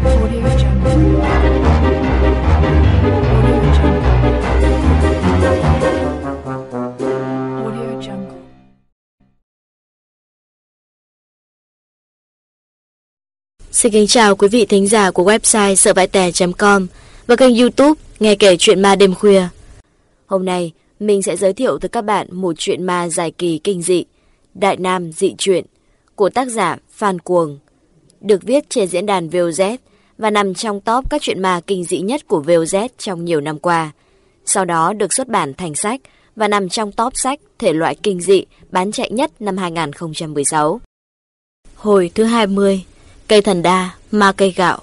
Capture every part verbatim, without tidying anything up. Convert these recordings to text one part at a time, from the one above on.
Audio Jungle. Audio Jungle. Audio Jungle. Xin kính chào quý vị thính giả của website sợ vãi tè chấm com và kênh YouTube Nghe kể chuyện ma đêm khuya. Hôm nay mình sẽ giới thiệu tới các bạn một chuyện ma dài kỳ kinh dị, Đại Nam dị truyện của tác giả Phan Cuồng, được viết trên diễn đàn vê o zét và nằm trong top các chuyện ma kinh dị nhất của vê o zét trong nhiều năm qua. Sau đó được xuất bản thành sách và nằm trong top sách thể loại kinh dị bán chạy nhất năm hai không một sáu. Hồi thứ hai mươi, cây thần đa, ma cây gạo.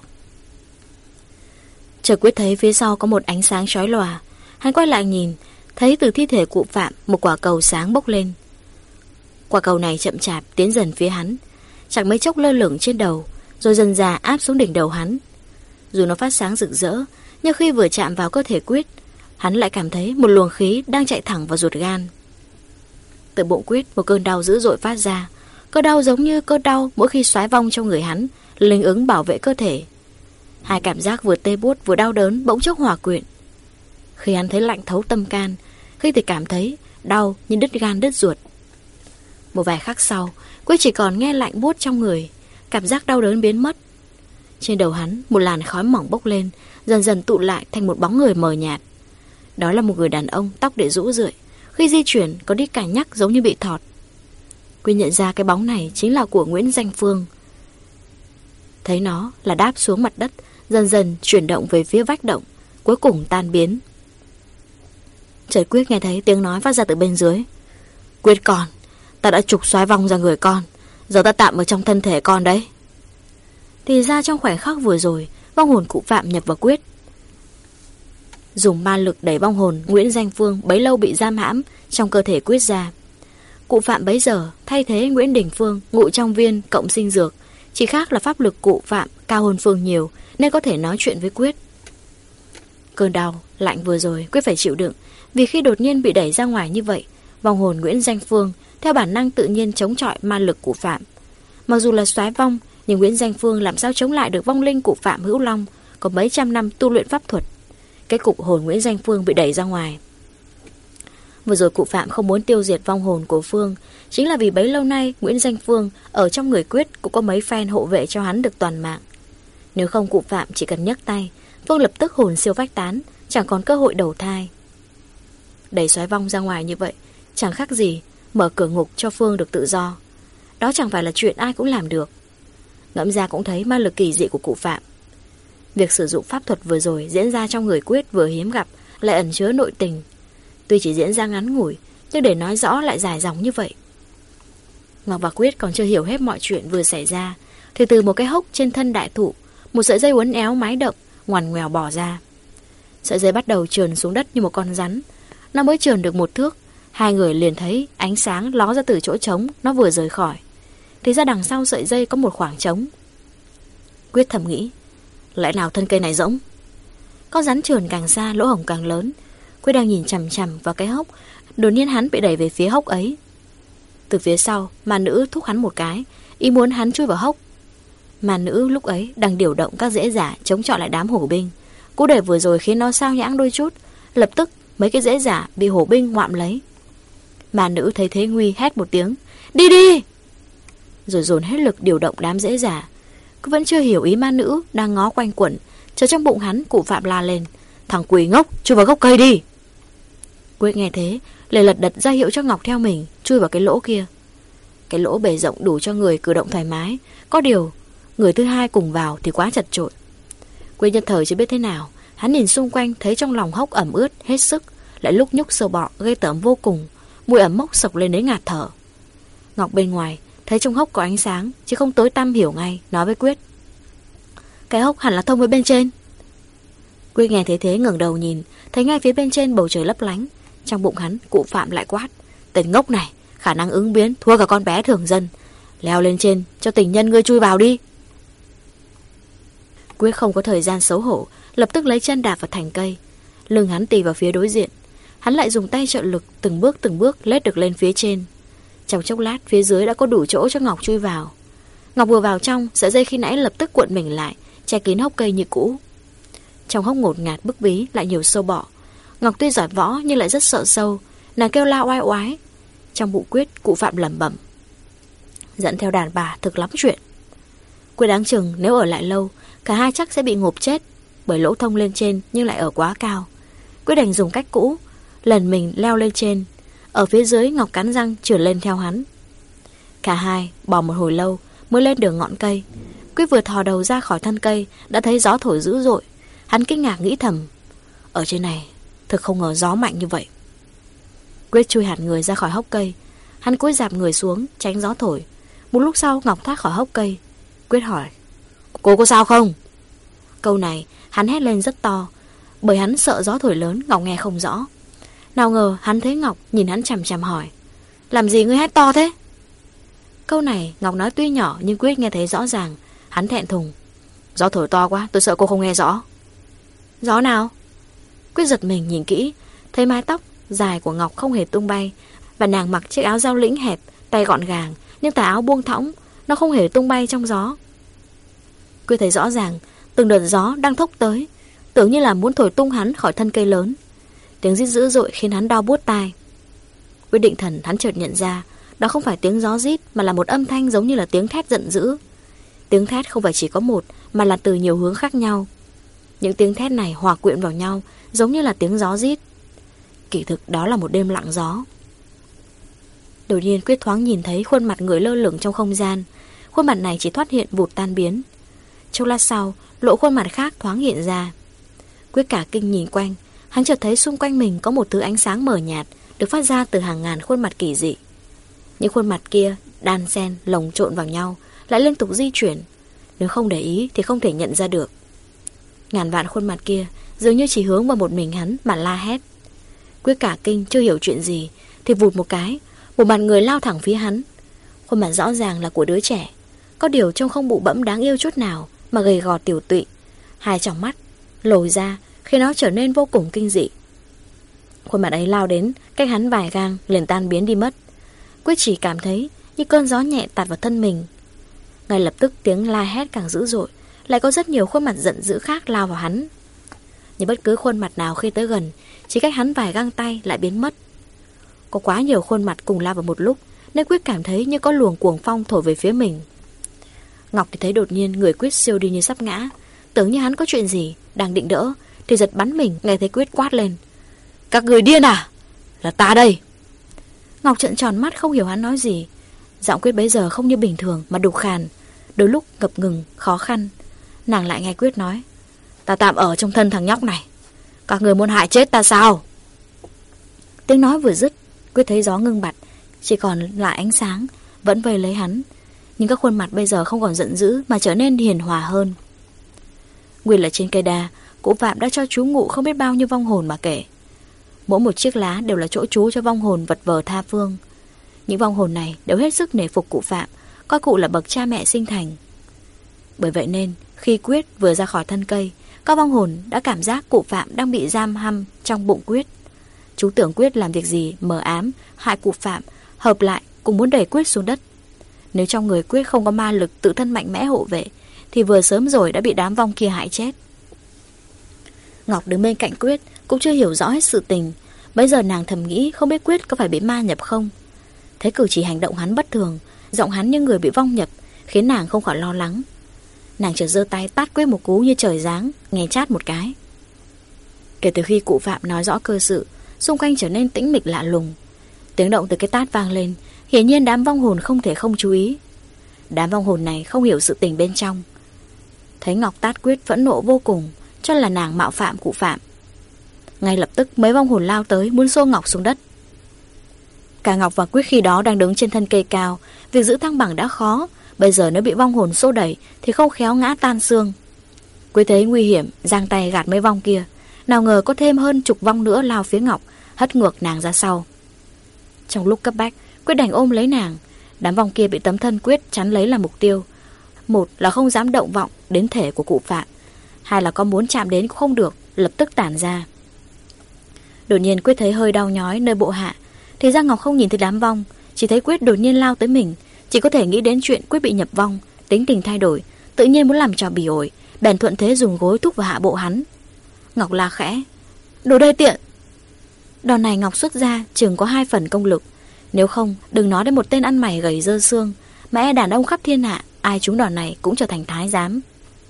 Chợt Quyết thấy phía sau có một ánh sáng chói lòa. Hắn quay lại nhìn, thấy từ thi thể cụ Phạm một quả cầu sáng bốc lên. Quả cầu này chậm chạp tiến dần phía hắn, chẳng mấy chốc lơ lửng trên đầu, rồi dần dà áp xuống đỉnh đầu hắn. Dù nó phát sáng rực rỡ, nhưng khi vừa chạm vào cơ thể Quyết, hắn lại cảm thấy một luồng khí đang chạy thẳng vào ruột gan. Từ bụng Quyết một cơn đau dữ dội phát ra. Cơn đau giống như cơn đau mỗi khi xoáy vong trong người hắn, linh ứng bảo vệ cơ thể. Hai cảm giác vừa tê buốt vừa đau đớn bỗng chốc hòa quyện. Khi hắn thấy lạnh thấu tâm can, khi thì cảm thấy đau như đứt gan đứt ruột. Một vài khắc sau, Quyết chỉ còn nghe lạnh buốt trong người, cảm giác đau đớn biến mất. Trên đầu hắn một làn khói mỏng bốc lên, dần dần tụ lại thành một bóng người mờ nhạt. Đó là một người đàn ông tóc để rũ rượi, khi di chuyển có đi cài nhắc giống như bị thọt. Quyết nhận ra cái bóng này chính là của Nguyễn Danh Phương. Thấy nó là đáp xuống mặt đất, dần dần chuyển động về phía vách động, cuối cùng tan biến. Trời Quyết nghe thấy tiếng nói phát ra từ bên dưới. Quyết con, ta đã trục xoáy vong ra người con, giờ ta tạm ở trong thân thể con đấy. Thì ra trong khoảnh khắc vừa rồi, vong hồn cụ Phạm nhập vào Quyết. Dùng ma lực đẩy vong hồn Nguyễn Danh Phương bấy lâu bị giam hãm trong cơ thể Quyết ra. Cụ Phạm bấy giờ thay thế Nguyễn Đình Phương ngụ trong viên cộng sinh dược, chỉ khác là pháp lực cụ Phạm cao hơn Phương nhiều nên có thể nói chuyện với Quyết. Cơn đau, lạnh vừa rồi Quyết phải chịu đựng, vì khi đột nhiên bị đẩy ra ngoài như vậy, vong hồn Nguyễn Danh Phương theo bản năng tự nhiên chống chọi ma lực cụ Phạm. Mặc dù là soái vong, nhưng Nguyễn Danh Phương làm sao chống lại được vong linh cụ Phạm Hữu Long có mấy trăm năm tu luyện pháp thuật. Cái cục hồn Nguyễn Danh Phương bị đẩy ra ngoài. Vừa rồi cụ Phạm không muốn tiêu diệt vong hồn của Phương, chính là vì bấy lâu nay Nguyễn Danh Phương ở trong người Quyết cũng có mấy phen hộ vệ cho hắn được toàn mạng. Nếu không cụ Phạm chỉ cần nhấc tay, Phương lập tức hồn siêu vách tán, chẳng còn cơ hội đầu thai. Đẩy xoáy vong ra ngoài như vậy chẳng khác gì mở cửa ngục cho Phương được tự do. Đó chẳng phải là chuyện ai cũng làm được. Ngẫm ra cũng thấy ma lực kỳ dị của cụ Phạm. Việc sử dụng pháp thuật vừa rồi diễn ra trong người Quyết vừa hiếm gặp, lại ẩn chứa nội tình. Tuy chỉ diễn ra ngắn ngủi, nhưng để nói rõ lại dài dòng như vậy. Ngọc và Quyết còn chưa hiểu hết mọi chuyện vừa xảy ra, thì từ một cái hốc trên thân đại thụ, một sợi dây uốn éo mái động ngoằn ngoèo bỏ ra. Sợi dây bắt đầu trườn xuống đất như một con rắn. Nó mới trườn được một thước, hai người liền thấy ánh sáng ló ra từ chỗ trống nó vừa rời khỏi. Thì ra đằng sau sợi dây có một khoảng trống. Quyết thầm nghĩ, lẽ nào thân cây này rỗng? Con rắn trườn càng xa, lỗ hổng càng lớn. Quyết đang nhìn chằm chằm vào cái hốc, đột nhiên hắn bị đẩy về phía hốc ấy. Từ phía sau, ma nữ thúc hắn một cái, ý muốn hắn chui vào hốc. Ma nữ lúc ấy đang điều động các rễ giả chống chọi lại đám hổ binh. Cú đẩy vừa rồi khiến nó sao nhãng đôi chút, lập tức mấy cái rễ giả bị hổ binh ngoạm lấy. Ma nữ thấy thế nguy hét một tiếng, đi đi! Rồi dồn hết lực điều động đám rễ giả. Cứ vẫn chưa hiểu ý ma nữ đang ngó quanh quẩn, chờ trong bụng hắn cụ Phạm la lên, thằng quỷ ngốc, chui vào gốc cây đi! Quyết nghe thế, liền lật đật ra hiệu cho Ngọc theo mình chui vào cái lỗ kia. Cái lỗ bề rộng đủ cho người cử động thoải mái, có điều người thứ hai cùng vào thì quá chật chội. Quyết nhất thời chưa biết thế nào, hắn nhìn xung quanh thấy trong lòng hốc ẩm ướt hết sức, lại lúc nhúc sâu bọ gây tởm vô cùng, mùi ẩm mốc sộc lên đến ngạt thở. Ngọc bên ngoài thấy trong hốc có ánh sáng, chứ không tối tăm hiểu ngay, nói với Quyết, cái hốc hẳn là thông với bên trên. Quyết nghe thấy thế ngẩng đầu nhìn, thấy ngay phía bên trên bầu trời lấp lánh. Trong bụng hắn, cụ Phạm lại quát, tên ngốc này, khả năng ứng biến thua cả con bé thường dân, leo lên trên cho tình nhân ngươi chui vào đi. Quyết không có thời gian xấu hổ, lập tức lấy chân đạp vào thành cây. Lưng hắn tì vào phía đối diện, hắn lại dùng tay trợ lực từng bước từng bước lết được lên phía trên. Trong chốc lát phía dưới đã có đủ chỗ cho Ngọc chui vào. Ngọc vừa vào trong, sợi dây khi nãy lập tức cuộn mình lại, che kín hốc cây như cũ. Trong hốc ngột ngạt bức bí lại nhiều sâu bọ. Ngọc tuy giỏi võ nhưng lại rất sợ sâu, nàng kêu la oai oái. Trong bụng Quyết, cụ Phạm lẩm bẩm: dẫn theo đàn bà thực lắm chuyện. Quyết đáng chừng nếu ở lại lâu, cả hai chắc sẽ bị ngộp chết, bởi lỗ thông lên trên nhưng lại ở quá cao. Quyết đành dùng cách cũ, lần mình leo lên trên. Ở phía dưới, Ngọc cắn răng trườn lên theo hắn. Cả hai bò một hồi lâu mới lên được ngọn cây. Quyết vừa thò đầu ra khỏi thân cây đã thấy gió thổi dữ dội. Hắn kinh ngạc nghĩ thầm: ở trên này thực không ngờ gió mạnh như vậy. Quyết chui hẳn người ra khỏi hốc cây. Hắn cúi rạp người xuống tránh gió thổi. Một lúc sau Ngọc thoát khỏi hốc cây. Quyết hỏi: cô có sao không? Câu này hắn hét lên rất to, bởi hắn sợ gió thổi lớn Ngọc nghe không rõ. Nào ngờ hắn thấy Ngọc nhìn hắn chằm chằm hỏi: làm gì ngươi hét to thế? Câu này Ngọc nói tuy nhỏ nhưng Quyết nghe thấy rõ ràng. Hắn thẹn thùng: gió thổi to quá, tôi sợ cô không nghe rõ. Gió nào? Quyết giật mình nhìn kỹ, thấy mái tóc dài của Ngọc không hề tung bay, và nàng mặc chiếc áo giao lĩnh hẹp, tay gọn gàng, nhưng tà áo buông thõng, nó không hề tung bay trong gió. Quyết thấy rõ ràng từng đợt gió đang thốc tới, tưởng như là muốn thổi tung hắn khỏi thân cây lớn. Tiếng rít dữ dội khiến hắn đau buốt tai. Quyết định thần, hắn chợt nhận ra đó không phải tiếng gió rít, mà là một âm thanh giống như là tiếng thét giận dữ. Tiếng thét không phải chỉ có một, mà là từ nhiều hướng khác nhau. Những tiếng thét này hòa quyện vào nhau, giống như là tiếng gió rít. Kỳ thực đó là một đêm lặng gió. Đột nhiên Quyết thoáng nhìn thấy khuôn mặt người lơ lửng trong không gian. Khuôn mặt này chỉ thoát hiện vụt tan biến. Chốc lát sau, lộ khuôn mặt khác thoáng hiện ra. Quyết cả kinh nhìn quanh, hắn chợt thấy xung quanh mình có một thứ ánh sáng mờ nhạt được phát ra từ hàng ngàn khuôn mặt kỳ dị. Những khuôn mặt kia đan xen lồng trộn vào nhau, lại liên tục di chuyển. Nếu không để ý thì không thể nhận ra được. Ngàn vạn khuôn mặt kia dường như chỉ hướng vào một mình hắn mà la hét. Quyết cả kinh chưa hiểu chuyện gì thì vụt một cái, một mặt người lao thẳng phía hắn. Khuôn mặt rõ ràng là của đứa trẻ, có điều trông không bụ bẫm đáng yêu chút nào, mà gầy gò tiểu tụy. Hai tròng mắt lồi ra khi nó trở nên vô cùng kinh dị. Khuôn mặt ấy lao đến cách hắn vài gang liền tan biến đi mất. Quyết chỉ cảm thấy như cơn gió nhẹ tạt vào thân mình. Ngay lập tức tiếng la hét càng dữ dội, lại có rất nhiều khuôn mặt giận dữ khác lao vào hắn. Nhưng bất cứ khuôn mặt nào khi tới gần, chỉ cách hắn vài găng tay lại biến mất. Có quá nhiều khuôn mặt cùng lao vào một lúc, nên Quyết cảm thấy như có luồng cuồng phong thổi về phía mình. Ngọc thì thấy đột nhiên người Quyết siêu đi như sắp ngã, tưởng như hắn có chuyện gì đang định đỡ, thì giật bắn mình nghe thấy Quyết quát lên: các người điên à? Là ta đây. Ngọc trợn tròn mắt không hiểu hắn nói gì. Giọng Quyết bấy giờ không như bình thường mà đục khàn, đôi lúc ngập ngừng, khó khăn. Nàng lại nghe Quyết nói: ta tạm ở trong thân thằng nhóc này, các người muốn hại chết ta sao? Tiếng nói vừa dứt, Quyết thấy gió ngưng bặt, chỉ còn lại ánh sáng vẫn vây lấy hắn. Nhưng các khuôn mặt bây giờ không còn giận dữ mà trở nên hiền hòa hơn. Nguyên là trên cây đa, cụ Phạm đã cho trú ngụ không biết bao nhiêu vong hồn mà kể. Mỗi một chiếc lá đều là chỗ trú cho vong hồn vật vờ tha phương. Những vong hồn này đều hết sức nể phục cụ Phạm, coi cụ là bậc cha mẹ sinh thành. Bởi vậy nên khi Quyết vừa ra khỏi thân cây, các vong hồn đã cảm giác cụ Phạm đang bị giam hăm trong bụng Quyết. Chú tưởng Quyết làm việc gì mờ ám hại cụ Phạm, hợp lại cùng muốn đẩy Quyết xuống đất. Nếu trong người Quyết không có ma lực tự thân mạnh mẽ hộ vệ, thì vừa sớm rồi đã bị đám vong kia hại chết. Ngọc đứng bên cạnh Quyết cũng chưa hiểu rõ hết sự tình. Bây giờ nàng thầm nghĩ không biết Quyết có phải bị ma nhập không. Thấy cử chỉ hành động hắn bất thường, giọng hắn như người bị vong nhập, khiến nàng không khỏi lo lắng. Nàng chợt giơ tay tát Quyết một cú như trời giáng, nghe chát một cái. Kể từ khi cụ Phạm nói rõ cơ sự, xung quanh trở nên tĩnh mịch lạ lùng. Tiếng động từ cái tát vang lên, hiển nhiên đám vong hồn không thể không chú ý. Đám vong hồn này không hiểu sự tình bên trong. Thấy Ngọc tát Quyết phẫn nộ vô cùng, cho là nàng mạo phạm cụ Phạm. Ngay lập tức mấy vong hồn lao tới muốn xô Ngọc xuống đất. Cả Ngọc và Quyết khi đó đang đứng trên thân cây cao, việc giữ thăng bằng đã khó, bây giờ nếu bị vong hồn xô đẩy thì không khéo ngã tan xương. Quyết thấy nguy hiểm, giang tay gạt mấy vong kia. Nào ngờ có thêm hơn chục vong nữa lao phía Ngọc, hất ngược nàng ra sau. Trong lúc cấp bách, Quyết đành ôm lấy nàng. Đám vong kia bị tấm thân Quyết chắn lấy làm mục tiêu. Một là không dám động vọng đến thể của cụ Phạm, hai là có muốn chạm đến cũng không được, lập tức tản ra. Đột nhiên Quyết thấy hơi đau nhói nơi bộ hạ. Thì ra Ngọc không nhìn thấy đám vong, chỉ thấy Quyết đột nhiên lao tới mình, chỉ có thể nghĩ đến chuyện Quyết bị nhập vong, tính tình thay đổi, tự nhiên muốn làm trò bỉ ổi, bèn thuận thế dùng gối thúc vào hạ bộ hắn. Ngọc la khẽ: "Đồ đê tiện!" Đòn này Ngọc xuất ra chừng có hai phần công lực, nếu không đừng nói đến một tên ăn mày gầy dơ xương, mà e đàn ông khắp thiên hạ ai trúng đòn này cũng trở thành thái giám.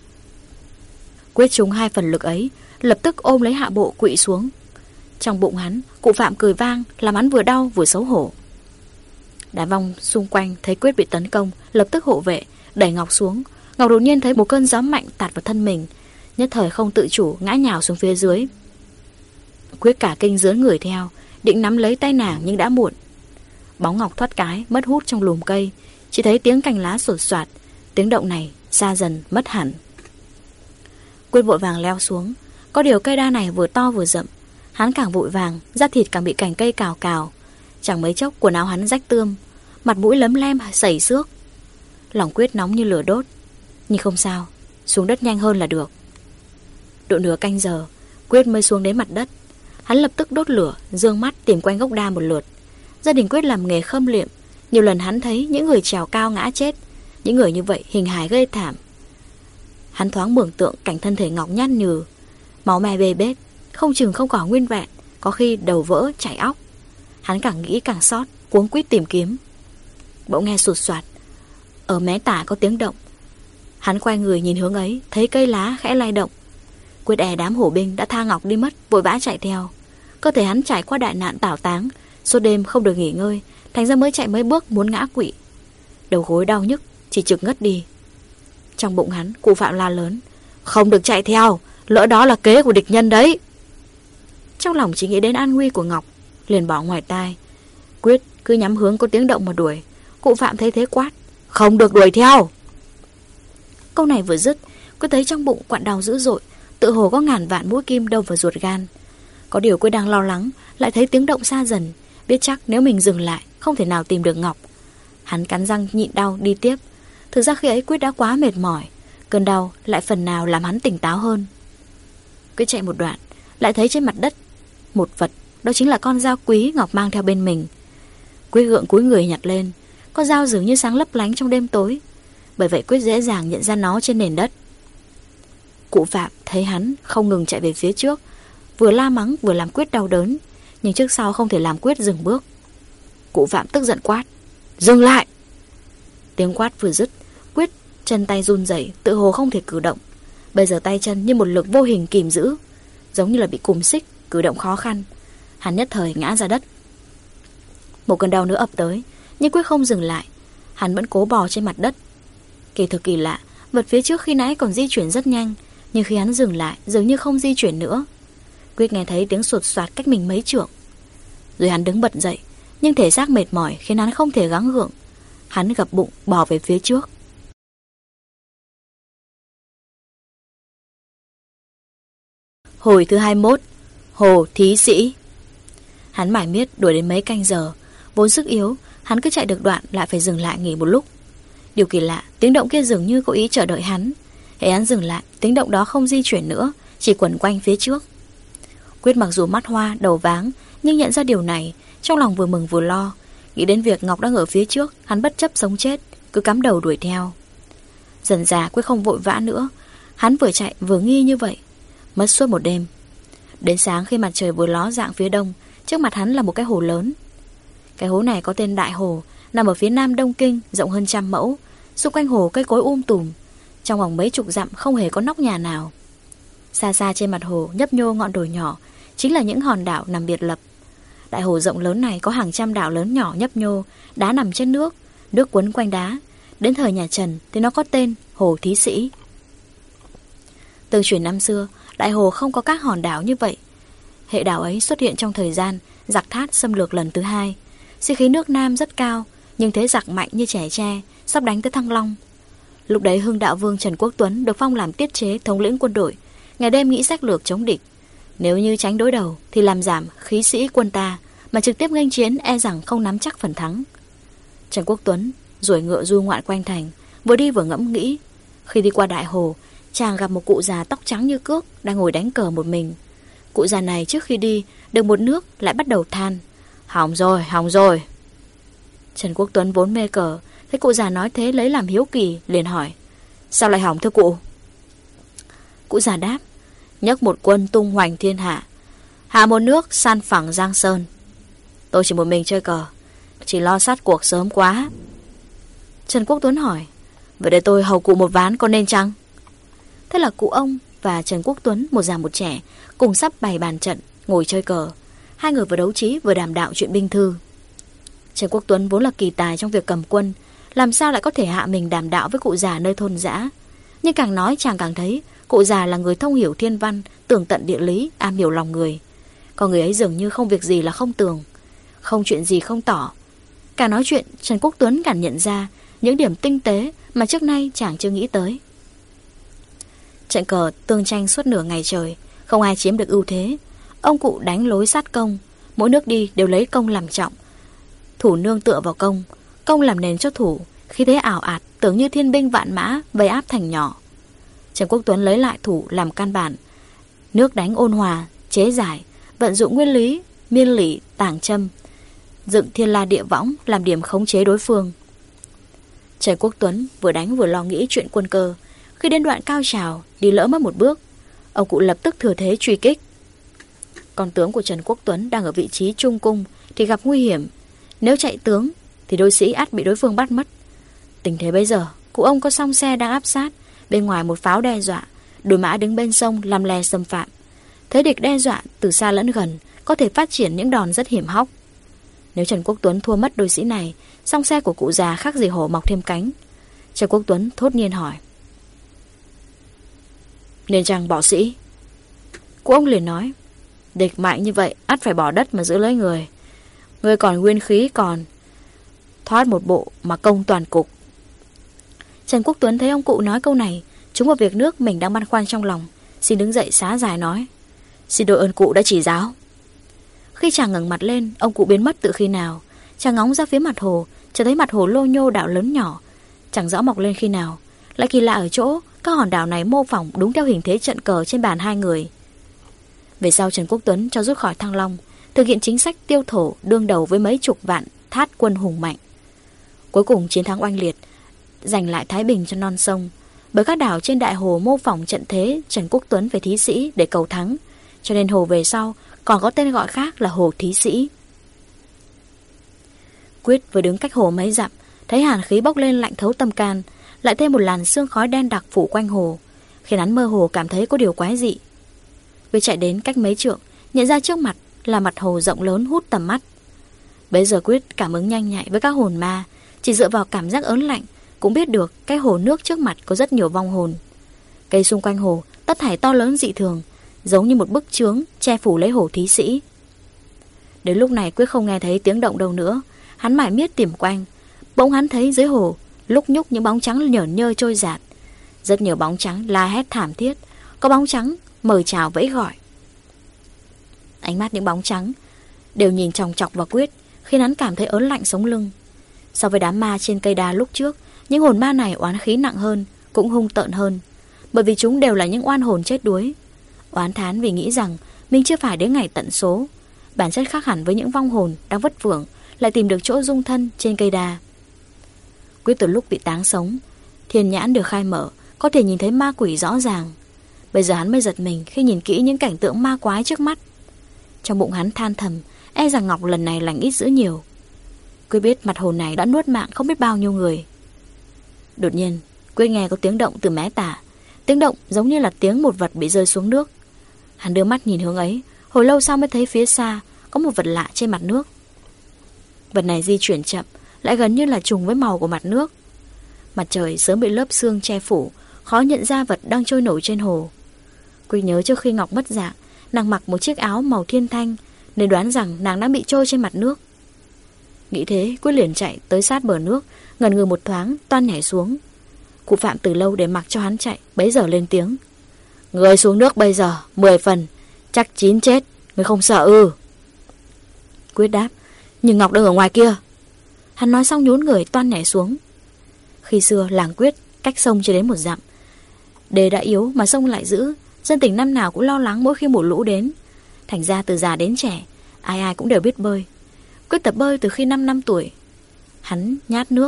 Quyết trúng hai phần lực ấy, lập tức ôm lấy hạ bộ quỵ xuống. Trong bụng hắn, cụ Phạm cười vang, làm hắn vừa đau vừa xấu hổ. Đám vong xung quanh thấy Quyết bị tấn công, lập tức hộ vệ đẩy Ngọc xuống. Ngọc đột nhiên thấy một cơn gió mạnh tạt vào thân mình, nhất thời không tự chủ ngã nhào xuống phía dưới. Quyết cả kinh dướn người theo, định nắm lấy tay nàng nhưng đã muộn. Bóng Ngọc thoát cái mất hút trong lùm cây, chỉ thấy tiếng cành lá sột soạt, tiếng động này xa dần mất hẳn. Quyết vội vàng leo xuống, có điều cây đa này vừa to vừa rậm, hắn càng vội vàng, da thịt càng bị cành cây cào cào. Chẳng mấy chốc quần áo hắn rách tươm, mặt mũi lấm lem sẩy xước. Lòng Quyết nóng như lửa đốt, nhưng không sao, xuống đất nhanh hơn là được. Độ nửa canh giờ, Quyết mới xuống đến mặt đất. Hắn lập tức đốt lửa, dương mắt tìm quanh gốc đa một lượt. Gia đình Quyết làm nghề khâm liệm, nhiều lần hắn thấy những người trèo cao ngã chết. Những người như vậy hình hài ghê thảm. Hắn thoáng mường tượng cảnh thân thể Ngọc nhăn nhừ, máu me bê bết, không chừng không còn nguyên vẹn, có khi đầu vỡ chảy óc. Hắn càng nghĩ càng xót, cuống quýt tìm kiếm. Bỗng nghe sụt soạt, ở mé tả có tiếng động. Hắn quay người nhìn hướng ấy, thấy cây lá khẽ lay động. Quyết e đám hổ binh đã tha Ngọc đi mất, vội vã chạy theo. Cơ thể hắn trải qua đại nạn tảo táng, suốt đêm không được nghỉ ngơi, thành ra mới chạy mấy bước muốn ngã quỵ. Đầu gối đau nhức, chỉ trực ngất đi. Trong bụng hắn, cụ Phạm la lớn: "Không được chạy theo, lỡ đó là kế của địch nhân đấy." Trong lòng chỉ nghĩ đến an nguy của Ngọc, liền bỏ ngoài tai. Quyết cứ nhắm hướng có tiếng động mà đuổi. Cụ Phạm thấy thế quát: "Không được đuổi theo." Câu này vừa dứt, Quyết thấy trong bụng quặn đau dữ dội, tự hồ có ngàn vạn mũi kim đâm vào ruột gan. Có điều Quyết đang lo lắng, lại thấy tiếng động xa dần, biết chắc nếu mình dừng lại không thể nào tìm được Ngọc. Hắn cắn răng nhịn đau đi tiếp. Thực ra khi ấy Quyết đã quá mệt mỏi, cơn đau lại phần nào làm hắn tỉnh táo hơn. Quyết chạy một đoạn, lại thấy trên mặt đất một vật, đó chính là con dao quý Ngọc mang theo bên mình. Quyết gượng cúi người nhặt lên, con dao dường như sáng lấp lánh trong đêm tối, bởi vậy Quyết dễ dàng nhận ra nó trên nền đất. Cụ Phạm thấy hắn không ngừng chạy về phía trước, vừa la mắng vừa làm Quyết đau đớn, nhưng trước sau không thể làm Quyết dừng bước. Cụ Phạm tức giận quát: "Dừng lại!" Tiếng quát vừa dứt, Quyết chân tay run rẩy, tự hồ không thể cử động. Bây giờ tay chân như một lực vô hình kìm giữ, giống như là bị cùm xích, cử động khó khăn. Hắn nhất thời ngã ra đất. Một cơn đau nữa ập tới, nhưng Quyết không dừng lại. Hắn vẫn cố bò trên mặt đất. Kỳ thực kỳ lạ, vật phía trước khi nãy còn di chuyển rất nhanh, nhưng khi hắn dừng lại dường như không di chuyển nữa. Quyết nghe thấy tiếng sột soạt cách mình mấy trượng. Rồi hắn đứng bật dậy, nhưng thể xác mệt mỏi khiến hắn không thể gắng gượng. Hắn gập bụng bò về phía trước. Hồi thứ hai mươi mốt, Hồ Thí Sĩ. Hắn mải miết đuổi đến mấy canh giờ, vốn sức yếu, hắn cứ chạy được đoạn lại phải dừng lại nghỉ một lúc. Điều kỳ lạ, tiếng động kia dường như có ý chờ đợi hắn. Hễ hắn dừng lại, tiếng động đó không di chuyển nữa, chỉ quẩn quanh phía trước. Quyết mặc dù mắt hoa, đầu váng, nhưng nhận ra điều này, trong lòng vừa mừng vừa lo. Nghĩ đến việc Ngọc đang ở phía trước, hắn bất chấp sống chết, cứ cắm đầu đuổi theo. Dần dà Quyết không vội vã nữa, hắn vừa chạy vừa nghi như vậy. Mất suốt một đêm. Đến sáng khi mặt trời vừa ló dạng phía đông, trước mặt hắn là một cái hồ lớn. Cái hố này có tên Đại Hồ, nằm ở phía nam Đông Kinh, rộng hơn trăm mẫu. Xung quanh hồ cây cối um tùm, trong vòng mấy chục dặm không hề có nóc nhà nào. Xa xa trên mặt hồ nhấp nhô ngọn đồi nhỏ, chính là những hòn đảo nằm biệt lập. Đại hồ rộng lớn này có hàng trăm đảo lớn nhỏ nhấp nhô, đá nằm trên nước, nước quấn quanh đá. Đến thời nhà Trần thì nó có tên Hồ Thí Sĩ. Tương truyền năm xưa, Đại Hồ không có các hòn đảo như vậy. Hệ đảo ấy xuất hiện trong thời gian giặc Thát xâm lược lần thứ hai. Sĩ khí nước Nam rất cao, nhưng thế giặc mạnh như trẻ tre, sắp đánh tới Thăng Long. Lúc đấy Hưng Đạo Vương Trần Quốc Tuấn được phong làm tiết chế thống lĩnh quân đội, ngày đêm nghĩ sách lược chống địch. Nếu như tránh đối đầu thì làm giảm khí sĩ quân ta, mà trực tiếp nghênh chiến e rằng không nắm chắc phần thắng. Trần Quốc Tuấn ruổi ngựa du ngoạn quanh thành, vừa đi vừa ngẫm nghĩ. Khi đi qua Đại Hồ, chàng gặp một cụ già tóc trắng như cước đang ngồi đánh cờ một mình. Cụ già này trước khi đi được một nước lại bắt đầu than: "Hỏng rồi, hỏng rồi." Trần Quốc Tuấn vốn mê cờ, Thấy cụ già nói thế lấy làm hiếu kỳ, liền hỏi: Sao lại hỏng thưa cụ? Cụ già đáp: Nhấc một quân tung hoành thiên hạ, hạ một nước san phẳng giang sơn. Tôi chỉ một mình chơi cờ, chỉ lo sát cuộc sớm quá. Trần Quốc Tuấn hỏi: Vậy để tôi hầu cụ một ván có nên chăng? Thế là cụ ông và Trần Quốc Tuấn, một già một trẻ, cùng sắp bày bàn trận, ngồi chơi cờ. Hai người vừa đấu trí vừa đàm đạo chuyện binh thư. Trần Quốc Tuấn vốn là kỳ tài trong việc cầm quân, làm sao lại có thể hạ mình đàm đạo với cụ già nơi thôn dã. Nhưng càng nói chàng càng thấy cụ già là người thông hiểu thiên văn, tường tận địa lý, am hiểu lòng người. Còn người ấy dường như không việc gì là không tường, không chuyện gì không tỏ. Càng nói chuyện, Trần Quốc Tuấn càng nhận ra những điểm tinh tế mà trước nay chàng chưa nghĩ tới. Trận cờ tương tranh suốt nửa ngày trời, không ai chiếm được ưu thế. Ông cụ đánh lối sát công, mỗi nước đi đều lấy công làm trọng, thủ nương tựa vào công, công làm nền cho thủ. Khi thế ảo ạt, tưởng như thiên binh vạn mã vây áp thành nhỏ. Trần Quốc Tuấn lấy lại thủ làm căn bản, nước đánh ôn hòa, chế giải, vận dụng nguyên lý miên lỷ tảng châm, dựng thiên la địa võng làm điểm khống chế đối phương. Trần Quốc Tuấn vừa đánh vừa lo nghĩ chuyện quân cơ. Khi đến đoạn cao trào, đi lỡ mất một bước, ông cụ lập tức thừa thế truy kích. Con tướng của Trần Quốc Tuấn đang ở vị trí trung cung thì gặp nguy hiểm. Nếu chạy tướng thì đôi sĩ ắt bị đối phương bắt mất. Tình thế bây giờ, cụ ông có song xe đang áp sát, bên ngoài một pháo đe dọa, đôi mã đứng bên sông làm lè xâm phạm. Thế địch đe dọa từ xa lẫn gần, có thể phát triển những đòn rất hiểm hóc. Nếu Trần Quốc Tuấn thua mất đôi sĩ này, song xe của cụ già khác gì hổ mọc thêm cánh. Trần Quốc Tuấn thốt nhiên hỏi: Nên chăng bỏ sĩ? Cụ ông liền nói: Địch mạnh như vậy, ắt phải bỏ đất mà giữ lấy người. Người còn nguyên khí còn, thoát một bộ mà công toàn cục. Trần Quốc Tuấn thấy ông cụ nói câu này trúng vào việc nước mình đang băn khoăn trong lòng, xin đứng dậy xá dài nói: Xin đội ơn cụ đã chỉ giáo. Khi chàng ngẩng mặt lên, ông cụ biến mất từ khi nào. Chàng ngóng ra phía mặt hồ, chợt thấy mặt hồ lô nhô đảo lớn nhỏ, chẳng rõ mọc lên khi nào. Lại kỳ lạ ở chỗ các hòn đảo này mô phỏng đúng theo hình thế trận cờ trên bàn hai người. Về sau Trần Quốc Tuấn cho rút khỏi Thăng Long, thực hiện chính sách tiêu thổ đương đầu với mấy chục vạn thát quân hùng mạnh. Cuối cùng chiến thắng oanh liệt, giành lại thái bình cho non sông. Bởi các đảo trên đại hồ mô phỏng trận thế Trần Quốc Tuấn về Thí Sĩ để cầu thắng, cho nên hồ về sau còn có tên gọi khác là hồ Thí Sĩ. Quyết vừa đứng cách hồ mấy dặm, thấy hàn khí bốc lên lạnh thấu tâm can, lại thêm một làn sương khói đen đặc phủ quanh hồ, khiến hắn mơ hồ cảm thấy có điều quái dị. Quyết chạy đến cách mấy trượng, nhận ra trước mặt là mặt hồ rộng lớn hút tầm mắt. Bấy giờ Quyết cảm ứng nhanh nhạy với các hồn ma, chỉ dựa vào cảm giác ớn lạnh cũng biết được cái hồ nước trước mặt có rất nhiều vong hồn. Cây xung quanh hồ tất thảy to lớn dị thường, giống như một bức chướng che phủ lấy hồ Thí Sĩ. Đến lúc này Quyết không nghe thấy tiếng động đâu nữa. Hắn mải miết tìm quanh, bỗng hắn thấy dưới hồ lúc nhúc những bóng trắng nhởn nhơ trôi dạt. Rất nhiều bóng trắng la hét thảm thiết, có bóng trắng mời chào vẫy gọi. Ánh mắt những bóng trắng đều nhìn chòng chọc vào Quyết, khiến hắn cảm thấy ớn lạnh sống lưng. So với đám ma trên cây đa lúc trước, những hồn ma này oán khí nặng hơn, cũng hung tợn hơn, bởi vì chúng đều là những oan hồn chết đuối. Oán thán vì nghĩ rằng mình chưa phải đến ngày tận số, bản chất khác hẳn với những vong hồn đang vất vưởng lại tìm được chỗ dung thân trên cây đa. Quyết từ lúc bị táng sống, thiên nhãn được khai mở, có thể nhìn thấy ma quỷ rõ ràng. Bây giờ hắn mới giật mình khi nhìn kỹ những cảnh tượng ma quái trước mắt. Trong bụng hắn than thầm, e rằng Ngọc lần này lành ít dữ nhiều. Quyết biết mặt hồ này đã nuốt mạng không biết bao nhiêu người. Đột nhiên Quyết nghe có tiếng động từ mé tả. Tiếng động giống như là tiếng một vật bị rơi xuống nước. Hắn đưa mắt nhìn hướng ấy, hồi lâu sau mới thấy phía xa có một vật lạ trên mặt nước. Vật này di chuyển chậm, lại gần như là trùng với màu của mặt nước. Mặt trời sớm bị lớp sương che phủ, khó nhận ra vật đang trôi nổi trên hồ. Quyết nhớ trước khi Ngọc mất dạng, nàng mặc một chiếc áo màu thiên thanh, nên đoán rằng nàng đang bị trôi trên mặt nước. Nghĩ thế, Quyết liền chạy tới sát bờ nước, ngần ngừ một thoáng, toan nhảy xuống. Cụ Phạm từ lâu để mặc cho hắn chạy, bấy giờ lên tiếng: Người xuống nước bây giờ, mười phần, chắc chín chết, người không sợ ư? Quyết đáp: Nhưng Ngọc đang ở ngoài kia. Hắn nói xong nhún người toan nhảy xuống. Khi xưa làng Quyết cách sông chưa đến một dặm, đê đã yếu mà sông lại dữ, dân tình năm nào cũng lo lắng mỗi khi mùa lũ đến. Thành ra từ già đến trẻ, ai ai cũng đều biết bơi. Quyết tập bơi từ khi năm năm tuổi. Hắn nhát nước,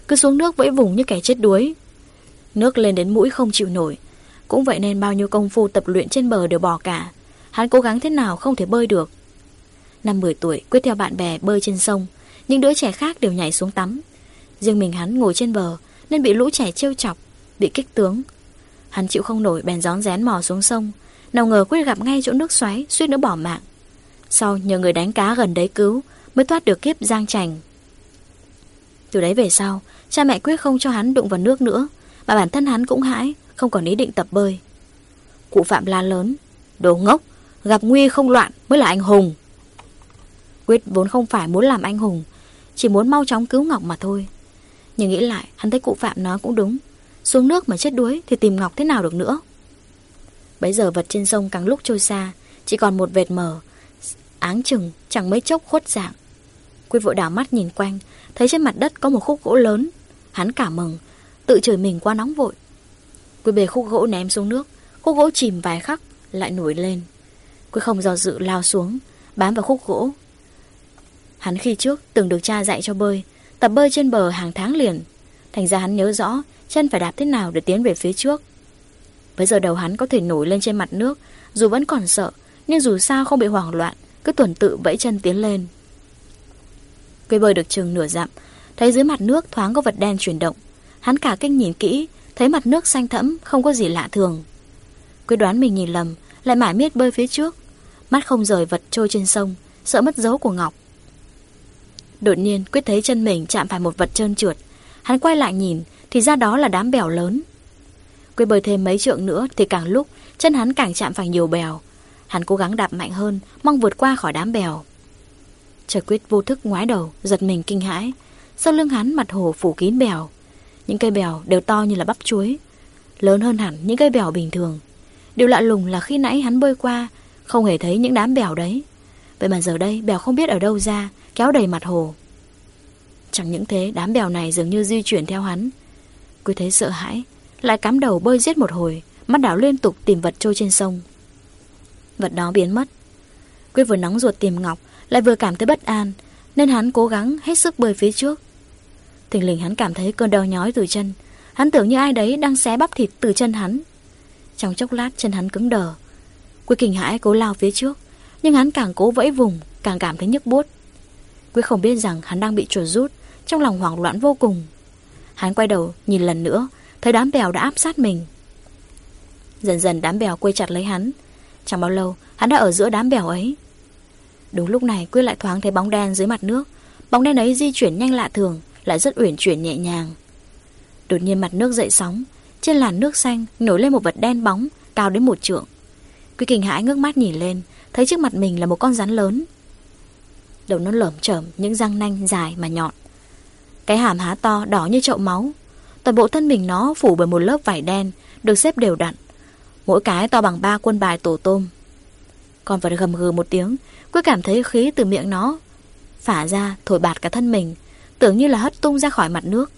cứ xuống nước vẫy vùng như kẻ chết đuối. Nước lên đến mũi không chịu nổi. Cũng vậy nên bao nhiêu công phu tập luyện trên bờ đều bỏ cả. Hắn cố gắng thế nào không thể bơi được. Năm mười tuổi Quyết theo bạn bè bơi trên sông. Những đứa trẻ khác đều nhảy xuống tắm. Riêng mình hắn ngồi trên bờ nên bị lũ trẻ trêu chọc, bị kích tướng. Hắn chịu không nổi bèn rón rén mò xuống sông. Nào ngờ Quyết gặp ngay chỗ nước xoáy, suýt nữa bỏ mạng. Sau nhờ người đánh cá gần đấy cứu mới thoát được kiếp giang trành. Từ đấy về sau, cha mẹ Quyết không cho hắn đụng vào nước nữa, mà bản thân hắn cũng hãi, không còn ý định tập bơi. Cụ Phạm la lớn: "Đồ ngốc, gặp nguy không loạn mới là anh hùng." Quyết vốn không phải muốn làm anh hùng, chỉ muốn mau chóng cứu Ngọc mà thôi. Nhưng nghĩ lại, hắn thấy cụ Phạm nói cũng đúng. Xuống nước mà chết đuối thì tìm Ngọc thế nào được nữa. Bấy giờ vật trên sông càng lúc trôi xa, chỉ còn một vệt mờ, áng chừng chẳng mấy chốc khuất dạng. Quyết vội đảo mắt nhìn quanh, thấy trên mặt đất có một khúc gỗ lớn. Hắn cảm mừng, tự chửi mình quá nóng vội. Quyết bê khúc gỗ ném xuống nước. Khúc gỗ chìm vài khắc lại nổi lên. Quyết không do dự lao xuống, bám vào khúc gỗ. Hắn khi trước từng được cha dạy cho bơi, tập bơi trên bờ hàng tháng liền. Thành ra hắn nhớ rõ chân phải đạp thế nào để tiến về phía trước. Bây giờ đầu hắn có thể nổi lên trên mặt nước, dù vẫn còn sợ, nhưng dù sao không bị hoảng loạn, cứ tuần tự vẫy chân tiến lên. Quyết bơi được chừng nửa dặm, thấy dưới mặt nước thoáng có vật đen chuyển động. Hắn cả kinh nhìn kỹ, thấy mặt nước xanh thẫm, không có gì lạ thường. Quyết đoán mình nhìn lầm, lại mải miết bơi phía trước, mắt không rời vật trôi trên sông, sợ mất dấu của Ngọc. Đột nhiên Quyết thấy chân mình chạm phải một vật trơn trượt. Hắn quay lại nhìn, thì ra đó là đám bèo lớn. Quyết bơi thêm mấy trượng nữa thì càng lúc chân hắn càng chạm phải nhiều bèo. Hắn cố gắng đạp mạnh hơn, mong vượt qua khỏi đám bèo. Trời Quyết vô thức ngoái đầu, giật mình kinh hãi. Sau lưng hắn mặt hồ phủ kín bèo. Những cây bèo đều to như là bắp chuối, lớn hơn hẳn những cây bèo bình thường. Điều lạ lùng là khi nãy hắn bơi qua không hề thấy những đám bèo đấy. Vậy mà giờ đây bèo không biết ở đâu ra, kéo đầy mặt hồ. Chẳng những thế, đám bèo này dường như di chuyển theo hắn. Quyết thấy sợ hãi, lại cắm đầu bơi giết một hồi, mắt đảo liên tục tìm vật trôi trên sông. Vật đó biến mất. Quyết vừa nóng ruột tìm Ngọc, lại vừa cảm thấy bất an, nên hắn cố gắng hết sức bơi phía trước. Thình lình hắn cảm thấy cơn đau nhói từ chân. Hắn tưởng như ai đấy đang xé bắp thịt từ chân hắn. Trong chốc lát chân hắn cứng đờ. Quyết kinh hãi cố lao phía trước, nhưng hắn càng cố vẫy vùng, càng cảm thấy nhức buốt. Quyết không biết rằng hắn đang bị chuột rút, trong lòng hoảng loạn vô cùng. Hắn quay đầu nhìn lần nữa, thấy đám bèo đã áp sát mình. Dần dần đám bèo quây chặt lấy hắn. Chẳng bao lâu hắn đã ở giữa đám bèo ấy. Đúng lúc này Quyết lại thoáng thấy bóng đen dưới mặt nước. Bóng đen ấy di chuyển nhanh lạ thường, lại rất uyển chuyển nhẹ nhàng. Đột nhiên mặt nước dậy sóng, trên làn nước xanh nổi lên một vật đen bóng, cao đến một trượng. Quyết kinh hãi ngước mắt nhìn lên, thấy trước mặt mình là một con rắn lớn. Đầu nó lởm chởm những răng nanh dài mà nhọn. Cái hàm há to đỏ như chậu máu. Toàn bộ thân mình nó phủ bởi một lớp vải đen, được xếp đều đặn, mỗi cái to bằng ba quân bài tổ tôm. Con vật gầm gừ một tiếng. Quyết cảm thấy khí từ miệng nó phả ra thổi bạt cả thân mình, tưởng như là hất tung ra khỏi mặt nước.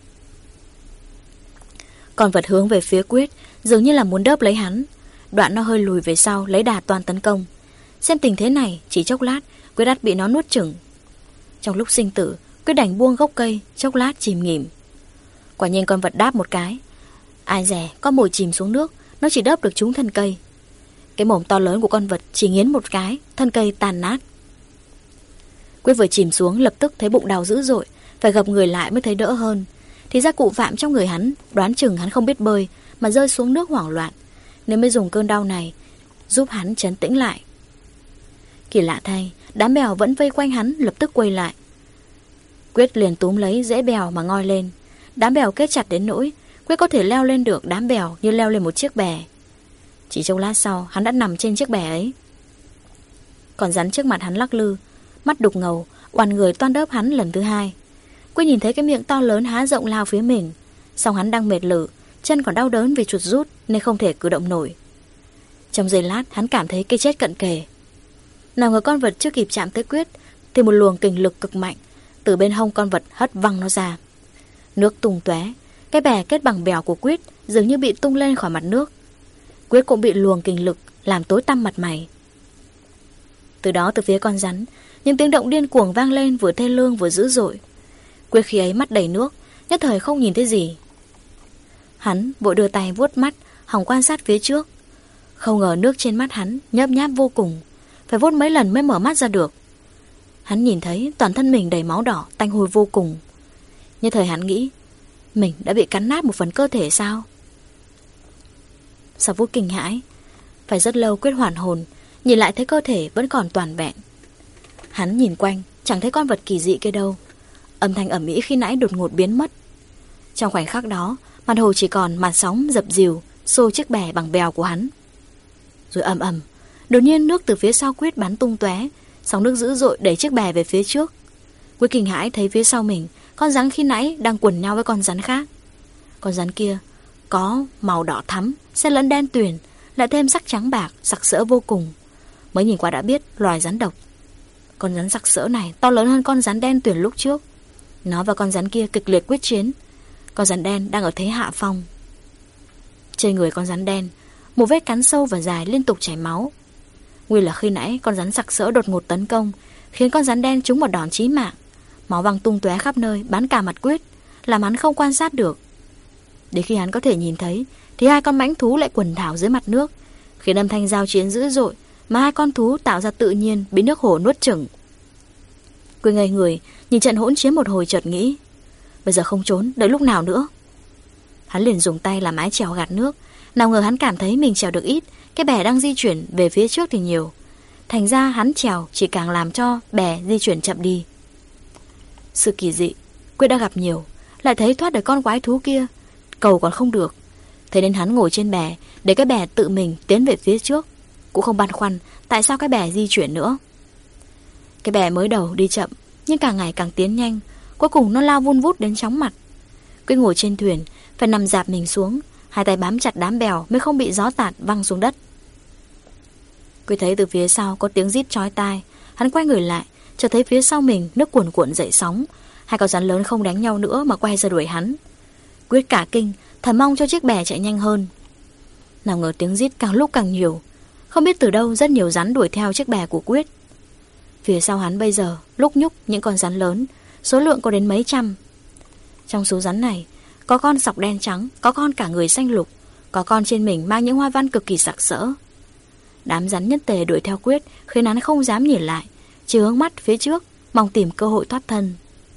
Con vật hướng về phía Quyết, dường như là muốn đớp lấy hắn. Đoạn nó hơi lùi về sau, lấy đà toàn tấn công. Xem tình thế này, chỉ chốc lát Quyết đã bị nó nuốt chửng. Trong lúc sinh tử, Quyết đành buông gốc cây, chốc lát chìm nghỉm. Quả nhiên con vật đáp một cái. Ai dè, con mồi chìm xuống nước, nó chỉ đớp được trúng thân cây. Cái mồm to lớn của con vật chỉ nghiến một cái, thân cây tàn nát. Quyết vừa chìm xuống lập tức thấy bụng đau dữ dội, phải gập người lại mới thấy đỡ hơn. Thì ra cụ Phạm trong người hắn đoán chừng hắn không biết bơi mà rơi xuống nước hoảng loạn, nên mới dùng cơn đau này giúp hắn trấn tĩnh lại. Kỳ lạ thay, đám bèo vẫn vây quanh hắn lập tức quay lại. Quyết liền túm lấy rễ bèo mà ngoi lên. Đám bèo kết chặt đến nỗi Quyết có thể leo lên được đám bèo như leo lên một chiếc bè. Chỉ trong lát sau hắn đã nằm trên chiếc bè ấy. Còn rắn trước mặt hắn lắc lư, mắt đục ngầu, oằn người toan đớp hắn lần thứ hai. Quyết nhìn thấy cái miệng to lớn há rộng lao phía mình. Song hắn đang mệt lử, chân còn đau đớn vì chuột rút nên không thể cử động nổi. Trong giây lát hắn cảm thấy cái chết cận kề. Nào ngờ con vật chưa kịp chạm tới Quyết thì một luồng kình lực cực mạnh từ bên hông con vật hất văng nó ra. Nước tung tóe, cái bè kết bằng bèo của Quyết dường như bị tung lên khỏi mặt nước. Quyết cũng bị luồng kình lực làm tối tăm mặt mày. Từ đó từ phía con rắn, những tiếng động điên cuồng vang lên, vừa thê lương vừa dữ dội. Quyết khi ấy mắt đầy nước, nhất thời không nhìn thấy gì. Hắn vội đưa tay vuốt mắt, hòng quan sát phía trước. Không ngờ nước trên mắt hắn nhớp nháp vô cùng, phải vuốt mấy lần mới mở mắt ra được. Hắn nhìn thấy toàn thân mình đầy máu đỏ, tanh hôi vô cùng. Nhất thời hắn nghĩ, mình đã bị cắn nát một phần cơ thể sao? Sau phút kinh hãi, phải rất lâu quyết hoàn hồn, nhìn lại thấy cơ thể vẫn còn toàn vẹn. Hắn nhìn quanh, chẳng thấy con vật kỳ dị kia đâu. Âm thanh ầm ĩ khi nãy đột ngột biến mất. Trong khoảnh khắc đó, mặt hồ chỉ còn màn sóng dập dìu xô chiếc bè bằng bèo của hắn. Rồi ầm ầm, đột nhiên nước từ phía sau Quyết bắn tung tóe, sóng nước dữ dội đẩy chiếc bè về phía trước. Quyết kinh hãi thấy phía sau mình con rắn khi nãy đang quần nhau với con rắn khác. Con rắn kia có màu đỏ thắm, xen lẫn đen tuyền, lại thêm sắc trắng bạc, sặc sỡ vô cùng. Mới nhìn qua đã biết loài rắn độc. Con rắn sặc sỡ này to lớn hơn con rắn đen tuyền lúc trước. Nó và con rắn kia kịch liệt quyết chiến. Con rắn đen đang ở thế hạ phong. Trên người con rắn đen, một vết cắn sâu và dài liên tục chảy máu. Nguyên là khi nãy con rắn sặc sỡ đột ngột tấn công, khiến con rắn đen trúng một đòn chí mạng. Máu văng tung tóe khắp nơi, bắn cả mặt Quyết, làm hắn không quan sát được. Đến khi hắn có thể nhìn thấy, thì hai con mãnh thú lại quần đảo dưới mặt nước, khiến âm thanh giao chiến dữ dội mà hai con thú tạo ra tự nhiên bị nước hồ nuốt chửng. Quyết ngây người nhìn trận hỗn chiến một hồi, chợt nghĩ, bây giờ không trốn, đợi lúc nào nữa? Hắn liền dùng tay làm mái chèo gạt nước. Nào ngờ hắn cảm thấy mình chèo được ít, cái bè đang di chuyển về phía trước thì nhiều. Thành ra hắn chèo chỉ càng làm cho bè di chuyển chậm đi. Sự kỳ dị Quyết đã gặp nhiều, lại thấy thoát được con quái thú kia, cầu còn không được. Thế nên hắn ngồi trên bè, để cái bè tự mình tiến về phía trước, cũng không băn khoăn tại sao cái bè di chuyển nữa. Cái bè mới đầu đi chậm, nhưng càng ngày càng tiến nhanh, cuối cùng nó lao vun vút đến chóng mặt. Quyết ngồi trên thuyền, phải nằm dạp mình xuống, hai tay bám chặt đám bèo mới không bị gió tạt văng xuống đất. Quyết thấy từ phía sau có tiếng rít chói tai. Hắn quay người lại, chợt thấy phía sau mình nước cuồn cuộn dậy sóng. Hai con rắn lớn không đánh nhau nữa mà quay ra đuổi hắn. Quyết cả kinh, thầm mong cho chiếc bè chạy nhanh hơn. Nào ngờ tiếng rít càng lúc càng nhiều. Không biết từ đâu rất nhiều rắn đuổi theo chiếc bè của Quyết. Phía sau hắn bây giờ lúc nhúc những con rắn lớn, số lượng có đến mấy trăm. Trong số rắn này, có con sọc đen trắng, có con cả người xanh lục, có con trên mình mang những hoa văn cực kỳ sặc sỡ. Đám rắn nhất tề đuổi theo Quyết, khiến hắn không dám nhìn lại, chỉ hướng mắt phía trước, mong tìm cơ hội thoát thân.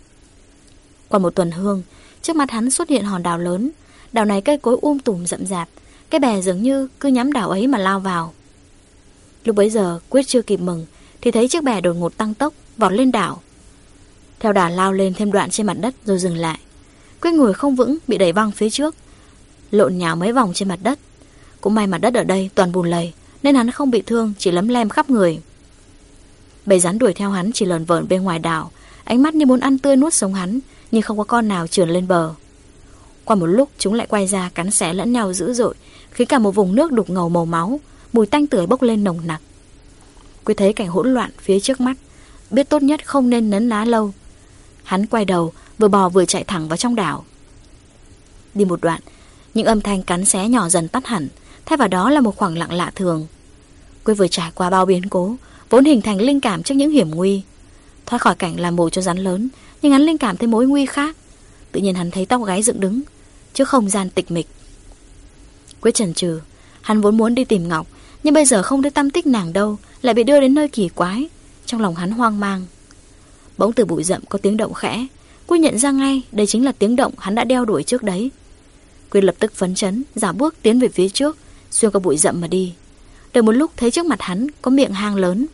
Qua một tuần hương, trước mặt hắn xuất hiện hòn đảo lớn. Đảo này cây cối um tùm rậm rạp, cái bè dường như cứ nhắm đảo ấy mà lao vào. Lúc bấy giờ Quyết chưa kịp mừng, thì thấy chiếc bè đột ngột tăng tốc vọt lên đảo. Theo đà lao lên thêm đoạn trên mặt đất rồi dừng lại. Quyết ngồi không vững, bị đẩy văng phía trước, lộn nhào mấy vòng trên mặt đất. Cũng may mặt đất ở đây toàn bùn lầy, nên hắn không bị thương, chỉ lấm lem khắp người. Bầy rắn đuổi theo hắn chỉ lờn vờn bên ngoài đảo, ánh mắt như muốn ăn tươi nuốt sống hắn, nhưng không có con nào trườn lên bờ. Qua một lúc chúng lại quay ra cắn xé lẫn nhau dữ dội, khiến cả một vùng nước đục ngầu màu máu, mùi tanh tưởi bốc lên nồng nặc. Quyết thấy cảnh hỗn loạn phía trước mắt, biết tốt nhất không nên nấn ná lâu. Hắn quay đầu, vừa bò vừa chạy thẳng vào trong đảo. Đi một đoạn, những âm thanh cắn xé nhỏ dần tắt hẳn, thay vào đó là một khoảng lặng lạ thường. Quyết vừa trải qua bao biến cố, vốn hình thành linh cảm trước những hiểm nguy. Thoát khỏi cảnh làm mồi cho rắn lớn, nhưng hắn linh cảm thấy mối nguy khác. Tự nhiên hắn thấy tóc gáy dựng đứng trước không gian tịch mịch. Quyết chần chừ, hắn vốn muốn đi tìm Ngọc, nhưng bây giờ không thấy tăm tích nàng đâu, lại bị đưa đến nơi kỳ quái. Trong lòng hắn hoang mang. Bỗng từ bụi rậm có tiếng động khẽ. Quyết nhận ra ngay đây chính là tiếng động hắn đã đeo đuổi trước đấy. Quyết lập tức phấn chấn, dạo bước tiến về phía trước, xuyên qua bụi rậm mà đi. Đợi một lúc thấy trước mặt hắn có miệng hang lớn.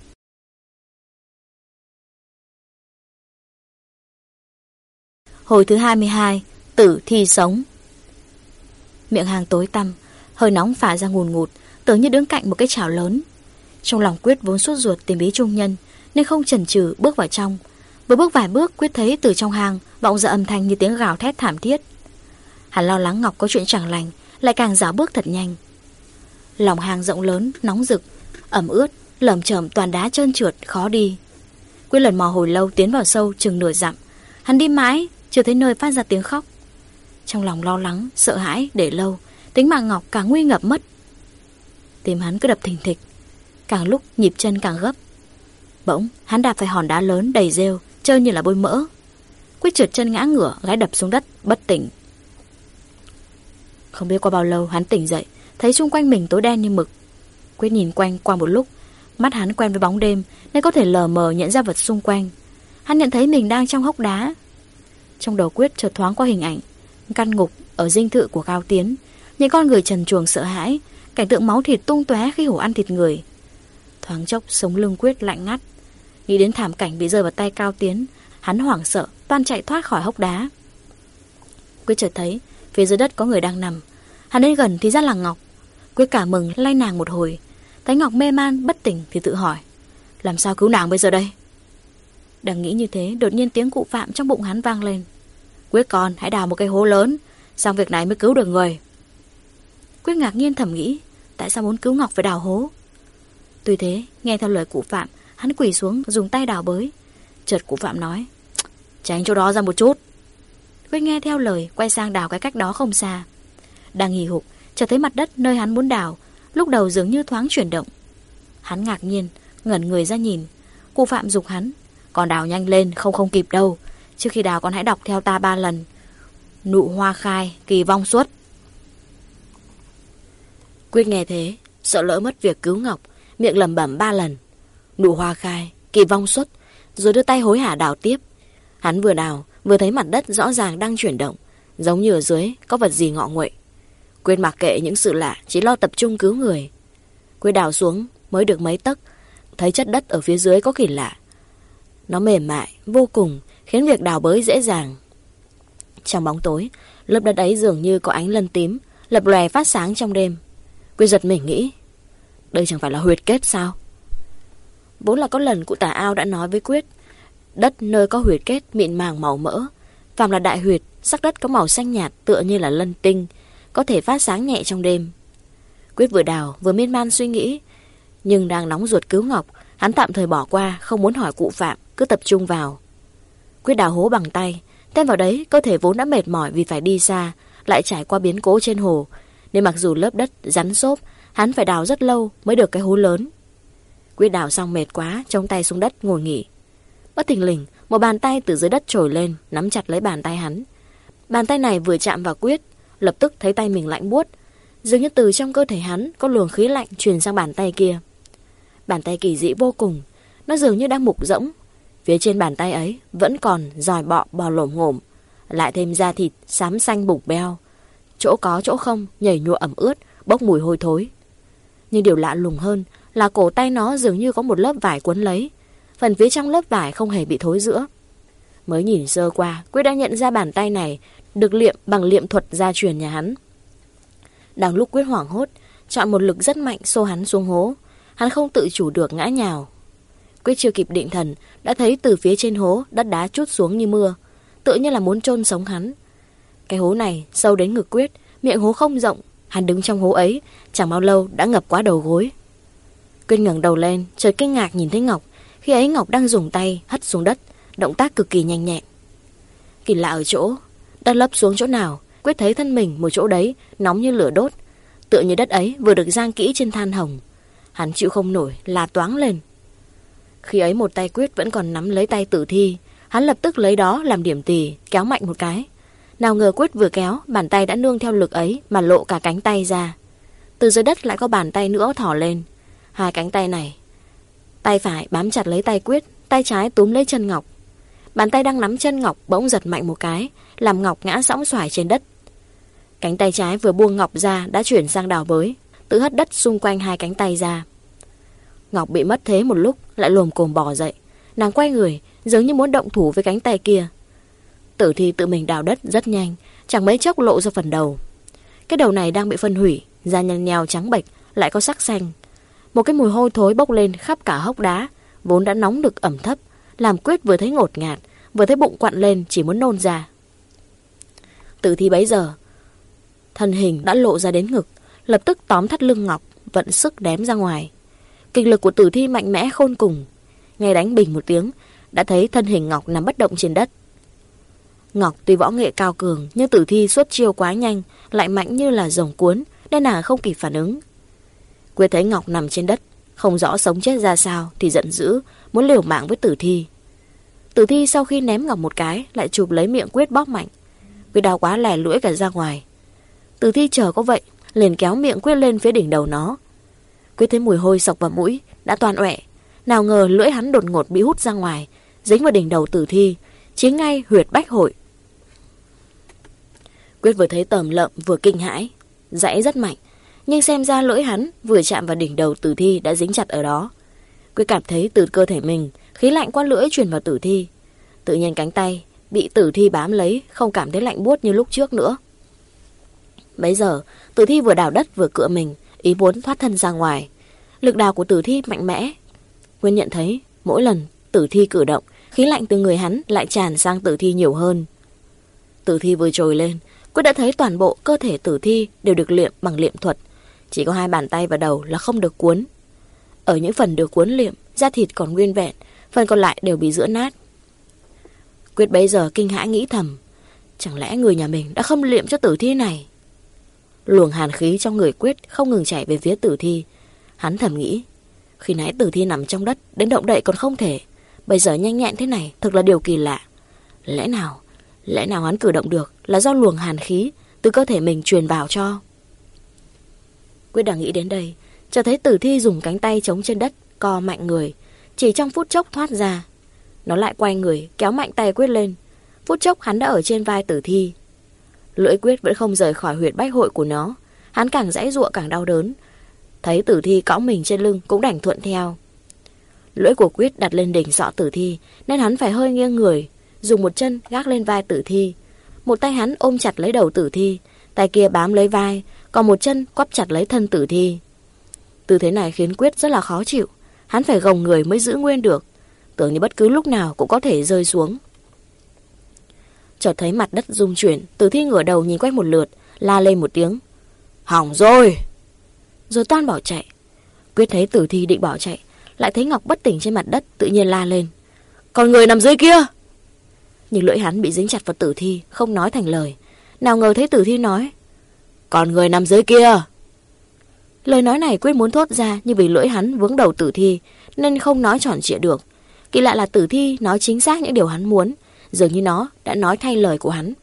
Hồi thứ hai mươi hai, tử thi sống. Miệng hang tối tăm, hơi nóng phả ra ngùn ngụt, tưởng như đứng cạnh một cái chảo lớn. Trong lòng Quyết vốn sốt ruột tìm Bí Trung Nhân, nên không chần chừ bước vào trong. Vừa bước vài bước, Quyết thấy từ trong hang vọng ra âm thanh như tiếng gào thét thảm thiết. Hắn lo lắng Ngọc có chuyện chẳng lành, lại càng dạo bước thật nhanh. Lòng hang rộng lớn, nóng rực, ẩm ướt, lởm chởm toàn đá trơn trượt, khó đi. Quyết lần mò hồi lâu tiến vào sâu chừng nửa dặm. Hắn đi mãi, chưa thấy nơi phát ra tiếng khóc. Trong lòng lo lắng, sợ hãi, để lâu, tính mạng Ngọc càng nguy ngập mất. Tim hắn cứ đập thình thịch, càng lúc nhịp chân càng gấp. Bỗng hắn đạp phải hòn đá lớn đầy rêu, trơn như là bôi mỡ. Quyết trượt chân ngã ngửa, gái đập xuống đất, bất tỉnh. Không biết qua bao lâu hắn tỉnh dậy, thấy xung quanh mình tối đen như mực. Quyết nhìn quanh qua một lúc, mắt hắn quen với bóng đêm nên có thể lờ mờ nhận ra vật xung quanh. Hắn nhận thấy mình đang trong hốc đá. Trong đầu Quyết chợt thoáng qua hình ảnh căn ngục ở dinh thự của Cao Tiến, những con người trần truồng sợ hãi, cảnh tượng máu thịt tung tóe khi hổ ăn thịt người. Thoáng chốc sống lưng Quyết lạnh ngắt. Nghĩ đến thảm cảnh bị rơi vào tay Cao Tiến, hắn hoảng sợ toan chạy thoát khỏi hốc đá. Quyết chợt thấy phía dưới đất có người đang nằm. Hắn đến gần thì ra là Ngọc. Quyết cả mừng lay nàng một hồi, thấy Ngọc mê man bất tỉnh thì tự hỏi, làm sao cứu nàng bây giờ đây? Đang nghĩ như thế, đột nhiên tiếng cụ Phạm trong bụng hắn vang lên. Quyết con, hãy đào một cái hố lớn, xong việc này mới cứu được người. Quyết ngạc nhiên thầm nghĩ, tại sao muốn cứu Ngọc phải đào hố? Tuy thế, nghe theo lời cụ Phạm, hắn quỳ xuống dùng tay đào bới. Chợt cụ Phạm nói, tránh chỗ đó ra một chút. Quyết nghe theo lời, quay sang đào cái cách đó không xa. Đang hì hục, chợt thấy mặt đất nơi hắn muốn đào lúc đầu dường như thoáng chuyển động. Hắn ngạc nhiên ngẩn người ra nhìn. Cụ Phạm giục hắn, còn đào nhanh lên, không không kịp đâu. Trước khi đào con hãy đọc theo ta ba lần: nụ hoa khai, kỳ vong xuất. Quyết nghe thế, sợ lỡ mất việc cứu Ngọc, miệng lẩm bẩm ba lần: nụ hoa khai, kỳ vong xuất, rồi đưa tay hối hả đào tiếp. Hắn vừa đào vừa thấy mặt đất rõ ràng đang chuyển động, giống như ở dưới có vật gì ngọ nguậy. Quyết mặc kệ những sự lạ, chỉ lo tập trung cứu người. Quyết đào xuống mới được mấy tấc, thấy chất đất ở phía dưới có kỳ lạ. Nó mềm mại vô cùng, khiến việc đào bới dễ dàng. Trong bóng tối, lớp đất ấy dường như có ánh lân tím lập lòe phát sáng trong đêm. Quyết giật mình nghĩ, đây chẳng phải là huyệt kết sao? Vốn là có lần cụ Tả Ao đã nói với Quyết, đất nơi có huyệt kết mịn màng màu mỡ, phàm là đại huyệt, sắc đất có màu xanh nhạt tựa như là lân tinh, có thể phát sáng nhẹ trong đêm. Quyết vừa đào vừa miên man suy nghĩ, nhưng đang nóng ruột cứu Ngọc, hắn tạm thời bỏ qua, không muốn hỏi cụ Phạm, cứ tập trung vào. Quyết đào hố bằng tay, thêm vào đấy cơ thể vốn đã mệt mỏi vì phải đi xa, lại trải qua biến cố trên hồ, nên mặc dù lớp đất rắn xốp, hắn phải đào rất lâu mới được cái hố lớn. Quyết đào xong mệt quá, chống tay xuống đất ngồi nghỉ. Bất thình lình, một bàn tay từ dưới đất trồi lên, nắm chặt lấy bàn tay hắn. Bàn tay này vừa chạm vào Quyết, lập tức thấy tay mình lạnh buốt, dường như từ trong cơ thể hắn có luồng khí lạnh truyền sang bàn tay kia. Bàn tay kỳ dị vô cùng, nó dường như đang mục rỗng. Phía trên bàn tay ấy vẫn còn giòi bọ bò lổm ngổm, lại thêm da thịt xám xanh bục beo, chỗ có chỗ không nhảy nhụa ẩm ướt, bốc mùi hôi thối. Nhưng điều lạ lùng hơn là cổ tay nó dường như có một lớp vải quấn lấy, phần phía trong lớp vải không hề bị thối rữa. Mới nhìn sơ qua, Quyết đã nhận ra bàn tay này được liệm bằng liệm thuật gia truyền nhà hắn. Đang lúc Quyết hoảng hốt, chọn một lực rất mạnh xô hắn xuống hố, hắn không tự chủ được ngã nhào. Quyết chưa kịp định thần, đã thấy từ phía trên hố đất đá trút xuống như mưa, tựa như là muốn chôn sống hắn. Cái hố này sâu đến ngực Quyết, miệng hố không rộng, hắn đứng trong hố ấy chẳng bao lâu đã ngập quá đầu gối. Quyết ngẩng đầu lên, chợt kinh ngạc nhìn thấy Ngọc. Khi ấy Ngọc đang dùng tay hất xuống đất, động tác cực kỳ nhanh nhẹn. Kỳ lạ ở chỗ, đất lấp xuống chỗ nào, Quyết thấy thân mình một chỗ đấy nóng như lửa đốt, tựa như đất ấy vừa được rang kỹ trên than hồng. Hắn chịu không nổi, la toáng lên. Khi ấy một tay Quyết vẫn còn nắm lấy tay Tử Thi, hắn lập tức lấy đó làm điểm tì, kéo mạnh một cái. Nào ngờ Quyết vừa kéo, bàn tay đã nương theo lực ấy mà lộ cả cánh tay ra. Từ dưới đất lại có bàn tay nữa thỏ lên. Hai cánh tay này, tay phải bám chặt lấy tay Quyết, tay trái túm lấy chân Ngọc. Bàn tay đang nắm chân Ngọc bỗng giật mạnh một cái, làm Ngọc ngã sõng xoài trên đất. Cánh tay trái vừa buông Ngọc ra đã chuyển sang đào bới, tự hất đất xung quanh hai cánh tay ra. Ngọc bị mất thế một lúc, lại lồm cồm bò dậy. Nàng quay người, giống như muốn động thủ với cánh tay kia. Tử Thi tự mình đào đất rất nhanh, chẳng mấy chốc lộ ra phần đầu. Cái đầu này đang bị phân hủy, da nhăn nheo trắng bệch, lại có sắc xanh. Một cái mùi hôi thối bốc lên khắp cả hốc đá, vốn đã nóng nực ẩm thấp, làm Quyết vừa thấy ngột ngạt, vừa thấy bụng quặn lên chỉ muốn nôn ra. Tử Thi bấy giờ thân hình đã lộ ra đến ngực, lập tức tóm thắt lưng Ngọc, vận sức đém ra ngoài. Kinh lực của Tử Thi mạnh mẽ khôn cùng, nghe đánh bình một tiếng, đã thấy thân hình Ngọc nằm bất động trên đất. Ngọc tuy võ nghệ cao cường, nhưng Tử Thi xuất chiêu quá nhanh, lại mạnh như là rồng cuốn, nên nàng không kịp phản ứng. Quyết thấy Ngọc nằm trên đất, không rõ sống chết ra sao thì giận dữ, muốn liều mạng với Tử Thi. Tử thi sau khi ném ngọc một cái lại chụp lấy miệng Quyết bóp mạnh. Quyết đau quá lè lưỡi cả ra ngoài. Tử thi chờ có vậy liền kéo miệng Quyết lên phía đỉnh đầu nó. Quyết thấy mùi hôi sộc vào mũi, đã toàn ọe. Nào ngờ lưỡi hắn đột ngột bị hút ra ngoài, dính vào đỉnh đầu tử thi, chí ngay huyệt bách hội. Quyết vừa thấy tởm lợm vừa kinh hãi, giãy rất mạnh, nhưng xem ra lưỡi hắn vừa chạm vào đỉnh đầu tử thi đã dính chặt ở đó. Quyết cảm thấy từ cơ thể mình khí lạnh qua lưỡi truyền vào tử thi. Tự nhiên cánh tay bị tử thi bám lấy, không cảm thấy lạnh buốt như lúc trước nữa. Bấy giờ tử thi vừa đào đất vừa cựa mình, ý muốn thoát thân ra ngoài. Lực đào của tử thi mạnh mẽ. Quyết nhận thấy mỗi lần tử thi cử động, khí lạnh từ người hắn lại tràn sang tử thi nhiều hơn. Tử thi vừa trồi lên, Quyết đã thấy toàn bộ cơ thể tử thi đều được liệm bằng liệm thuật. Chỉ có hai bàn tay và đầu là không được cuốn. Ở những phần được cuốn liệm, da thịt còn nguyên vẹn, phần còn lại đều bị giữa nát. Quyết bấy giờ kinh hãi nghĩ thầm, chẳng lẽ người nhà mình đã không liệm cho tử thi này? Luồng hàn khí trong người Quyết không ngừng chảy về phía tử thi. Hắn thầm nghĩ, khi nãy tử thi nằm trong đất, đến động đậy còn không thể, bây giờ nhanh nhẹn thế này thực là điều kỳ lạ. Lẽ nào, lẽ nào hắn cử động được là do luồng hàn khí từ cơ thể mình truyền vào cho? Quyết đang nghĩ đến đây, chợt thấy tử thi dùng cánh tay chống trên đất, co mạnh người, chỉ trong phút chốc thoát ra. Nó lại quay người, kéo mạnh tay Quyết lên. Phút chốc hắn đã ở trên vai tử thi. Lưỡi Quyết vẫn không rời khỏi huyệt bách hội của nó. Hắn càng giãy giụa càng đau đớn. Thấy tử thi cõng mình trên lưng cũng đành thuận theo. Lưỡi của Quyết đặt lên đỉnh sọ tử thi, nên hắn phải hơi nghiêng người, dùng một chân gác lên vai tử thi. Một tay hắn ôm chặt lấy đầu tử thi, tay kia bám lấy vai, còn một chân quắp chặt lấy thân tử thi. Tư thế này khiến Quyết rất là khó chịu. Hắn phải gồng người mới giữ nguyên được, tưởng như bất cứ lúc nào cũng có thể rơi xuống. Chợt thấy mặt đất rung chuyển, tử thi ngửa đầu nhìn quanh một lượt, la lên một tiếng, hỏng rồi, rồi toan bỏ chạy. Quyết thấy tử thi định bỏ chạy, lại thấy Ngọc bất tỉnh trên mặt đất, tự nhiên la lên, còn người nằm dưới kia. Nhưng lưỡi hắn bị dính chặt vào tử thi, không nói thành lời. Nào ngờ thấy tử thi nói, còn người nằm dưới kia. Lời nói này Quyết muốn thốt ra, nhưng vì lưỡi hắn vướng đầu tử thi nên không nói tròn trịa được. Kỳ lạ là tử thi nói chính xác những điều hắn muốn, dường như nó đã nói thay lời của hắn.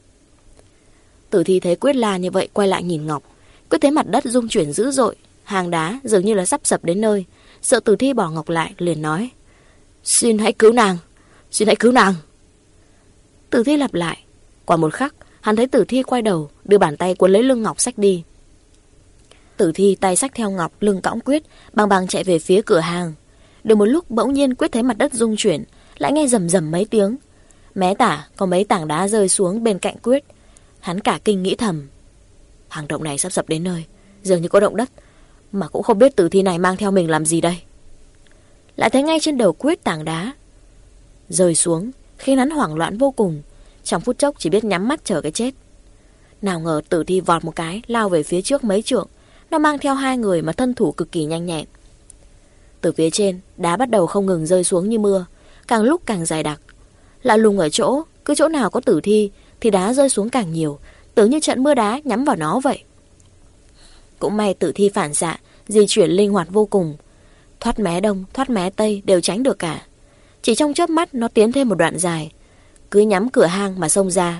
Tử thi thấy Quyết la như vậy, quay lại nhìn Ngọc. Quyết thấy mặt đất rung chuyển dữ dội, hang đá dường như là sắp sập đến nơi. Sợ tử thi bỏ Ngọc lại, liền nói, xin hãy cứu nàng, xin hãy cứu nàng. Tử thi lặp lại. Qua một khắc, hắn thấy tử thi quay đầu, đưa bàn tay cuốn lấy lưng Ngọc xách đi. Tử thi tay xách theo Ngọc, lưng cõng Quyết, bằng bằng chạy về phía cửa hàng. Được một lúc bỗng nhiên Quyết thấy mặt đất rung chuyển, lại nghe rầm rầm mấy tiếng. Mé tả có mấy tảng đá rơi xuống bên cạnh Quyết. Hắn cả kinh nghĩ thầm, hang động này sắp sập đến nơi, dường như có động đất, mà cũng không biết tử thi này mang theo mình làm gì đây. Lại thấy ngay trên đầu Quyết tảng đá rơi xuống, khiến hắn hoảng loạn vô cùng. Trong phút chốc chỉ biết nhắm mắt chờ cái chết. Nào ngờ tử thi vọt một cái, lao về phía trước mấy trượng. Nó mang theo hai người mà thân thủ cực kỳ nhanh nhẹn. Từ phía trên, đá bắt đầu không ngừng rơi xuống như mưa, càng lúc càng dày đặc. Lạ lùng ở chỗ, cứ chỗ nào có tử thi thì đá rơi xuống càng nhiều, tưởng như trận mưa đá nhắm vào nó vậy. Cũng may tử thi phản xạ, di chuyển linh hoạt vô cùng. Thoát mé đông, thoát mé tây đều tránh được cả. Chỉ trong chớp mắt nó tiến thêm một đoạn dài, cứ nhắm cửa hang mà xông ra.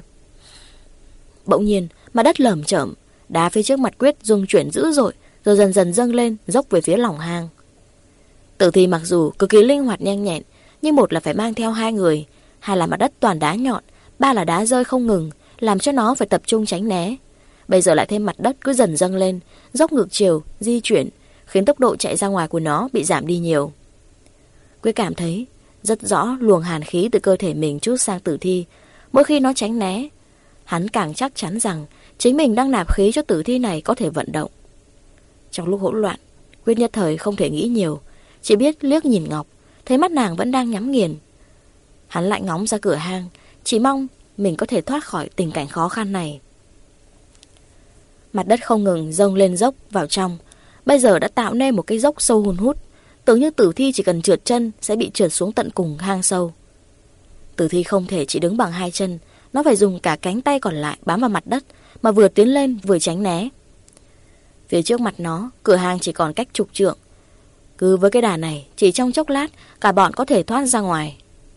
Bỗng nhiên, mặt đất lởm chởm, đá phía trước mặt Quyết rung chuyển dữ dội, rồi dần dần dâng lên, dốc về phía lòng hang. Tử thi mặc dù cực kỳ linh hoạt nhanh nhẹn, nhưng một là phải mang theo hai người, hai là mặt đất toàn đá nhọn, ba là đá rơi không ngừng, làm cho nó phải tập trung tránh né. Bây giờ lại thêm mặt đất cứ dần dâng lên, dốc ngược chiều, di chuyển, khiến tốc độ chạy ra ngoài của nó bị giảm đi nhiều. Quyết cảm thấy rất rõ luồng hàn khí từ cơ thể mình trút sang tử thi. Mỗi khi nó tránh né, hắn càng chắc chắn rằng chính mình đang nạp khí cho tử thi này có thể vận động. Trong lúc hỗn loạn, Quyết nhất thời không thể nghĩ nhiều, chỉ biết liếc nhìn Ngọc, thấy mắt nàng vẫn đang nhắm nghiền. Hắn lại ngóng ra cửa hang, chỉ mong mình có thể thoát khỏi tình cảnh khó khăn này. Mặt đất không ngừng dâng lên dốc vào trong, bây giờ đã tạo nên một cái dốc sâu hun hút, tưởng như tử thi chỉ cần trượt chân sẽ bị trượt xuống tận cùng hang sâu. Tử thi không thể chỉ đứng bằng hai chân, nó phải dùng cả cánh tay còn lại bám vào mặt đất, mà vừa tiến lên vừa tránh né. Phía trước mặt nó, cửa hang chỉ còn cách chục trượng. Cứ với cái đà này, chỉ trong chốc lát cả bọn có thể thoát ra ngoài.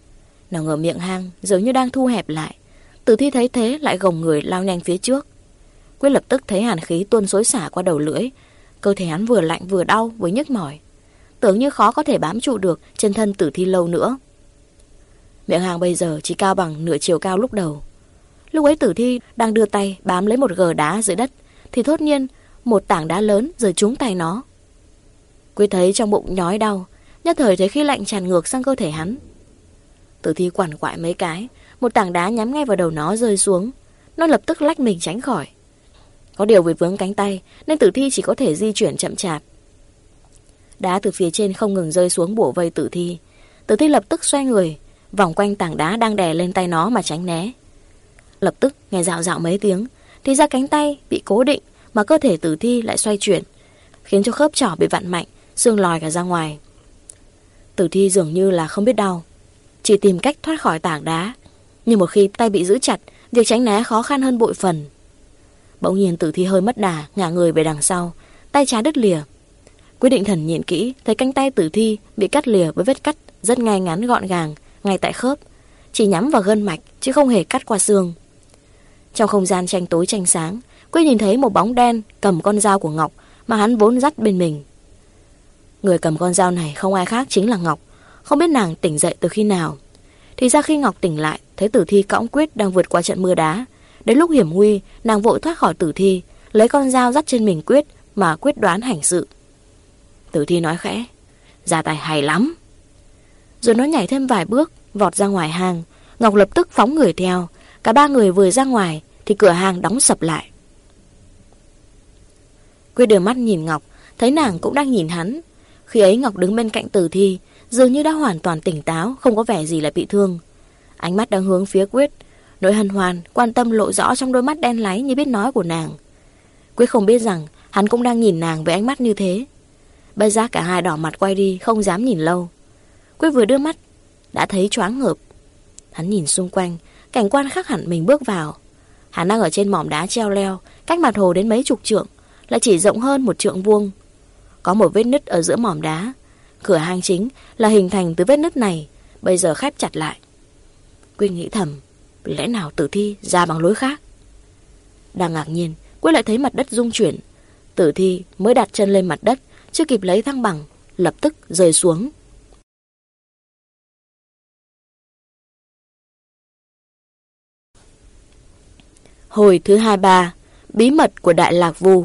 Nào ngờ miệng hang dường như đang thu hẹp lại. Tử thi thấy thế lại gồng người lao nhanh phía trước. Quyết lập tức thấy hàn khí tuôn xối xả qua đầu lưỡi. Cơ thể hắn vừa lạnh vừa đau vừa nhức mỏi, tưởng như khó có thể bám trụ được trên thân tử thi lâu nữa. Miệng hang bây giờ chỉ cao bằng nửa chiều cao lúc đầu. Lúc ấy tử thi đang đưa tay bám lấy một gờ đá dưới đất, thì thốt nhiên một tảng đá lớn rơi trúng tay nó. Quyết thấy trong bụng nhói đau, nhất thời thấy khí lạnh tràn ngược sang cơ thể hắn. Tử thi quằn quại mấy cái, một tảng đá nhắm ngay vào đầu nó rơi xuống. Nó lập tức lách mình tránh khỏi. Có điều vì vướng cánh tay nên tử thi chỉ có thể di chuyển chậm chạp. Đá từ phía trên không ngừng rơi xuống bủa vây tử thi. Tử thi lập tức xoay người, vòng quanh tảng đá đang đè lên tay nó mà tránh né. Lập tức nghe rạo rạo mấy tiếng, thì ra cánh tay bị cố định mà cơ thể tử thi lại xoay chuyển, khiến cho khớp trỏ bị vặn mạnh, xương lòi cả ra ngoài. Tử thi dường như là không biết đau, chỉ tìm cách thoát khỏi tảng đá. Nhưng một khi tay bị giữ chặt, việc tránh né khó khăn hơn bội phần. Bỗng nhiên tử thi hơi mất đà, ngả người về đằng sau, tay trái đứt lìa. Quyết định thần nhìn kỹ, thấy cánh tay tử thi bị cắt lìa với vết cắt rất ngay ngắn gọn gàng, ngay tại khớp, chỉ nhắm vào gân mạch chứ không hề cắt qua xương. Trong không gian tranh tối tranh sáng, Quyết nhìn thấy một bóng đen cầm con dao của Ngọc mà hắn vốn dắt bên mình. Người cầm con dao này không ai khác chính là Ngọc. Không biết nàng tỉnh dậy từ khi nào. Thì ra khi Ngọc tỉnh lại, thấy tử thi cõng Quyết đang vượt qua trận mưa đá. Đến lúc hiểm nguy, nàng vội thoát khỏi tử thi, lấy con dao dắt trên mình Quyết mà quyết đoán hành sự. Tử thi nói khẽ: "Ra tay hay lắm." Rồi nó nhảy thêm vài bước, vọt ra ngoài hang. Ngọc lập tức phóng người theo. Cả ba người vừa ra ngoài thì cửa hang đóng sập lại. Quyết đưa mắt nhìn Ngọc, thấy nàng cũng đang nhìn hắn. Khi ấy Ngọc đứng bên cạnh tử thi, dường như đã hoàn toàn tỉnh táo, không có vẻ gì là bị thương. Ánh mắt đang hướng phía Quyết, nỗi hân hoan, quan tâm lộ rõ trong đôi mắt đen láy như biết nói của nàng. Quyết không biết rằng hắn cũng đang nhìn nàng với ánh mắt như thế. Bất giác cả hai đỏ mặt quay đi, không dám nhìn lâu. Quyết vừa đưa mắt đã thấy choáng ngợp. Hắn nhìn xung quanh, cảnh quan khác hẳn mình bước vào. Hắn đang ở trên mỏm đá treo leo, cách mặt hồ đến mấy chục trượng, lại chỉ rộng hơn một trượng vuông. Có một vết nứt ở giữa mỏm đá. Cửa hang chính là hình thành từ vết nứt này, bây giờ khép chặt lại. Quyết nghĩ thầm, lẽ nào tử thi ra bằng lối khác? Đang ngạc nhiên, Quyết lại thấy mặt đất rung chuyển. Tử thi mới đặt chân lên mặt đất, chưa kịp lấy thăng bằng, lập tức rơi xuống. Hồi thứ hai ba, bí mật của Đại Lạc Vu.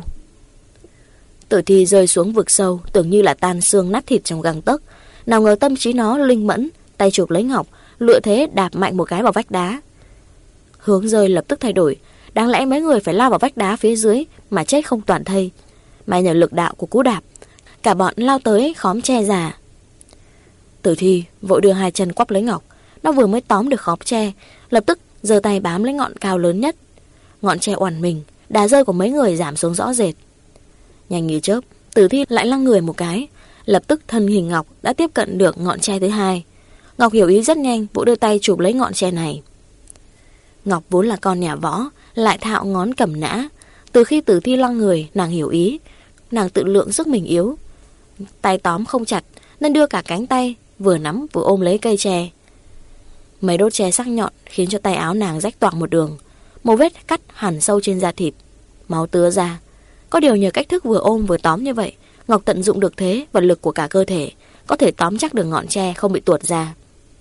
Tử thi rơi xuống vực sâu, tưởng như là tan xương nát thịt trong gang tấc. Nào ngờ tâm trí nó linh mẫn, tay chụp lấy Ngọc, lựa thế đạp mạnh một cái vào vách đá. Hướng rơi lập tức thay đổi. Đáng lẽ mấy người phải lao vào vách đá phía dưới mà chết không toàn thây. Mà nhờ lực đạo của cú đạp, cả bọn lao tới khóm tre già. Tử thi vội đưa hai chân quắp lấy Ngọc. Nó vừa mới tóm được khóm tre, lập tức giơ tay bám lấy ngọn cao lớn nhất. Ngọn tre oằn mình, đà rơi của mấy người giảm xuống rõ rệt. Nhanh như chớp, tử thi lại lăng người một cái, lập tức thân hình Ngọc đã tiếp cận được ngọn tre thứ hai. Ngọc hiểu ý rất nhanh, vội đưa tay chụp lấy ngọn tre này. Ngọc vốn là con nhà võ, lại thạo ngón cầm nã. Từ khi tử thi lăng người, nàng hiểu ý. Nàng tự lượng sức mình yếu, tay tóm không chặt, nên đưa cả cánh tay vừa nắm vừa ôm lấy cây tre. Mấy đốt tre sắc nhọn khiến cho tay áo nàng rách toạc một đường. Một vết cắt hẳn sâu trên da thịt, máu tứa ra. Có điều nhờ cách thức vừa ôm vừa tóm như vậy, Ngọc tận dụng được thế và lực của cả cơ thể, có thể tóm chắc được ngọn tre không bị tuột ra.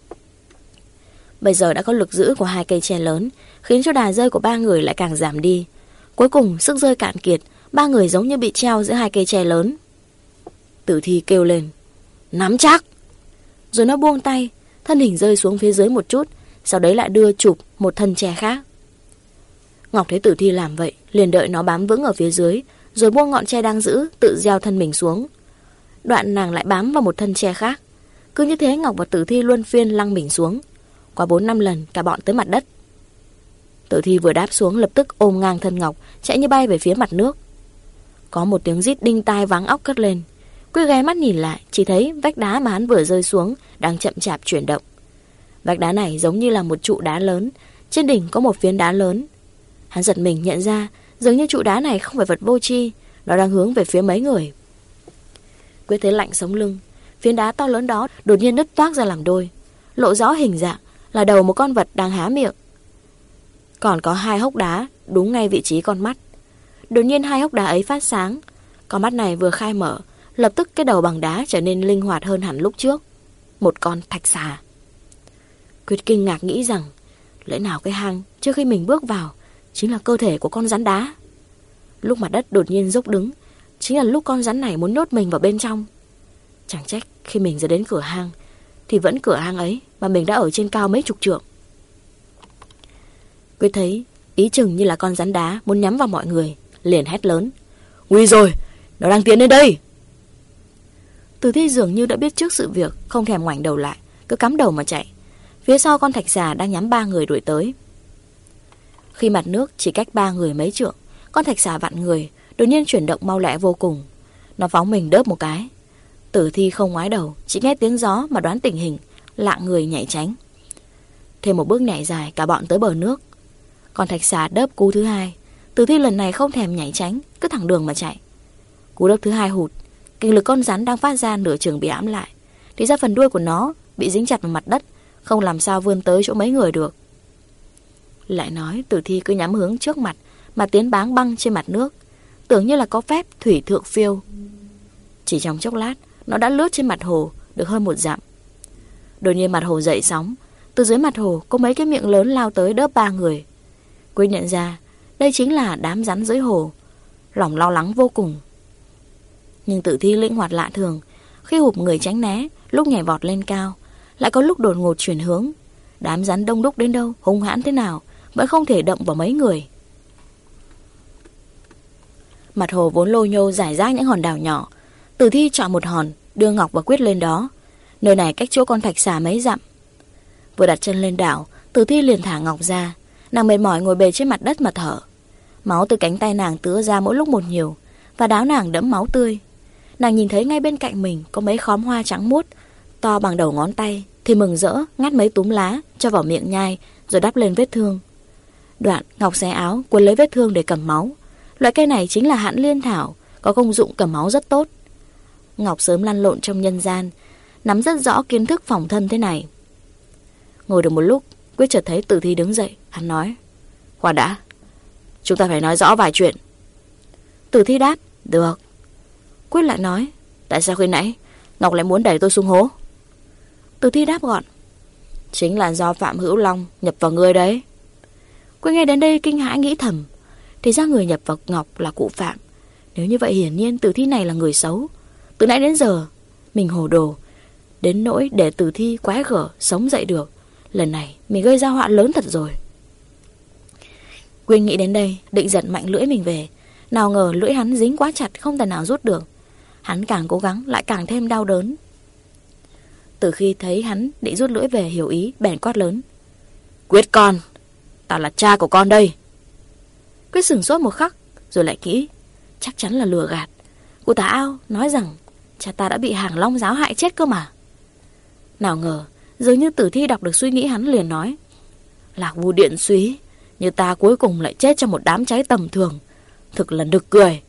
Bây giờ đã có lực giữ của hai cây tre lớn, khiến cho đà rơi của ba người lại càng giảm đi. Cuối cùng sức rơi cạn kiệt, ba người giống như bị treo giữa hai cây tre lớn. Tử thi kêu lên: "Nắm chắc!" Rồi nó buông tay, thân hình rơi xuống phía dưới một chút, sau đấy lại đưa chụp một thân tre khác. Ngọc thấy tử thi làm vậy, liền đợi nó bám vững ở phía dưới, rồi buông ngọn tre đang giữ, tự gieo thân mình xuống. Đoạn nàng lại bám vào một thân tre khác. Cứ như thế Ngọc và tử thi luân phiên lăng mình xuống. Qua bốn năm lần cả bọn tới mặt đất. Tử thi vừa đáp xuống lập tức ôm ngang thân Ngọc, chạy như bay về phía mặt nước. Có một tiếng rít đinh tai váng óc cất lên. Quyết ghé mắt nhìn lại, chỉ thấy vách đá mà hắn vừa rơi xuống đang chậm chạp chuyển động. Vách đá này giống như là một trụ đá lớn, trên đỉnh có một phiến đá lớn. Hắn giật mình nhận ra dường như trụ đá này không phải vật vô tri, nó đang hướng về phía mấy người. Quyết thấy lạnh sống lưng. Phiến đá to lớn đó đột nhiên nứt toác ra làm đôi, lộ rõ hình dạng là đầu một con vật đang há miệng. Còn có hai hốc đá đúng ngay vị trí con mắt. Đột nhiên hai hốc đá ấy phát sáng. Con mắt này vừa khai mở, lập tức cái đầu bằng đá trở nên linh hoạt hơn hẳn lúc trước. Một con thạch xà. Quyết kinh ngạc nghĩ rằng lẽ nào cái hang trước khi mình bước vào chính là cơ thể của con rắn đá. Lúc mặt đất đột nhiên dốc đứng, chính là lúc con rắn này muốn nhốt mình vào bên trong. Chẳng trách khi mình ra đến cửa hang thì vẫn cửa hang ấy mà mình đã ở trên cao mấy chục trượng. Quyết thấy ý chừng như là con rắn đá muốn nhắm vào mọi người, liền hét lớn: nguy rồi, nó đang tiến đến đây. Tử thi dường như đã biết trước sự việc, không thèm ngoảnh đầu lại, cứ cắm đầu mà chạy. Phía sau con thạch xà đang nhắm ba người đuổi tới. Khi mặt nước chỉ cách ba người mấy trượng, con thạch xà vặn người, đột nhiên chuyển động mau lẹ vô cùng. Nó phóng mình đớp một cái. Tử thi không ngoái đầu, chỉ nghe tiếng gió mà đoán tình hình, lạng người nhảy tránh. Thêm một bước nhảy dài, cả bọn tới bờ nước. Con thạch xà đớp cú thứ hai. Tử thi lần này không thèm nhảy tránh, cứ thẳng đường mà chạy. Cú đớp thứ hai hụt, kinh lực con rắn đang phát ra nửa chừng bị ẵm lại, thì ra phần đuôi của nó bị dính chặt vào mặt đất, không làm sao vươn tới chỗ mấy người được. Lại nói tử thi cứ nhắm hướng trước mặt mà tiến báng băng trên mặt nước, tưởng như là có phép thủy thượng phiêu. Chỉ trong chốc lát, nó đã lướt trên mặt hồ được hơn một dặm. Đột nhiên mặt hồ dậy sóng, từ dưới mặt hồ có mấy cái miệng lớn lao tới đớp ba người. Quyết nhận ra đây chính là đám rắn dưới hồ, lòng lo lắng vô cùng. Nhưng tử thi linh hoạt lạ thường, khi hụp người tránh né, lúc nhảy vọt lên cao, lại có lúc đột ngột chuyển hướng. Đám rắn đông đúc đến đâu, hung hãn thế nào, vẫn không thể động vào mấy người. Mặt hồ vốn lô nhô rải rác những hòn đảo nhỏ. Tử thi chọn một hòn, đưa Ngọc và Quyết lên đó. Nơi này cách chỗ con thạch xà mấy dặm. Vừa đặt chân lên đảo, tử thi liền thả Ngọc ra. Nàng mệt mỏi ngồi bệt trên mặt đất mà thở. Máu từ cánh tay nàng tứa ra mỗi lúc một nhiều, và áo nàng đẫm máu tươi. Nàng nhìn thấy ngay bên cạnh mình có mấy khóm hoa trắng muốt, to bằng đầu ngón tay, thì mừng rỡ ngắt mấy túm lá cho vào miệng nhai, rồi đắp lên vết thương. Đoạn Ngọc xé áo cuốn lấy vết thương để cầm máu. Loại cây này chính là hãn liên thảo, có công dụng cầm máu rất tốt. Ngọc sớm lăn lộn trong nhân gian, nắm rất rõ kiến thức phòng thân thế này. Ngồi được một lúc, Quyết chợt thấy tử thi đứng dậy. Hắn nói: khoan đã, chúng ta phải nói rõ vài chuyện. Tử thi đáp: được. Quyết lại nói: tại sao khi nãy Ngọc lại muốn đẩy tôi xuống hố? Tử thi đáp gọn: chính là do Phạm Hữu Long nhập vào người đấy. Quyết nghe đến đây kinh hãi nghĩ thầm, thì ra người nhập vào Ngọc là cụ Phạm. Nếu như vậy hiển nhiên tử thi này là người xấu. Từ nãy đến giờ mình hồ đồ đến nỗi để tử thi quái gở sống dậy được. Lần này mình gây ra họa lớn thật rồi. Quyên nghĩ đến đây, định giật mạnh lưỡi mình về. Nào ngờ lưỡi hắn dính quá chặt, không thể nào rút được. Hắn càng cố gắng lại càng thêm đau đớn. Từ khi thấy hắn định rút lưỡi về hiểu ý, bèn quát lớn: Quyết con, tao là cha của con đây. Quyết sửng sốt một khắc, rồi lại nghĩ chắc chắn là lừa gạt. Cụ Tà Ao nói rằng cha ta đã bị Hàng Long giáo hại chết cơ mà. Nào ngờ dường như tử thi đọc được suy nghĩ hắn, liền nói: Lạc Vu Điện Súy, như ta cuối cùng lại chết trong một đám cháy tầm thường, thực là nực cười.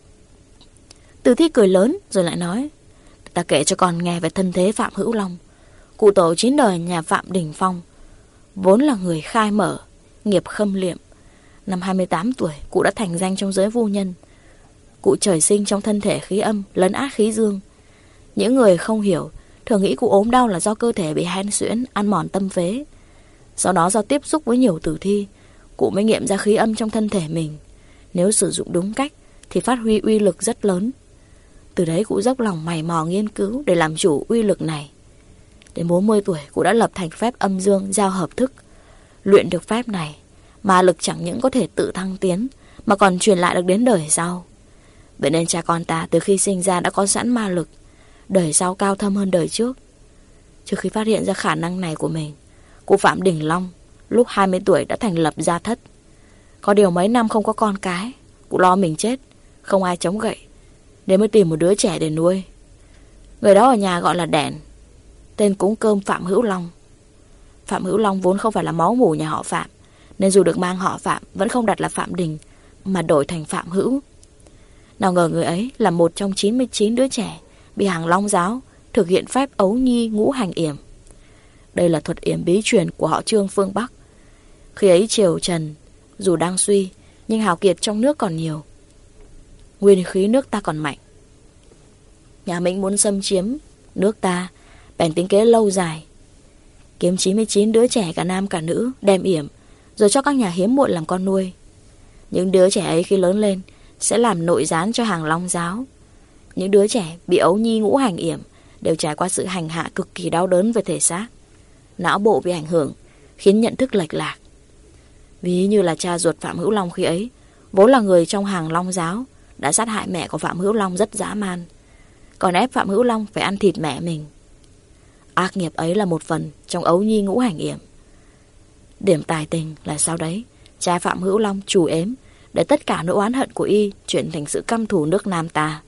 Tử thi cười lớn rồi lại nói: Ta kể cho con nghe về thân thế Phạm Hữu Long. Cụ tổ chín đời nhà Phạm Đình Phong, vốn là người khai mở, nghiệp khâm liệm. Năm hai mươi tám tuổi, cụ đã thành danh trong giới vu nhân. Cụ trời sinh trong thân thể khí âm, lấn át khí dương. Những người không hiểu thường nghĩ cụ ốm đau là do cơ thể bị hen suyễn, ăn mòn tâm phế. Sau đó do tiếp xúc với nhiều tử thi, cụ mới nghiệm ra khí âm trong thân thể mình. Nếu sử dụng đúng cách thì phát huy uy lực rất lớn. Từ đấy cụ dốc lòng mày mò nghiên cứu để làm chủ uy lực này. Đến bốn mươi tuổi, cụ đã lập thành phép âm dương giao hợp thức. Luyện được phép này, ma lực chẳng những có thể tự thăng tiến, mà còn truyền lại được đến đời sau. Vậy nên cha con ta từ khi sinh ra đã có sẵn ma lực, đời sau cao thâm hơn đời trước. Trước khi phát hiện ra khả năng này của mình, cụ Phạm Đình Long lúc hai mươi tuổi đã thành lập gia thất. Có điều mấy năm không có con cái, cụ lo mình chết, không ai chống gậy, nên mới tìm một đứa trẻ để nuôi. Người đó ở nhà gọi là Đèn, tên cúng cơm Phạm Hữu Long. Phạm Hữu Long vốn không phải là máu mủ nhà họ Phạm, nên dù được mang họ Phạm vẫn không đặt là Phạm Đình, mà đổi thành Phạm Hữu. Nào ngờ người ấy là một trong chín mươi chín đứa trẻ bị Hàng Long giáo thực hiện phép ấu nhi ngũ hành yểm. đây là thuật yểm bí truyền của họ Trương phương Bắc. Khi ấy triều Trần dù đang suy, nhưng hào kiệt trong nước còn nhiều, nguyên khí nước ta còn mạnh. Nhà Minh muốn xâm chiếm nước ta, bèn tính kế lâu dài, kiếm chín mươi chín đứa trẻ cả nam cả nữ, đem yểm, rồi cho các nhà hiếm muộn làm con nuôi. Những đứa trẻ ấy khi lớn lên sẽ làm nội gián cho hàng Long giáo. Những đứa trẻ bị ấu nhi ngũ hành yểm đều trải qua sự hành hạ cực kỳ đau đớn về thể xác, não bộ bị ảnh hưởng, khiến nhận thức lệch lạc. Ví như là cha ruột Phạm Hữu Long khi ấy, vốn là người trong hàng Long giáo, đã sát hại mẹ của Phạm Hữu Long rất dã man, còn ép Phạm Hữu Long phải ăn thịt mẹ mình. Ác nghiệp ấy là một phần trong ấu nhi ngũ hành yểm. Điểm tài tình là sau đấy cha Phạm Hữu Long trù ếm để tất cả nỗi oán hận của y chuyển thành sự căm thù nước Nam ta.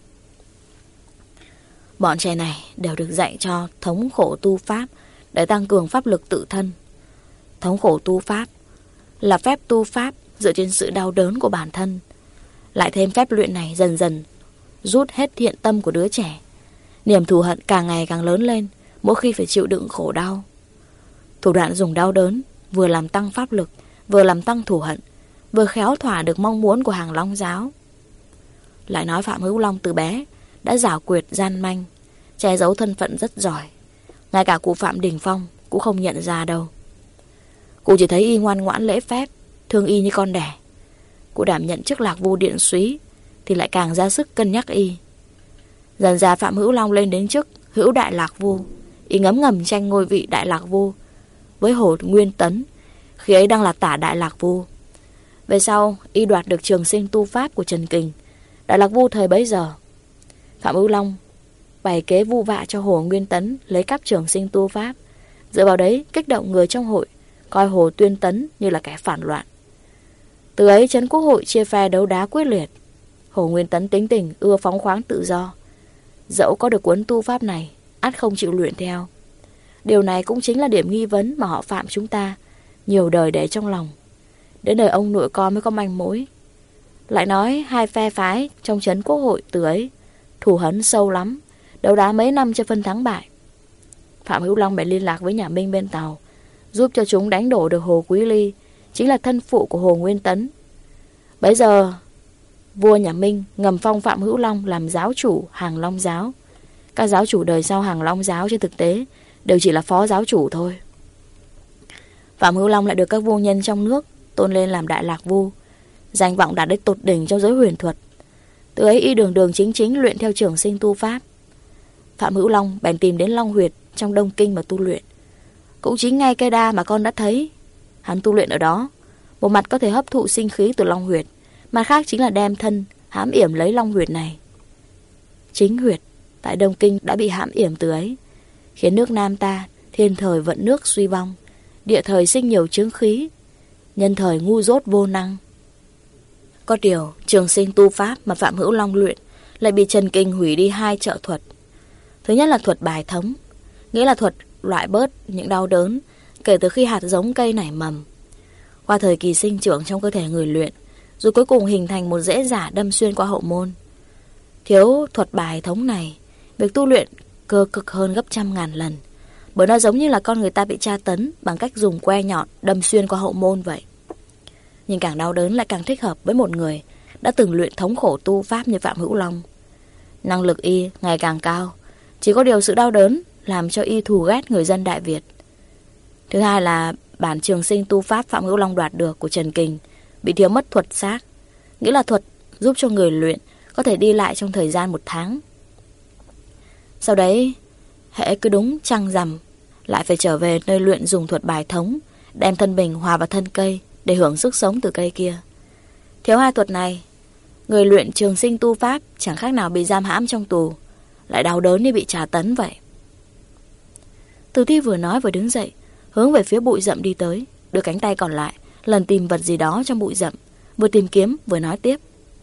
Bọn trẻ này đều được dạy cho thống khổ tu pháp để tăng cường pháp lực tự thân. Thống khổ tu pháp là phép tu pháp dựa trên sự đau đớn của bản thân. Lại thêm phép luyện này dần dần rút hết thiện tâm của đứa trẻ. Niềm thù hận càng ngày càng lớn lên mỗi khi phải chịu đựng khổ đau. Thủ đoạn dùng đau đớn vừa làm tăng pháp lực, vừa làm tăng thù hận, vừa khéo thỏa được mong muốn của hàng Long giáo. Lại nói Phạm Hữu Long từ bé đã giảo quyệt gian manh, che giấu thân phận rất giỏi. Ngay cả cụ Phạm Đình Phong cũng không nhận ra đâu. Cụ chỉ thấy y ngoan ngoãn lễ phép, thương y như con đẻ. Cụ đảm nhận chức Lạc Vu điện súy thì lại càng ra sức cân nhắc y. Dần dà Phạm Hữu Long lên đến chức Hữu Đại Lạc Vu. Y ngấm ngầm tranh ngôi vị Đại Lạc Vu với Hồ Nguyên Tấn, khi ấy đang là Tả Đại Lạc Vu. Về sau y đoạt được trường sinh tu pháp của Trần Kình, Đại Lạc Vu thời bấy giờ. Phạm Hữu Long bày kế vu vạ cho Hồ Nguyên Tấn lấy cắp trường sinh tu pháp, dựa vào đấy kích động người trong hội coi Hồ Tuyên Tấn như là kẻ phản loạn. Từ ấy trấn quốc hội chia phe đấu đá quyết liệt. Hồ Nguyên Tấn tính tình ưa phóng khoáng tự do, dẫu có được cuốn tu pháp này ắt không chịu luyện theo. Điều này cũng chính là điểm nghi vấn mà họ Phạm chúng ta nhiều đời để trong lòng. Đến đời ông nội con mới có manh mối. Lại nói hai phe phái trong trấn quốc hội từ ấy thù hấn sâu lắm, đấu đá mấy năm chưa phân thắng bại. Phạm Hữu Long bèn liên lạc với nhà Minh bên Tàu, giúp cho chúng đánh đổ được Hồ Quý Ly, chính là thân phụ của Hồ Nguyên Tấn. Bấy giờ vua nhà Minh ngầm phong Phạm Hữu Long làm giáo chủ hàng Long giáo. Các giáo chủ đời sau hàng Long giáo trên thực tế đều chỉ là phó giáo chủ thôi. Phạm Hữu Long lại được các vua nhân trong nước tôn lên làm Đại Lạc Vu, danh vọng đạt đến tột đỉnh trong giới huyền thuật. Từ ấy y đường đường chính chính luyện theo trường sinh tu pháp. Phạm Hữu Long bèn tìm đến Long Huyệt trong Đông Kinh mà tu luyện. Cũng chính ngay cây đa mà con đã thấy, hắn tu luyện ở đó, một mặt có thể hấp thụ sinh khí từ Long Huyệt, mặt khác chính là đem thân hãm yểm lấy Long Huyệt này. Chính huyệt tại Đông Kinh đã bị hãm yểm từ ấy, khiến nước Nam ta thiên thời vận nước suy vong, địa thời sinh nhiều chướng khí, nhân thời ngu dốt vô năng. Có điều trường sinh tu pháp mà Phạm Hữu Long luyện lại bị Trần Kình hủy đi hai trợ thuật. Thứ nhất là thuật bài thống, nghĩa là thuật loại bớt những đau đớn kể từ khi hạt giống cây nảy mầm, qua thời kỳ sinh trưởng trong cơ thể người luyện, rồi cuối cùng hình thành một rễ giả đâm xuyên qua hậu môn. Thiếu thuật bài thống này, việc tu luyện cơ cực hơn gấp trăm ngàn lần, bởi nó giống như là con người ta bị tra tấn bằng cách dùng que nhọn đâm xuyên qua hậu môn vậy. Nhưng càng đau đớn lại càng thích hợp với một người đã từng luyện thống khổ tu pháp như Phạm Hữu Long. Năng lực y ngày càng cao, chỉ có điều sự đau đớn làm cho y thù ghét người dân Đại Việt. Thứ hai là bản trường sinh tu pháp Phạm Hữu Long đoạt được của Trần Kình bị thiếu mất thuật xác, nghĩa là thuật giúp cho người luyện có thể đi lại trong thời gian một tháng. Sau đấy, hễ cứ đúng trăng rằm lại phải trở về nơi luyện dùng thuật bài thống, đem thân mình hòa vào thân cây để hưởng sức sống từ cây kia. Thiếu hai thuật này, người luyện trường sinh tu pháp chẳng khác nào bị giam hãm trong tù, lại đau đớn như bị tra tấn vậy. Từ Thi vừa nói vừa đứng dậy, hướng về phía bụi rậm đi tới, đưa cánh tay còn lại lần tìm vật gì đó trong bụi rậm, vừa tìm kiếm vừa nói tiếp.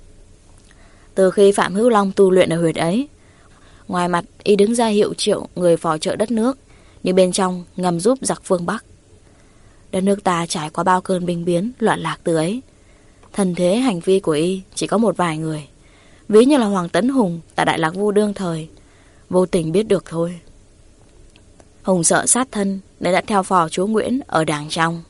Từ khi Phạm Hữu Long tu luyện ở huyệt ấy, ngoài mặt y đứng ra hiệu triệu người phò trợ đất nước, nhưng bên trong ngầm giúp giặc phương Bắc. Đất nước ta trải qua bao cơn binh biến loạn lạc từ ấy, thần thế hành vi của y chỉ có một vài người, ví như là Hoàng Tấn Hùng tại Đại Lạc Vu đương thời, vô tình biết được thôi. Hùng sợ sát thân nên đã theo phò chúa Nguyễn ở đàng trong.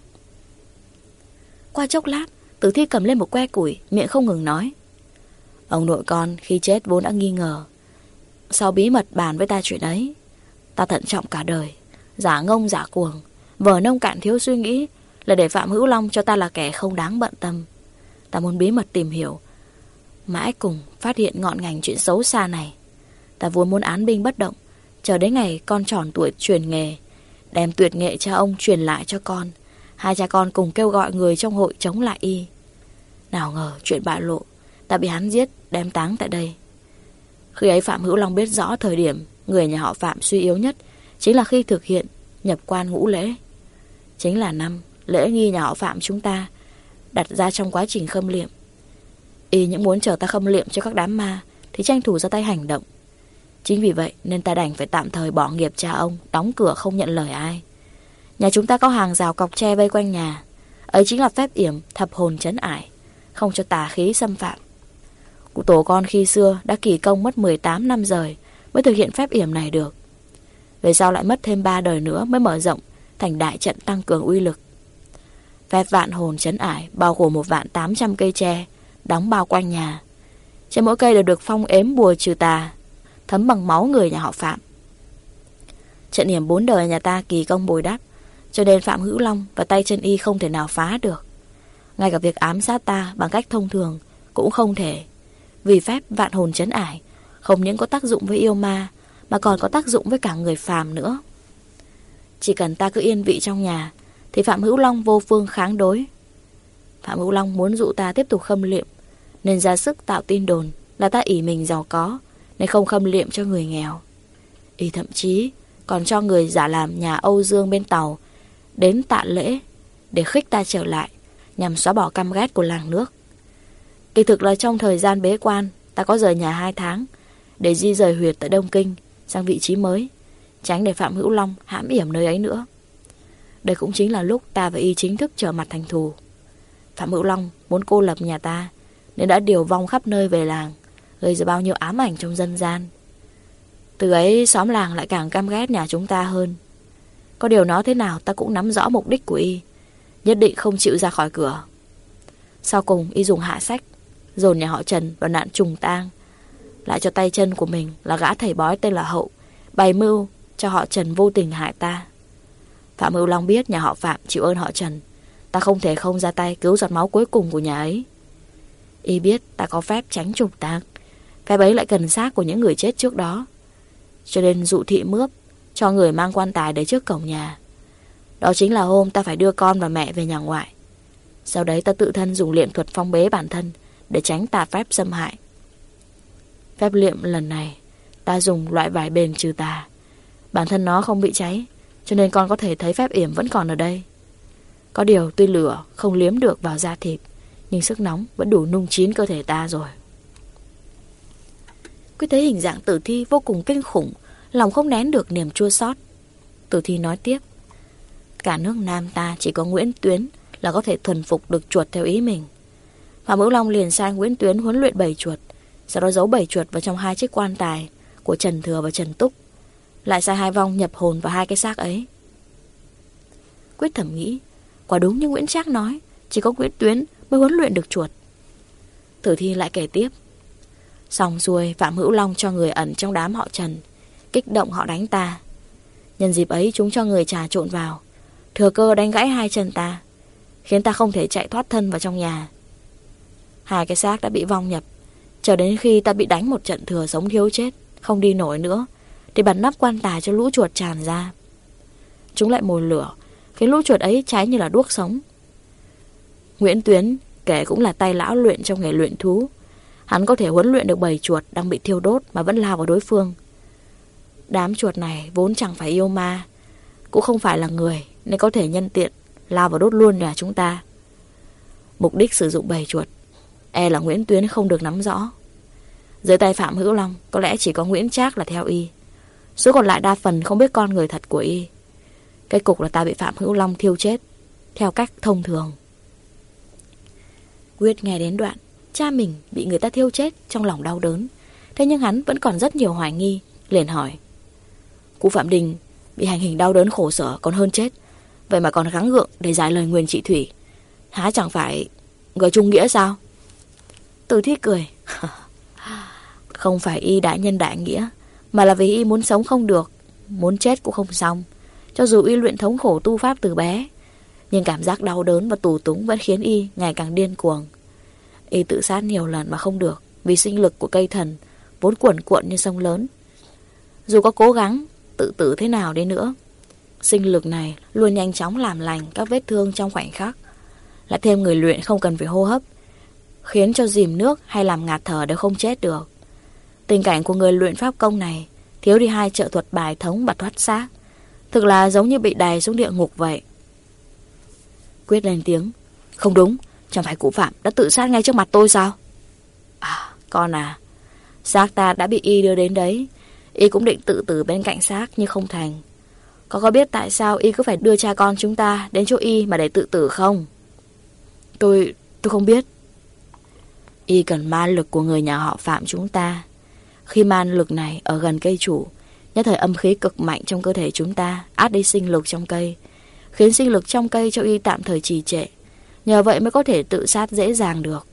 Qua chốc lát, Tử Thi cầm lên một que củi, miệng không ngừng nói. Ông nội con khi chết vốn đã nghi ngờ, sau bí mật bàn với ta chuyện ấy. Ta thận trọng cả đời, giả ngông giả cuồng, vờ nông cạn thiếu suy nghĩ, là để Phạm Hữu Long cho ta là kẻ không đáng bận tâm. Ta muốn bí mật tìm hiểu, mãi cùng phát hiện ngọn ngành chuyện xấu xa này. Ta vốn muốn án binh bất động, chờ đến ngày con tròn tuổi truyền nghề, đem tuyệt nghệ cha ông truyền lại cho con. Hai cha con cùng kêu gọi người trong hội chống lại y. Nào ngờ chuyện bại lộ, ta bị hắn giết, đem táng tại đây. Khi ấy Phạm Hữu Long biết rõ thời điểm người nhà họ Phạm suy yếu nhất chính là khi thực hiện nhập quan ngũ lễ. Chính là năm lễ nghi nhà họ Phạm chúng ta đặt ra trong quá trình khâm liệm. Y những muốn chờ ta khâm liệm cho các đám ma thì tranh thủ ra tay hành động. Chính vì vậy nên ta đành phải tạm thời bỏ nghiệp cha ông, đóng cửa không nhận lời ai. Nhà chúng ta có hàng rào cọc tre vây quanh nhà, ấy chính là phép yểm thập hồn trấn ải, không cho tà khí xâm phạm. Cụ tổ con khi xưa đã kỳ công mất mười tám năm rời mới thực hiện phép yểm này được. Về sau lại mất thêm ba đời nữa mới mở rộng thành đại trận tăng cường uy lực. Phép vạn hồn trấn ải bao gồm một vạn tám trăm cây tre đóng bao quanh nhà. Trên mỗi cây đều được phong ếm bùa trừ tà, thấm bằng máu người nhà họ Phạm. Trận yểm bốn đời nhà ta kỳ công bồi đắp, cho nên Phạm Hữu Long và tay chân y không thể nào phá được. Ngay cả việc ám sát ta bằng cách thông thường cũng không thể. Vì phép vạn hồn trấn ải không những có tác dụng với yêu ma, mà còn có tác dụng với cả người phàm nữa. Chỉ cần ta cứ yên vị trong nhà thì Phạm Hữu Long vô phương kháng đối. Phạm Hữu Long muốn dụ ta tiếp tục khâm liệm, nên ra sức tạo tin đồn là ta ỷ mình giàu có nên không khâm liệm cho người nghèo. Y thậm chí còn cho người giả làm nhà Âu Dương bên Tàu đến tạ lễ để khích ta trở lại, nhằm xóa bỏ căm ghét của làng nước. Kỳ thực là trong thời gian bế quan, ta có rời nhà hai tháng để di rời huyệt tại Đông Kinh sang vị trí mới, tránh để Phạm Hữu Long hãm yểm nơi ấy nữa. Đây cũng chính là lúc ta và y chính thức trở mặt thành thù. Phạm Hữu Long muốn cô lập nhà ta nên đã điều vong khắp nơi về làng, gây ra bao nhiêu ám ảnh trong dân gian. Từ ấy xóm làng lại càng căm ghét nhà chúng ta hơn. Có điều nói thế nào ta cũng nắm rõ mục đích của y, nhất định không chịu ra khỏi cửa. Sau cùng y dùng hạ sách dồn nhà họ Trần vào nạn trùng tang, lại cho tay chân của mình là gã thầy bói tên là Hậu bày mưu cho họ Trần vô tình hại ta. Phạm Hữu Long biết nhà họ Phạm chịu ơn họ Trần, ta không thể không ra tay cứu giọt máu cuối cùng của nhà ấy. Y biết ta có phép tránh trùng tang, phép ấy lại cần xác của những người chết trước đó, cho nên dụ thị mướp cho người mang quan tài đến trước cổng nhà. Đó chính là hôm ta phải đưa con và mẹ về nhà ngoại. Sau đấy ta tự thân dùng liệm thuật phong bế bản thân để tránh tà phép xâm hại. Phép liệm lần này ta dùng loại vải bền trừ tà, bản thân nó không bị cháy, cho nên con có thể thấy phép yểm vẫn còn ở đây. Có điều tuy lửa không liếm được vào da thịt, nhưng sức nóng vẫn đủ nung chín cơ thể ta rồi. Quyết thấy hình dạng Tử Thi vô cùng kinh khủng, lòng không nén được niềm chua xót. Tử Thi nói tiếp. Cả nước Nam ta chỉ có Nguyễn Tuyến là có thể thuần phục được chuột theo ý mình. Phạm Hữu Long liền sai Nguyễn Tuyến huấn luyện bầy chuột, sau đó giấu bầy chuột vào trong hai chiếc quan tài của Trần Thừa và Trần Túc, lại sai hai vong nhập hồn vào hai cái xác ấy. Quyết thầm nghĩ, quả đúng như Nguyễn Trác nói, chỉ có Nguyễn Tuyến mới huấn luyện được chuột. Tử Thi lại kể tiếp. Xong xuôi, Phạm Hữu Long cho người ẩn trong đám họ Trần, kích động họ đánh ta. Nhân dịp ấy chúng cho người trà trộn vào, thừa cơ đánh gãy hai chân ta, khiến ta không thể chạy thoát thân vào trong nhà. Hai cái xác đã bị vong nhập, chờ đến khi ta bị đánh một trận thừa sống thiếu chết, không đi nổi nữa, thì bật nắp quan tài cho lũ chuột tràn ra. Chúng lại mồi lửa, khiến lũ chuột ấy cháy như là đuốc sống. Nguyễn Tuyến kể cũng là tay lão luyện trong nghề luyện thú. Hắn có thể huấn luyện được bầy chuột đang bị thiêu đốt mà vẫn lao vào đối phương. Đám chuột này vốn chẳng phải yêu ma, cũng không phải là người, nên có thể nhân tiện lao vào đốt luôn nhà chúng ta. Mục đích sử dụng bầy chuột e là Nguyễn Tuyến không được nắm rõ. Dưới tay Phạm Hữu Long có lẽ chỉ có Nguyễn Trác là theo y, số còn lại đa phần không biết con người thật của y. Cái cục là ta bị Phạm Hữu Long thiêu chết theo cách thông thường. Quyết nghe đến đoạn cha mình bị người ta thiêu chết, trong lòng đau đớn. Thế nhưng hắn vẫn còn rất nhiều hoài nghi, liền hỏi. Cụ Phạm Đình Bị hành hình đau đớn khổ sở còn hơn chết, vậy mà còn gắng gượng để giải lời nguyền chị Thủy, há chẳng phải người trung nghĩa sao? Từ Thi cười. Không phải y đại nhân đại nghĩa, mà là vì y muốn sống không được, muốn chết cũng không xong. Cho dù y luyện thống khổ tu pháp từ bé, nhưng cảm giác đau đớn và tù túng vẫn khiến y ngày càng điên cuồng. Y tự sát nhiều lần mà không được, vì sinh lực của cây thần vốn cuồn cuộn như sông lớn. Dù có cố gắng tự tử thế nào đi nữa, sinh lực này luôn nhanh chóng làm lành các vết thương trong khoảnh khắc. Lại thêm người luyện không cần phải hô hấp, khiến cho dìm nước hay làm ngạt thở đều không chết được. Tình cảnh của người luyện pháp công này thiếu đi hai trợ thuật bài thống và thoát xác, thực là giống như bị đày xuống địa ngục vậy. Quyết lên tiếng. Không đúng, chẳng phải cụ Phạm đã tự sát ngay trước mặt tôi sao? À, con à, xác ta đã bị y đưa đến đấy. Y cũng định tự tử bên cạnh xác nhưng không thành. Con có biết tại sao y cứ phải đưa cha con chúng ta đến chỗ y mà để tự tử không? Tôi... tôi không biết. Y cần ma lực của người nhà họ Phạm chúng ta. Khi man lực này ở gần cây chủ, nhất thời âm khí cực mạnh trong cơ thể chúng ta át đi sinh lực trong cây, khiến sinh lực trong cây cho y tạm thời trì trệ. Nhờ vậy mới có thể tự sát dễ dàng được.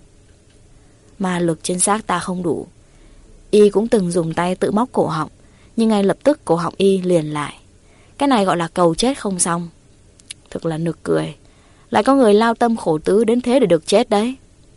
Ma lực trên xác ta không đủ. Y cũng từng dùng tay tự móc cổ họng, nhưng ngay lập tức cổ họng y liền lại. Cái này gọi là cầu chết không xong. Thực là nực cười. Lại có người lao tâm khổ tứ đến thế để được chết đấy.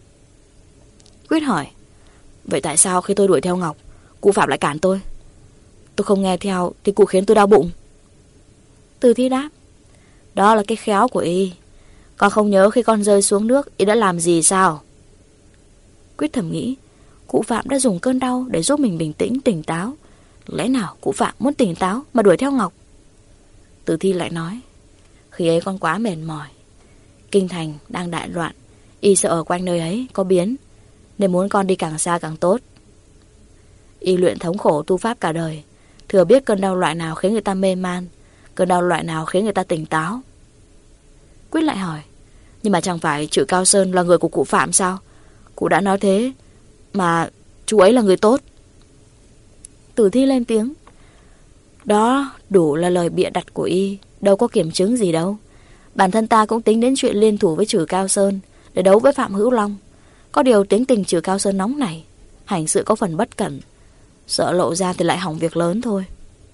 Quyết hỏi. Vậy tại sao khi tôi đuổi theo Ngọc, cụ Phạm lại cản tôi? Tôi không nghe theo thì cụ khiến tôi đau bụng. Từ Thi đáp. Đó là cái khéo của y. Con không nhớ khi con rơi xuống nước y đã làm gì sao? Quyết thầm nghĩ, cụ Phạm đã dùng cơn đau để giúp mình bình tĩnh, tỉnh táo. Lẽ nào cụ Phạm muốn tỉnh táo mà đuổi theo Ngọc? Từ Thi lại nói. Khi ấy con quá mệt mỏi. Kinh thành đang đại loạn, y sợ ở quanh nơi ấy có biến, nên muốn con đi càng xa càng tốt. Y luyện thống khổ tu pháp cả đời, thừa biết cơn đau loại nào khiến người ta mê man, cơn đau loại nào khiến người ta tỉnh táo. Quyết lại hỏi. Nhưng mà chẳng phải Trự Cao Sơn là người của cụ Phạm sao? Cụ đã nói thế, mà chú ấy là người tốt. Tử Thi lên tiếng. Đó đủ là lời bịa đặt của y, đâu có kiểm chứng gì đâu. Bản thân ta cũng tính đến chuyện liên thủ với Trừ Cao Sơn để đấu với Phạm Hữu Long. Có điều tính tình Trừ Cao Sơn nóng này, hành sự có phần bất cẩn, sợ lộ ra thì lại hỏng việc lớn thôi.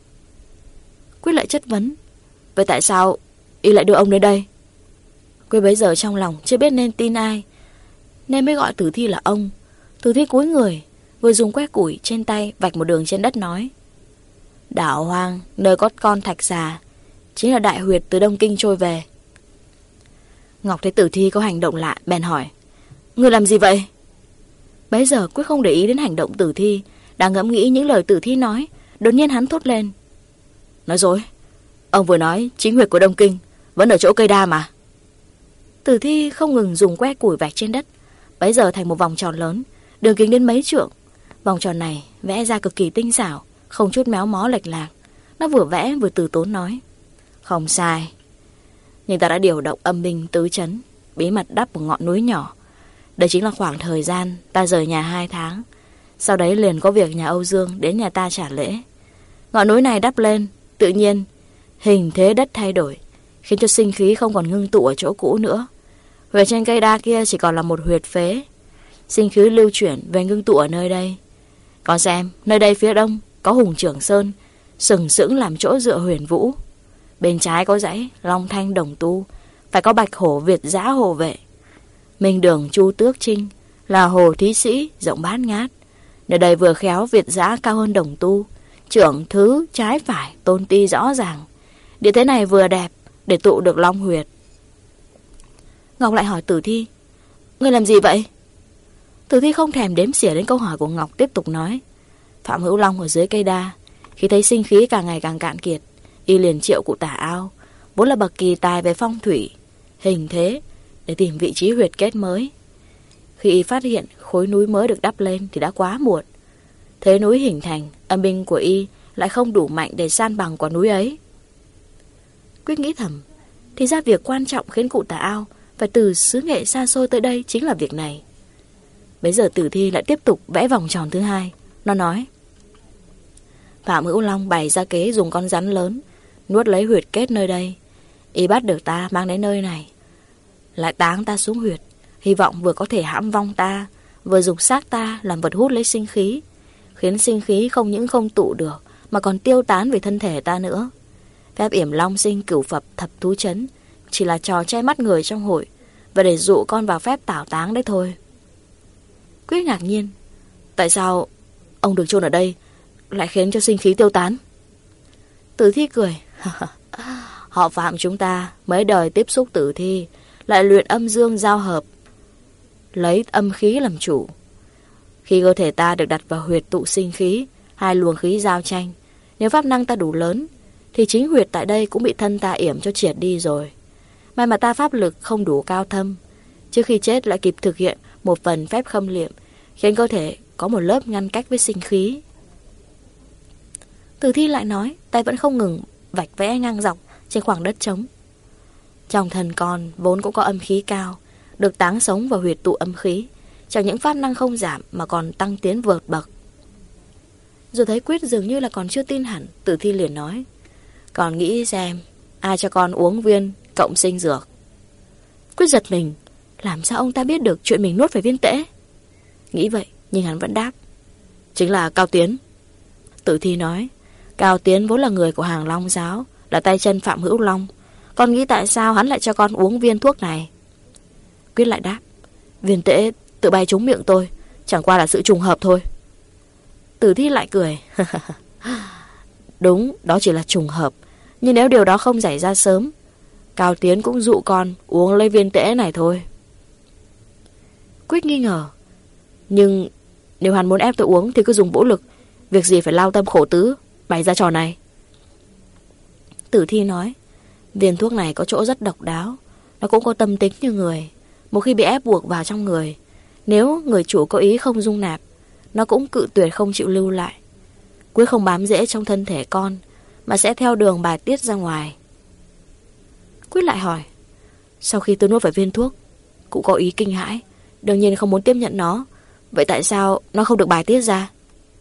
Quyết lại chất vấn. Vậy tại sao y lại đưa ông đến đây? Quyết bấy giờ trong lòng chưa biết nên tin ai, nên mới gọi Tử Thi là ông. Tử Thi cúi người, vừa dùng que củi trên tay vạch một đường trên đất nói. Đảo hoang, nơi có con thạch xà, chính là đại huyệt từ Đông Kinh trôi về. Ngọc thấy Tử Thi có hành động lạ, bèn hỏi. Ngươi làm gì vậy? Bấy giờ Quyết không để ý đến hành động Tử Thi, đang ngẫm nghĩ những lời Tử Thi nói. Đột nhiên hắn thốt lên. Nói dối. Ông vừa nói chính huyệt của Đông Kinh vẫn ở chỗ cây đa mà. Tử Thi không ngừng dùng que củi vạch trên đất, bấy giờ thành một vòng tròn lớn, đường kính đến mấy trượng. Vòng tròn này vẽ ra cực kỳ tinh xảo, không chút méo mó lệch lạc. Nó vừa vẽ vừa từ tốn nói. Không sai. Nhưng ta đã điều động âm binh tứ trấn, bí mật đắp một ngọn núi nhỏ. Đây chính là khoảng thời gian ta rời nhà hai tháng. Sau đấy liền có việc nhà Âu Dương đến nhà ta trả lễ. Ngọn núi này đắp lên, tự nhiên hình thế đất thay đổi, khiến cho sinh khí không còn ngưng tụ ở chỗ cũ nữa. Huyệt trên cây đa kia chỉ còn là một huyệt phế, sinh khí lưu chuyển về ngưng tụ ở nơi đây. Còn xem, nơi đây phía đông có Hùng Trưởng Sơn, sừng sững làm chỗ dựa huyền vũ. Bên trái có dãy Long Thanh Đồng Tu, phải có Bạch Hổ Việt Giã hộ vệ. Minh Đường Chu Tước Trinh là hồ thí sĩ rộng bát ngát. Nơi đây vừa khéo Việt Giã cao hơn Đồng Tu, trưởng thứ trái phải tôn ti rõ ràng. Địa thế này vừa đẹp để tụ được Long Huyệt. Ngọc lại hỏi Tử Thi. Ngươi làm gì vậy? Tử Thi không thèm đếm xỉa đến câu hỏi của Ngọc, tiếp tục nói. Phạm Hữu Long ở dưới cây đa, khi thấy sinh khí càng ngày càng cạn kiệt, y liền triệu cụ Tả Ao, vốn là bậc kỳ tài về phong thủy, hình thế, để tìm vị trí huyệt kết mới. Khi y phát hiện khối núi mới được đắp lên thì đã quá muộn. Thế núi hình thành, âm binh của y lại không đủ mạnh để san bằng quả núi ấy. Quyết nghĩ thầm, thì ra việc quan trọng khiến cụ Tả Ao phải từ xứ nghệ xa xôi tới đây chính là việc này. Bây giờ Tử Thi lại tiếp tục vẽ vòng tròn thứ hai. Nó nói. Phạm Hữu Long bày ra kế dùng con rắn lớn nuốt lấy huyệt kết nơi đây. Y bắt được ta mang đến nơi này, lại táng ta xuống huyệt, hy vọng vừa có thể hãm vong ta, vừa dùng xác ta làm vật hút lấy sinh khí, khiến sinh khí không những không tụ được mà còn tiêu tán về thân thể ta nữa. Phép yểm long sinh cửu phập thập thú chấn chỉ là trò che mắt người trong hội, và để dụ con vào phép tảo táng đấy thôi. Quyết ngạc nhiên, tại sao ông được chôn ở đây lại khiến cho sinh khí tiêu tán? Tử thi cười. Họ Phạm chúng ta mấy đời tiếp xúc tử thi, lại luyện âm dương giao hợp, lấy âm khí làm chủ. Khi cơ thể ta được đặt vào huyệt tụ sinh khí, hai luồng khí giao tranh, nếu pháp năng ta đủ lớn thì chính huyệt tại đây cũng bị thân ta yểm cho triệt đi rồi. May mà ta pháp lực không đủ cao thâm, trước khi chết lại kịp thực hiện một phần phép khâm liệm, khiến cơ thể có một lớp ngăn cách với sinh khí. Tử thi lại nói, tay vẫn không ngừng vạch vẽ ngang dọc trên khoảng đất trống. Trong thân con vốn cũng có âm khí cao, được táng sống vào huyệt tụ âm khí, chẳng những pháp năng không giảm mà còn tăng tiến vượt bậc. Rồi thấy Quyết dường như là còn chưa tin hẳn, Tử thi liền nói, còn nghĩ xem ai cho con uống viên cộng sinh dược. Quyết giật mình, làm sao ông ta biết được chuyện mình nuốt phải viên tễ? Nghĩ vậy nhưng hắn vẫn đáp, chính là Cao Tiến. Tử thi nói, Cao Tiến vốn là người của hàng Long giáo, là tay chân Phạm Hữu Long. Con nghĩ tại sao hắn lại cho con uống viên thuốc này? Quyết lại đáp, viên tễ tự bay trúng miệng tôi, chẳng qua là sự trùng hợp thôi. Tử thi lại cười. Đúng, đó chỉ là trùng hợp, nhưng nếu điều đó không xảy ra sớm, Cao Tiến cũng dụ con uống lấy viên tễ này thôi. Quyết nghi ngờ, nhưng nếu hắn muốn ép tôi uống thì cứ dùng vũ lực, việc gì phải lao tâm khổ tứ bày ra trò này. Tử thi nói, viên thuốc này có chỗ rất độc đáo, nó cũng có tâm tính như người. Một khi bị ép buộc vào trong người, nếu người chủ có ý không dung nạp, nó cũng cự tuyệt không chịu lưu lại. Quyết không bám rễ trong thân thể con, mà sẽ theo đường bài tiết ra ngoài. Quyết lại hỏi, sau khi tôi nuốt phải viên thuốc, cũng có ý kinh hãi, đương nhiên không muốn tiếp nhận nó, vậy tại sao nó không được bài tiết ra?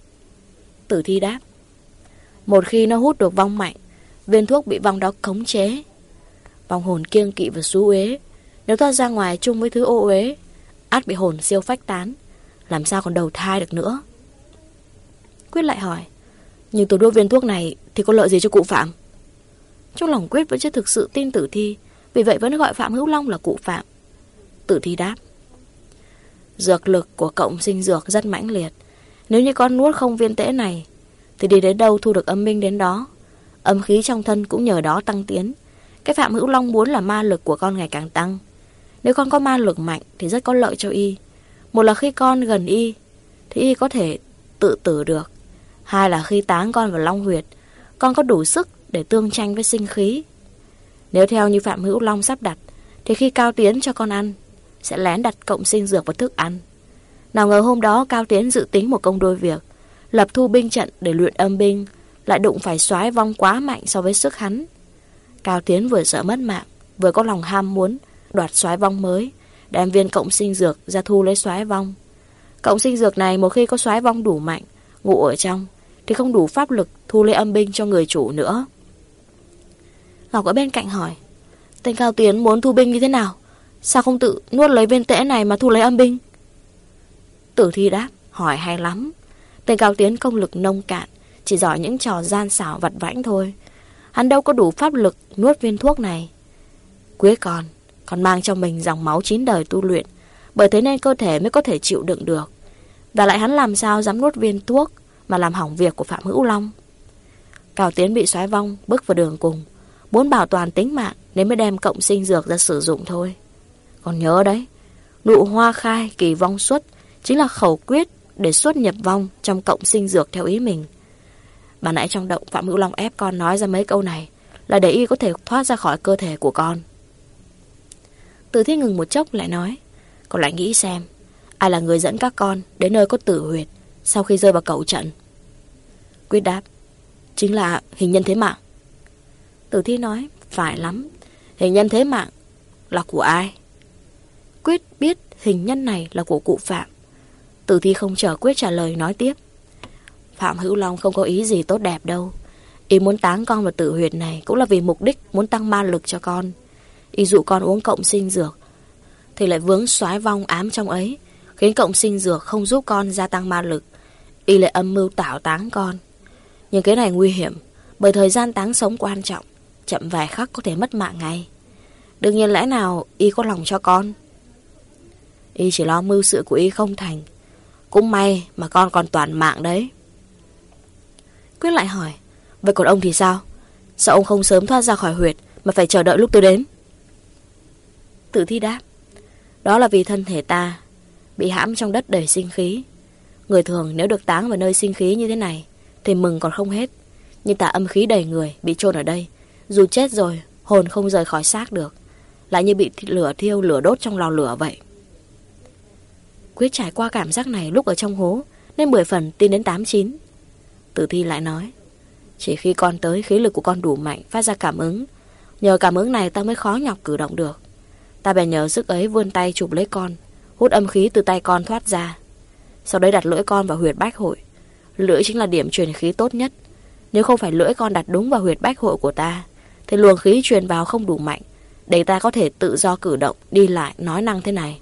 Tử thi đáp, một khi nó hút được vong mạnh, viên thuốc bị vong đó khống chế. Vong hồn kiêng kỵ và xú uế, nếu ta ra ngoài chung với thứ ô uế, ắt bị hồn siêu phách tán, làm sao còn đầu thai được nữa. Quyết lại hỏi, nhưng tôi nuốt viên thuốc này thì có lợi gì cho cụ Phạm? Trong lòng Quyết vẫn chưa thực sự tin tử thi, vì vậy vẫn gọi Phạm Hữu Long là cụ Phạm. Tử thi đáp, dược lực của cộng sinh dược rất mãnh liệt, nếu như con nuốt không viên tễ này thì đi đến đâu thu được âm minh đến đó, âm khí trong thân cũng nhờ đó tăng tiến. Cái Phạm Hữu Long muốn là ma lực của con ngày càng tăng. Nếu con có ma lực mạnh thì rất có lợi cho y. Một là khi con gần y thì y có thể tự tử được, hai là khi táng con vào long huyệt, con có đủ sức để tương tranh với sinh khí. Nếu theo như Phạm Hữu Long sắp đặt thì khi Cao Tiến cho con ăn, sẽ lén đặt cộng sinh dược vào thức ăn. Nào ngờ hôm đó Cao Tiến dự tính một công đôi việc, lập thu binh trận để luyện âm binh, lại đụng phải soái vong quá mạnh so với sức hắn. Cao Tiến vừa sợ mất mạng, vừa có lòng ham muốn đoạt soái vong mới, đem viên cộng sinh dược ra thu lấy soái vong. Cộng sinh dược này một khi có soái vong đủ mạnh ngụ ở trong thì không đủ pháp lực thu lấy âm binh cho người chủ nữa. Ngọc ở bên cạnh hỏi, tên Cao Tiến muốn thu binh như thế nào? Sao không tự nuốt lấy viên tễ này mà thu lấy âm binh? Tử thi đáp, hỏi hay lắm. Tên Cao Tiến công lực nông cạn, chỉ giỏi những trò gian xảo vặt vãnh thôi. Hắn đâu có đủ pháp lực nuốt viên thuốc này. Quyết còn còn mang trong mình dòng máu chín đời tu luyện, bởi thế nên cơ thể mới có thể chịu đựng được. Và lại hắn làm sao dám nuốt viên thuốc mà làm hỏng việc của Phạm Hữu Long. Cao Tiến bị soái vong bước vào đường cùng, muốn bảo toàn tính mạng nên mới đem cộng sinh dược ra sử dụng thôi. Còn nhớ đấy, nụ hoa khai kỳ vong xuất chính là khẩu quyết để xuất nhập vong trong cộng sinh dược theo ý mình. Bà nãy trong động Phạm Hữu Long ép con nói ra mấy câu này là để y có thể thoát ra khỏi cơ thể của con. Tử thi ngừng một chốc lại nói, con lại nghĩ xem, ai là người dẫn các con đến nơi có tử huyệt sau khi rơi vào cẩu trận? Quyết đáp, chính là hình nhân thế mạng. Tử thi nói, phải lắm, hình nhân thế mạng là của ai? Quyết biết hình nhân này là của cụ Phạm. Tử thi không chờ Quyết trả lời nói tiếp, Phạm Hữu Long không có ý gì tốt đẹp đâu. Y muốn táng con vào tử huyệt này cũng là vì mục đích muốn tăng ma lực cho con. Y dụ con uống cộng sinh dược thì lại vướng soái vong ám trong ấy, khiến cộng sinh dược không giúp con gia tăng ma lực. Y lại âm mưu tảo táng con. Nhưng cái này nguy hiểm, bởi thời gian táng sống quan trọng, chậm vài khắc có thể mất mạng ngay. Đương nhiên lẽ nào Y có lòng cho con. Y chỉ lo mưu sự của Y không thành. Cũng may mà con còn toàn mạng đấy. Quyết lại hỏi, vậy còn ông thì sao? Sao ông không sớm thoát ra khỏi huyệt mà phải chờ đợi lúc tôi đến? Tử thi đáp, đó là vì thân thể ta bị hãm trong đất đầy sinh khí. Người thường nếu được táng vào nơi sinh khí như thế này thì mừng còn không hết. Nhưng ta âm khí đầy người, bị chôn ở đây, dù chết rồi hồn không rời khỏi xác được, lại như bị lửa thiêu lửa đốt trong lò lửa vậy. Quyết trải qua cảm giác này lúc ở trong hố nên mười phần tin đến tám chín. Tử thi lại nói, chỉ khi con tới khí lực của con đủ mạnh phát ra cảm ứng. Nhờ cảm ứng này ta mới khó nhọc cử động được. Ta bèn nhờ sức ấy vươn tay chụp lấy con, hút âm khí từ tay con thoát ra. Sau đấy đặt lưỡi con vào huyệt bách hội. Lưỡi chính là điểm truyền khí tốt nhất. Nếu không phải lưỡi con đặt đúng vào huyệt bách hội của ta thì luồng khí truyền vào không đủ mạnh để ta có thể tự do cử động, đi lại, nói năng thế này.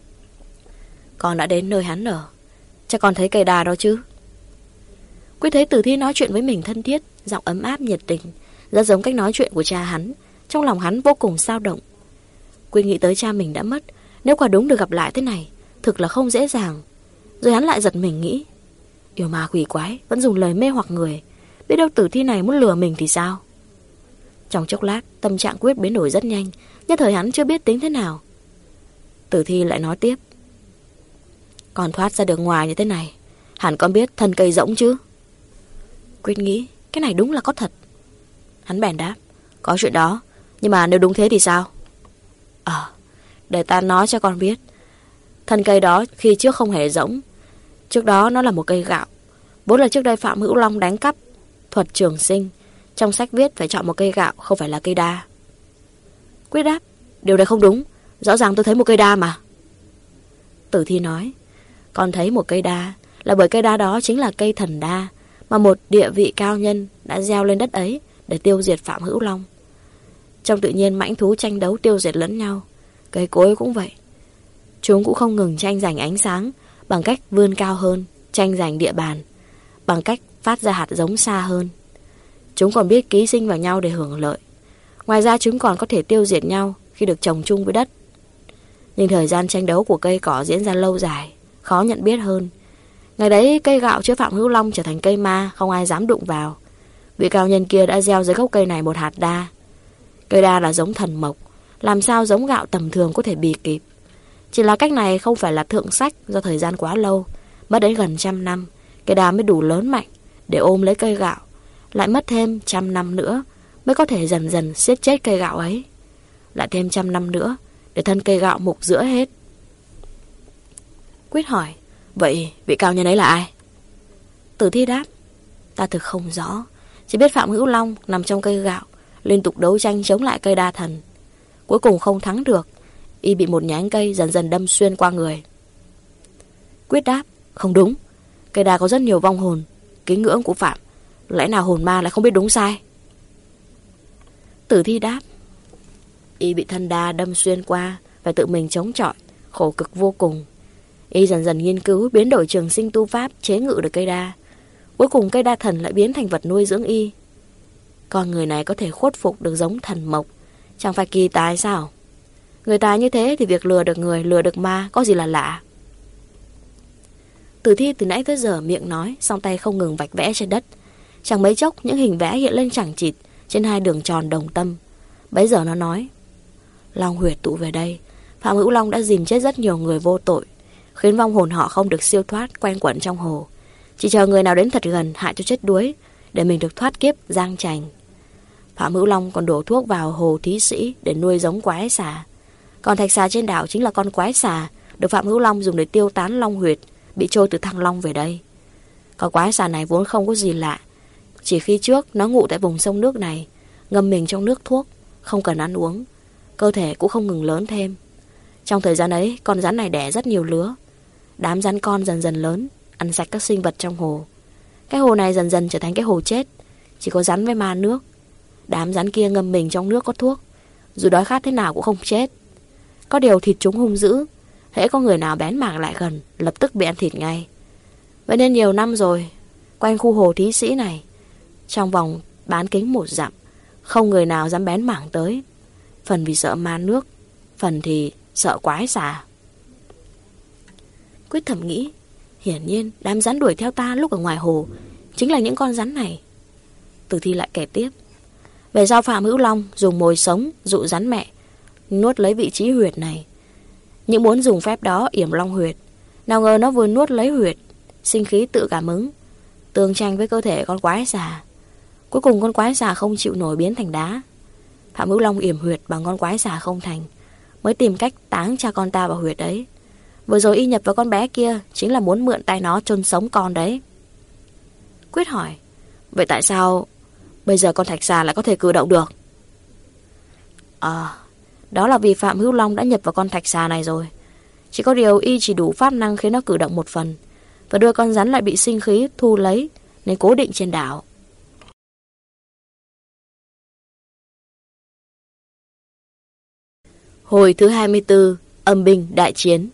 Con đã đến nơi hắn ở, chắc con thấy cây đa đó chứ? Quyết thấy tử thi nói chuyện với mình thân thiết, giọng ấm áp nhiệt tình, rất giống cách nói chuyện của cha hắn. Trong lòng hắn vô cùng xao động. Quyết nghĩ tới cha mình đã mất, nếu quả đúng được gặp lại thế này, thực là không dễ dàng. Rồi hắn lại giật mình nghĩ, yêu ma quỷ quái vẫn dùng lời mê hoặc người, biết đâu tử thi này muốn lừa mình thì sao? Trong chốc lát, tâm trạng Quyết biến đổi rất nhanh, nhất thời hắn chưa biết tính thế nào. Tử thi lại nói tiếp, con thoát ra được ngoài như thế này, hẳn con biết thân cây rỗng chứ? Quyết nghĩ, cái này đúng là có thật. Hắn bèn đáp, có chuyện đó, nhưng mà nếu đúng thế thì sao? Ờ, để ta nói cho con biết. Thân cây đó khi trước không hề rỗng. Trước đó nó là một cây gạo. Vốn là trước đây Phạm Hữu Long đánh cắp thuật trường sinh. Trong sách viết phải chọn một cây gạo, không phải là cây đa. Quyết đáp, điều này không đúng. Rõ ràng tôi thấy một cây đa mà. Tử thi nói, con thấy một cây đa là bởi cây đa đó chính là cây thần đa mà một địa vị cao nhân đã gieo lên đất ấy để tiêu diệt Phạm Hữu Long. Trong tự nhiên mãnh thú tranh đấu tiêu diệt lẫn nhau, cây cối cũng vậy. Chúng cũng không ngừng tranh giành ánh sáng bằng cách vươn cao hơn, tranh giành địa bàn bằng cách phát ra hạt giống xa hơn. Chúng còn biết ký sinh vào nhau để hưởng lợi. Ngoài ra chúng còn có thể tiêu diệt nhau khi được trồng chung với đất. Nhưng thời gian tranh đấu của cây cỏ diễn ra lâu dài, khó nhận biết hơn. Ngày đấy cây gạo chứa Phạm Hữu Long trở thành cây ma, không ai dám đụng vào. Vị cao nhân kia đã gieo dưới gốc cây này một hạt đa. Cây đa là giống thần mộc, làm sao giống gạo tầm thường có thể bì kịp. Chỉ là cách này không phải là thượng sách, do thời gian quá lâu, mất đến gần trăm năm, cây đa mới đủ lớn mạnh để ôm lấy cây gạo. Lại mất thêm trăm năm nữa mới có thể dần dần siết chết cây gạo ấy. Lại thêm trăm năm nữa để thân cây gạo mục rữa hết. Quyết hỏi, vậy vị cao nhân ấy là ai? Tử thi đáp, ta thực không rõ, chỉ biết Phạm Hữu Long nằm trong cây gạo, liên tục đấu tranh chống lại cây đa thần. Cuối cùng không thắng được, y bị một nhánh cây dần dần đâm xuyên qua người. Quyết đáp, không đúng, cây đa có rất nhiều vong hồn kính ngưỡng của Phạm, lẽ nào hồn ma lại không biết đúng sai? Tử thi đáp, y bị thân đa đâm xuyên qua, phải tự mình chống chọi, khổ cực vô cùng. Y dần dần nghiên cứu biến đổi trường sinh tu pháp, chế ngự được cây đa. Cuối cùng cây đa thần lại biến thành vật nuôi dưỡng y. Con người này có thể khuất phục được giống thần mộc, chẳng phải kỳ tài sao? Người tài như thế thì việc lừa được người, lừa được ma có gì là lạ? Tử thi từ nãy tới giờ miệng nói, song tay không ngừng vạch vẽ trên đất. Chẳng mấy chốc những hình vẽ hiện lên chẳng chịt trên hai đường tròn đồng tâm. Bấy giờ nó nói, Long huyệt tụ về đây, Phạm Hữu Long đã dìm chết rất nhiều người vô tội, khiến vong hồn họ không được siêu thoát quanh quẩn trong hồ. Chỉ chờ người nào đến thật gần hại cho chết đuối, để mình được thoát kiếp giang trành. Phạm Hữu Long còn đổ thuốc vào hồ thí sĩ để nuôi giống quái xà. Còn thạch xà trên đảo chính là con quái xà được Phạm Hữu Long dùng để tiêu tán long huyệt bị trôi từ Thăng Long về đây. Con quái xà này vốn không có gì lạ, chỉ khi trước nó ngụ tại vùng sông nước này, ngâm mình trong nước thuốc, không cần ăn uống, cơ thể cũng không ngừng lớn thêm. Trong thời gian ấy, con rắn này đẻ rất nhiều lứa. Đám rắn con dần dần lớn, ăn sạch các sinh vật trong hồ. Cái hồ này dần dần trở thành cái hồ chết, chỉ có rắn với ma nước. Đám rắn kia ngâm mình trong nước có thuốc, dù đói khát thế nào cũng không chết. Có điều thịt chúng hung dữ, hễ có người nào bén mảng lại gần, lập tức bị ăn thịt ngay. Vậy nên nhiều năm rồi, quanh khu hồ Thí Sĩ này, trong vòng bán kính một dặm, không người nào dám bén mảng tới. Phần vì sợ ma nước, phần thì sợ quái xà. Quyết thầm nghĩ, hiển nhiên đám rắn đuổi theo ta lúc ở ngoài hồ chính là những con rắn này. Tử Thi lại kể tiếp. Về sau Phạm Hữu Long dùng mồi sống dụ rắn mẹ nuốt lấy vị trí huyệt này. Những muốn dùng phép đó yểm long huyệt, nào ngờ nó vừa nuốt lấy huyệt, sinh khí tự cảm ứng, tương tranh với cơ thể con quái xà. Cuối cùng con quái xà không chịu nổi biến thành đá. Phạm Hữu Long yểm huyệt bằng con quái xà không thành, mới tìm cách táng cha con ta vào huyệt ấy. Vừa rồi y nhập vào con bé kia chính là muốn mượn tay nó chôn sống con đấy. Quyết hỏi, vậy tại sao bây giờ con thạch xà lại có thể cử động được? À, đó là vì Phạm Hữu Long đã nhập vào con thạch xà này rồi. Chỉ có điều y chỉ đủ pháp năng khiến nó cử động một phần, và đuôi con rắn lại bị sinh khí thu lấy nên cố định trên đảo. Hồi thứ hai mươi tư, âm binh đại chiến.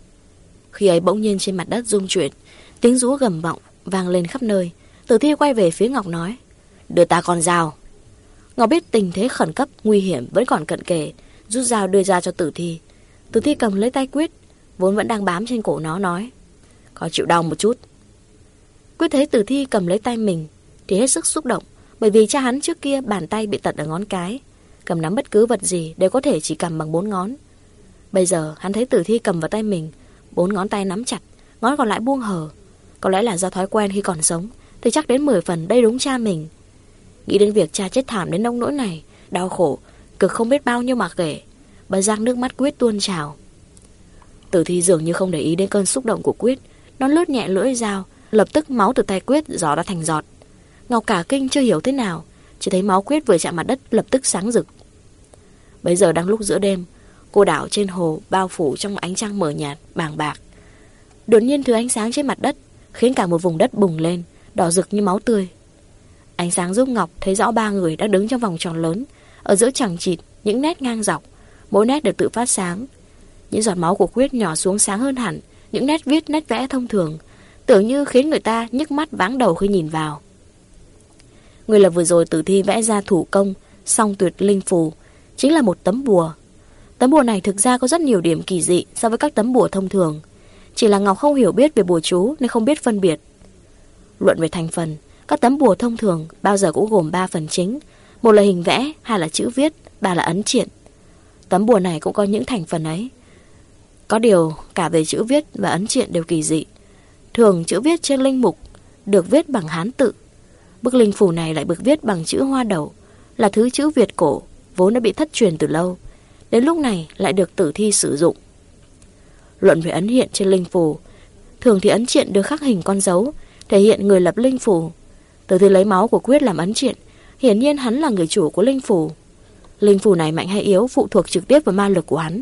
Khi ấy bỗng nhiên trên mặt đất rung chuyển, tiếng rú gầm vọng vang lên khắp nơi. Tử Thi quay về phía Ngọc nói, đưa ta con dao. Ngọc biết tình thế khẩn cấp, nguy hiểm vẫn còn cận kề, rút dao đưa ra cho Tử Thi. Tử Thi cầm lấy tay Quyết, vốn vẫn đang bám trên cổ nó, nói, có chịu đau một chút. Quyết thấy Tử Thi cầm lấy tay mình thì hết sức xúc động, bởi vì cha hắn trước kia bàn tay bị tật ở ngón cái, cầm nắm bất cứ vật gì đều có thể chỉ cầm bằng bốn ngón. Bây giờ hắn thấy Tử Thi cầm vào tay mình, bốn ngón tay nắm chặt, ngón còn lại buông hở. Có lẽ là do thói quen khi còn sống, thì chắc đến mười phần đây đúng cha mình. Nghĩ đến việc cha chết thảm đến nông nỗi này, đau khổ, cực không biết bao nhiêu mà kể, bà giác nước mắt Quyết tuôn trào. Tử Thi dường như không để ý đến cơn xúc động của Quyết, nó lướt nhẹ lưỡi dao, lập tức máu từ tay Quyết gió ra thành giọt. Ngọc cả kinh chưa hiểu thế nào, chỉ thấy máu Quyết vừa chạm mặt đất lập tức sáng rực. Bây giờ đang lúc giữa đêm, cô đảo trên hồ bao phủ trong ánh trăng mờ nhạt bàng bạc. Đột nhiên thứ ánh sáng trên mặt đất khiến cả một vùng đất bùng lên, đỏ rực như máu tươi. Ánh sáng giúp Ngọc thấy rõ ba người đang đứng trong vòng tròn lớn, ở giữa chằng chịt những nét ngang dọc, mỗi nét đều tự phát sáng. Những giọt máu của Quyết nhỏ xuống sáng hơn hẳn những nét viết nét vẽ thông thường, tưởng như khiến người ta nhức mắt váng đầu khi nhìn vào. Người là vừa rồi Tử Thi vẽ ra thủ công song tuyệt linh phù, chính là một tấm bùa. Tấm bùa này thực ra có rất nhiều điểm kỳ dị so với các tấm bùa thông thường, chỉ là Ngọc không hiểu biết về bùa chú nên không biết phân biệt. Luận về thành phần, các tấm bùa thông thường bao giờ cũng gồm ba phần chính, một là hình vẽ, hai là chữ viết, ba là ấn triện. Tấm bùa này cũng có những thành phần ấy. Có điều cả về chữ viết và ấn triện đều kỳ dị. Thường chữ viết trên linh mục được viết bằng Hán tự, bức linh phù này lại được viết bằng chữ Hoa Đậu, là thứ chữ Việt cổ vốn đã bị thất truyền từ lâu, đến lúc này lại được Tử Thi sử dụng. Luận về ấn hiện trên linh phù, thường thì ấn triện được khắc hình con dấu, thể hiện người lập linh phù. Tử Thi lấy máu của Quyết làm ấn triện, hiển nhiên hắn là người chủ của linh phù. Linh phù này mạnh hay yếu phụ thuộc trực tiếp vào ma lực của hắn.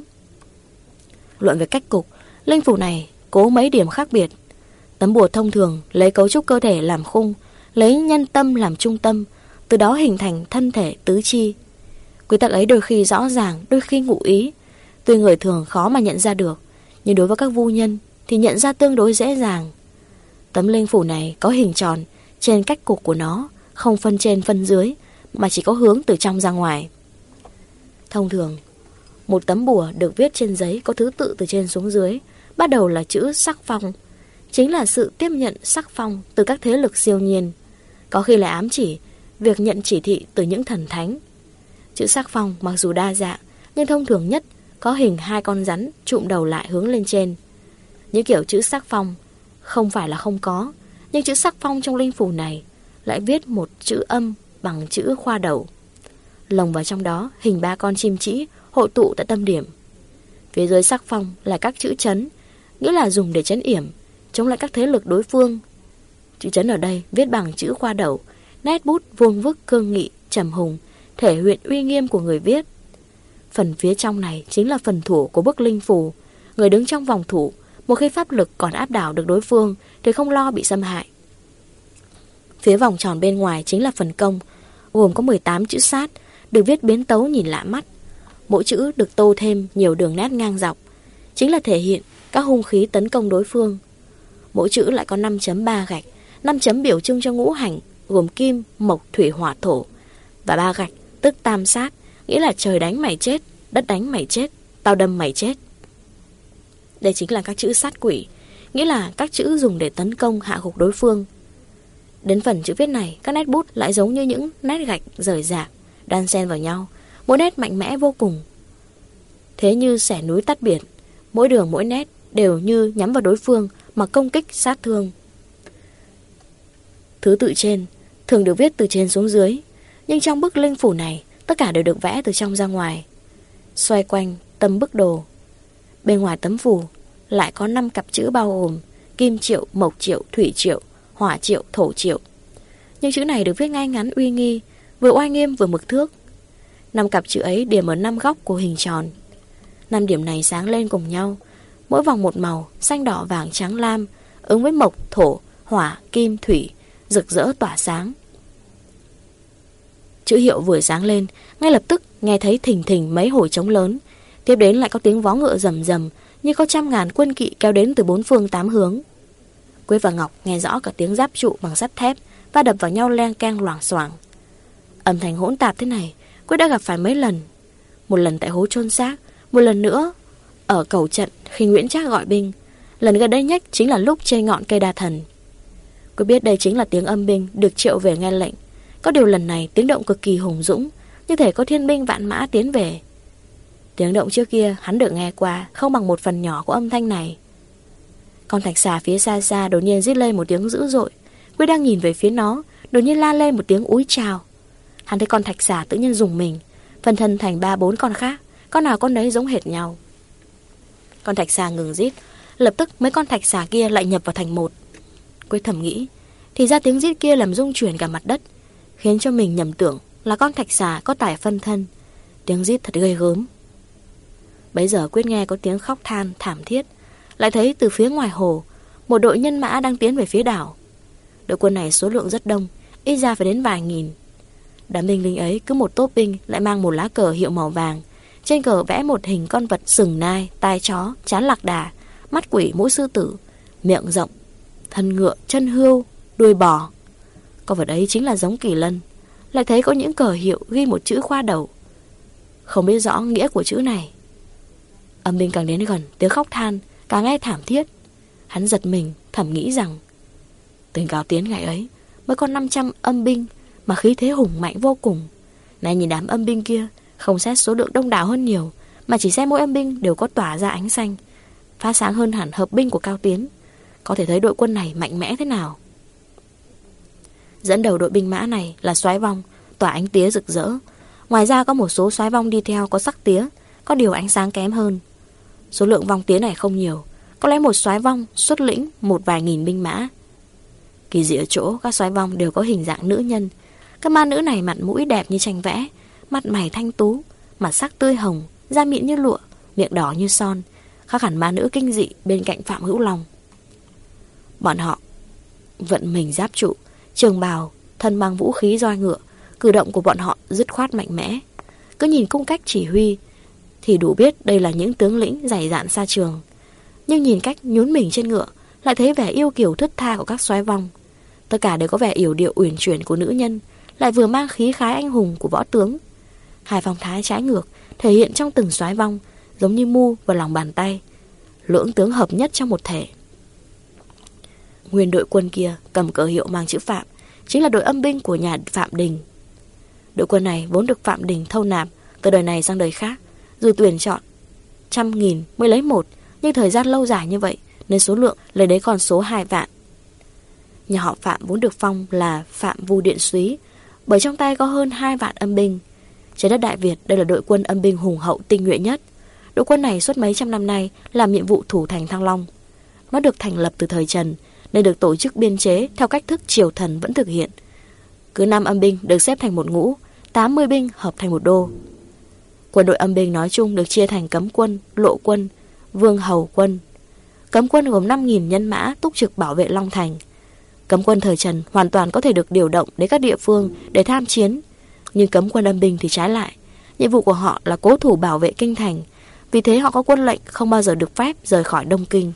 Luận về cách cục, linh phù này cố mấy điểm khác biệt. Tấm bùa thông thường lấy cấu trúc cơ thể làm khung, lấy nhân tâm làm trung tâm, từ đó hình thành thân thể tứ chi. Quy tắc ấy đôi khi rõ ràng, đôi khi ngụ ý, tuy người thường khó mà nhận ra được, nhưng đối với các vu nhân thì nhận ra tương đối dễ dàng. Tấm linh phủ này có hình tròn, trên cách cục của nó không phân trên phân dưới, mà chỉ có hướng từ trong ra ngoài. Thông thường, một tấm bùa được viết trên giấy có thứ tự từ trên xuống dưới, bắt đầu là chữ sắc phong, chính là sự tiếp nhận sắc phong từ các thế lực siêu nhiên, có khi là ám chỉ việc nhận chỉ thị từ những thần thánh. Chữ sắc phong mặc dù đa dạng, nhưng thông thường nhất có hình hai con rắn trụm đầu lại hướng lên trên. Những kiểu chữ sắc phong không phải là không có, nhưng chữ sắc phong trong linh phù này lại viết một chữ âm bằng chữ Khoa Đầu, lồng vào trong đó hình ba con chim trĩ hội tụ tại tâm điểm. Phía dưới sắc phong là các chữ trấn, nghĩa là dùng để trấn yểm, chống lại các thế lực đối phương. Chữ trấn ở đây viết bằng chữ Khoa Đầu, nét bút vuông vức cương nghị, trầm hùng, thể hiện uy nghiêm của người viết. Phần phía trong này chính là phần thủ của bức linh phù. Người đứng trong vòng thủ, một khi pháp lực còn áp đảo được đối phương thì không lo bị xâm hại. Phía vòng tròn bên ngoài chính là phần công, gồm có mười tám chữ sát, được viết biến tấu nhìn lạ mắt. Mỗi chữ được tô thêm nhiều đường nét ngang dọc, chính là thể hiện các hung khí tấn công đối phương. Mỗi chữ lại có năm chấm ba gạch, năm chấm biểu trưng cho ngũ hành, gồm kim, mộc, thủy, hỏa, thổ, và ba gạch tức tam sát, nghĩa là trời đánh mày chết, đất đánh mày chết, tao đâm mày chết. Đây chính là các chữ sát quỷ, nghĩa là các chữ dùng để tấn công hạ gục đối phương. Đến phần chữ viết này, các nét bút lại giống như những nét gạch rời rạc, đan xen vào nhau, mỗi nét mạnh mẽ vô cùng. Thế như xẻ núi tắt biển, mỗi đường mỗi nét đều như nhắm vào đối phương mà công kích sát thương. Thứ tự trên thường được viết từ trên xuống dưới, nhưng trong bức linh phủ này tất cả đều được vẽ từ trong ra ngoài. Xoay quanh tấm bức đồ, bên ngoài tấm phủ lại có năm cặp chữ bao gồm kim triệu, mộc triệu, thủy triệu, hỏa triệu, thổ triệu. Những chữ này được viết ngay ngắn uy nghi, vừa oai nghiêm vừa mực thước. Năm cặp chữ ấy điểm ở năm góc của hình tròn. Năm điểm này sáng lên cùng nhau, mỗi vòng một màu, xanh đỏ vàng trắng lam, ứng với mộc, thổ, hỏa, kim, thủy, rực rỡ tỏa sáng. Chữ hiệu vừa sáng lên, ngay lập tức nghe thấy thình thình mấy hồi trống lớn, tiếp đến lại có tiếng vó ngựa rầm rầm, như có trăm ngàn quân kỵ kéo đến từ bốn phương tám hướng. Quyết và Ngọc nghe rõ cả tiếng giáp trụ bằng sắt thép va đập vào nhau leng keng loảng xoảng. Âm thanh hỗn tạp thế này Quyết đã gặp phải mấy lần. Một lần tại hố chôn xác, một lần nữa ở cầu trận khi Nguyễn Trác gọi binh, lần gần đây nhất chính là lúc trên ngọn cây Đa Thần. Quyết biết đây chính là tiếng âm binh được triệu về nghe lệnh. Có điều lần này tiếng động cực kỳ hùng dũng, như thể có thiên binh vạn mã tiến về. Tiếng động trước kia hắn được nghe qua không bằng một phần nhỏ của âm thanh này. Con thạch xà phía xa xa đột nhiên rít lên một tiếng dữ dội. Quyết đang nhìn về phía nó, đột nhiên la lên một tiếng úi chào. Hắn thấy con thạch xà tự nhiên rùng mình, phân thân thành ba bốn con khác, con nào con đấy giống hệt nhau. Con thạch xà ngừng rít, lập tức mấy con thạch xà kia lại nhập vào thành một. Quyết thầm nghĩ, thì ra tiếng rít kia làm rung chuyển cả mặt đất, khiến cho mình nhầm tưởng là con thạch xà có tài phân thân. Tiếng rít thật ghê gớm. Bấy giờ Quyết nghe có tiếng khóc than thảm thiết, lại thấy từ phía ngoài hồ một đội nhân mã đang tiến về phía đảo. Đội quân này số lượng rất đông, ít ra phải đến vài nghìn. Đám binh lính ấy cứ một tốp binh lại mang một lá cờ hiệu màu vàng, trên cờ vẽ một hình con vật sừng nai, tai chó, trán lạc đà, mắt quỷ, mũi sư tử, miệng rộng, thân ngựa, chân hươu, đuôi bò. Con vật ấy chính là giống kỳ lân. Lại thấy có những cờ hiệu ghi một chữ khoa đầu, không biết rõ nghĩa của chữ này. Âm binh càng đến gần, tiếng khóc than càng nghe thảm thiết. Hắn giật mình, thầm nghĩ rằng Tình Cao Tiến ngày ấy mới có năm trăm âm binh mà khí thế hùng mạnh vô cùng. Nay nhìn đám âm binh kia, không xét số lượng đông đảo hơn nhiều, mà chỉ xem mỗi âm binh đều có tỏa ra ánh xanh, phát sáng hơn hẳn hợp binh của Cao Tiến. Có thể thấy đội quân này mạnh mẽ thế nào. Dẫn đầu đội binh mã này là soái vong, tỏa ánh tía rực rỡ. Ngoài ra có một số soái vong đi theo có sắc tía, có điều ánh sáng kém hơn. Số lượng vong tía này không nhiều, có lẽ một soái vong xuất lĩnh một vài nghìn binh mã. Kỳ dị ở chỗ các soái vong đều có hình dạng nữ nhân. Các ma nữ này mặt mũi đẹp như tranh vẽ, mặt mày thanh tú, mặt sắc tươi hồng, da mịn như lụa, miệng đỏ như son, khác hẳn ma nữ kinh dị bên cạnh Phạm Hữu Long. Bọn họ vận mình giáp trụ, trường bào, thân mang vũ khí roi ngựa, cử động của bọn họ dứt khoát mạnh mẽ. Cứ nhìn cung cách chỉ huy thì đủ biết đây là những tướng lĩnh dày dạn xa trường. Nhưng nhìn cách nhún mình trên ngựa, lại thấy vẻ yêu kiều thướt tha của các soái vong. Tất cả đều có vẻ yểu điệu uyển chuyển của nữ nhân, lại vừa mang khí khái anh hùng của võ tướng. Hai phong thái trái ngược thể hiện trong từng soái vong, giống như mu vào lòng bàn tay, lưỡng tướng hợp nhất trong một thể. Nguyên đội quân kia cầm cờ hiệu mang chữ Phạm, chính là đội âm binh của nhà Phạm Đình. Đội quân này vốn được Phạm Đình thâu nạp từ đời này sang đời khác, dù tuyển chọn trăm nghìn mới lấy một, nhưng thời gian lâu dài như vậy nên số lượng lấy đấy còn số hai vạn. Nhà họ Phạm vốn được phong là Phạm Vu Điện Súy, bởi trong tay có hơn hai vạn âm binh. Trên đất Đại Việt, đây là đội quân âm binh hùng hậu tinh nhuệ nhất. Đội quân này suốt mấy trăm năm nay làm nhiệm vụ thủ thành Thăng Long. Nó được thành lập từ thời Trần, nên được tổ chức biên chế theo cách thức triều thần vẫn thực hiện. Cứ năm âm binh được xếp thành một ngũ, tám mươi binh hợp thành một đô. Quân đội âm binh nói chung được chia thành cấm quân, lộ quân, vương hầu quân. Cấm quân gồm năm nghìn nhân mã túc trực bảo vệ Long Thành. Cấm quân thời Trần hoàn toàn có thể được điều động đến các địa phương để tham chiến, nhưng cấm quân âm binh thì trái lại. Nhiệm vụ của họ là cố thủ bảo vệ kinh thành, vì thế họ có quân lệnh không bao giờ được phép rời khỏi Đông Kinh.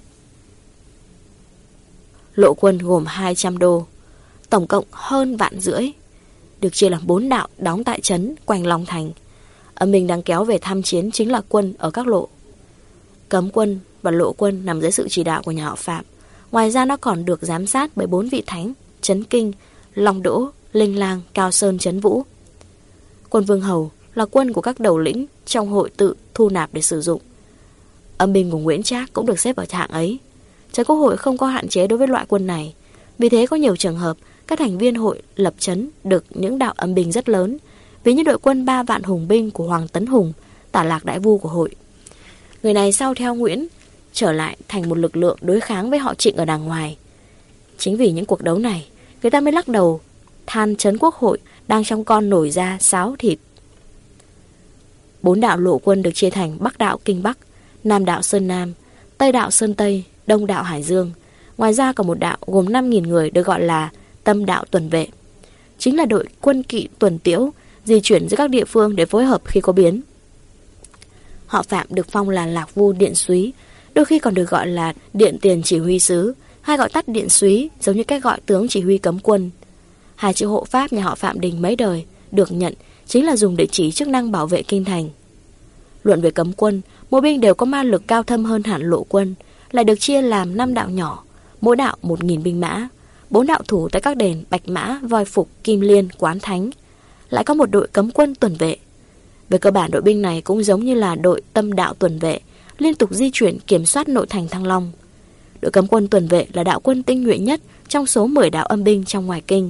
Lộ quân gồm hai trăm đô, tổng cộng hơn vạn rưỡi, được chia làm bốn đạo đóng tại trấn quanh Long Thành. Âm binh đang kéo về tham chiến chính là quân ở các lộ. Cấm quân và lộ quân nằm dưới sự chỉ đạo của nhà họ Phạm. Ngoài ra nó còn được giám sát bởi bốn vị thánh: Trấn Kinh, Long Đỗ, Linh Lang, Cao Sơn, Trấn Vũ. Quân Vương Hầu là quân của các đầu lĩnh trong hội tự thu nạp để sử dụng. Âm binh của Nguyễn Trác cũng được xếp ở hạng ấy. Trấn Quốc hội không có hạn chế đối với loại quân này, vì thế có nhiều trường hợp các thành viên hội lập trấn được những đạo âm binh rất lớn, ví như đội quân ba vạn hùng binh của Hoàng Tấn Hùng, tả lạc đại vu của hội. Người này sau theo Nguyễn trở lại thành một lực lượng đối kháng với họ Trịnh ở đàng ngoài. Chính vì những cuộc đấu này, người ta mới lắc đầu than Trấn Quốc hội đang trong con nổi ra sáo thịt. Bốn đạo lộ quân được chia thành Bắc đạo Kinh Bắc, Nam đạo Sơn Nam, Tây đạo Sơn Tây, Đông đạo Hải Dương. Ngoài ra còn một đạo gồm năm nghìn người được gọi là Tâm đạo tuần vệ, chính là đội quân kỵ tuần tiễu di chuyển giữa các địa phương để phối hợp khi có biến. Họ Phạm được phong là Lạc Vu Điện Súy, đôi khi còn được gọi là Điện Tiền Chỉ Huy Sứ, hay gọi tắt Điện Súy, giống như cách gọi tướng chỉ huy cấm quân. Hai chữ hộ pháp nhà họ Phạm Đình mấy đời được nhận chính là dùng để chỉ chức năng bảo vệ kinh thành. Luận về cấm quân, mỗi binh đều có ma lực cao thâm hơn hẳn lộ quân, lại được chia làm năm đạo nhỏ, mỗi đạo một nghìn binh mã, bốn đạo thủ tại các đền Bạch Mã, Voi Phục, Kim Liên, Quán Thánh. Lại có một đội cấm quân tuần vệ. Về cơ bản đội binh này cũng giống như là đội Tâm đạo tuần vệ, liên tục di chuyển kiểm soát nội thành Thăng Long. Đội cấm quân tuần vệ là đạo quân tinh nhuệ nhất trong số mười đạo âm binh trong ngoài kinh.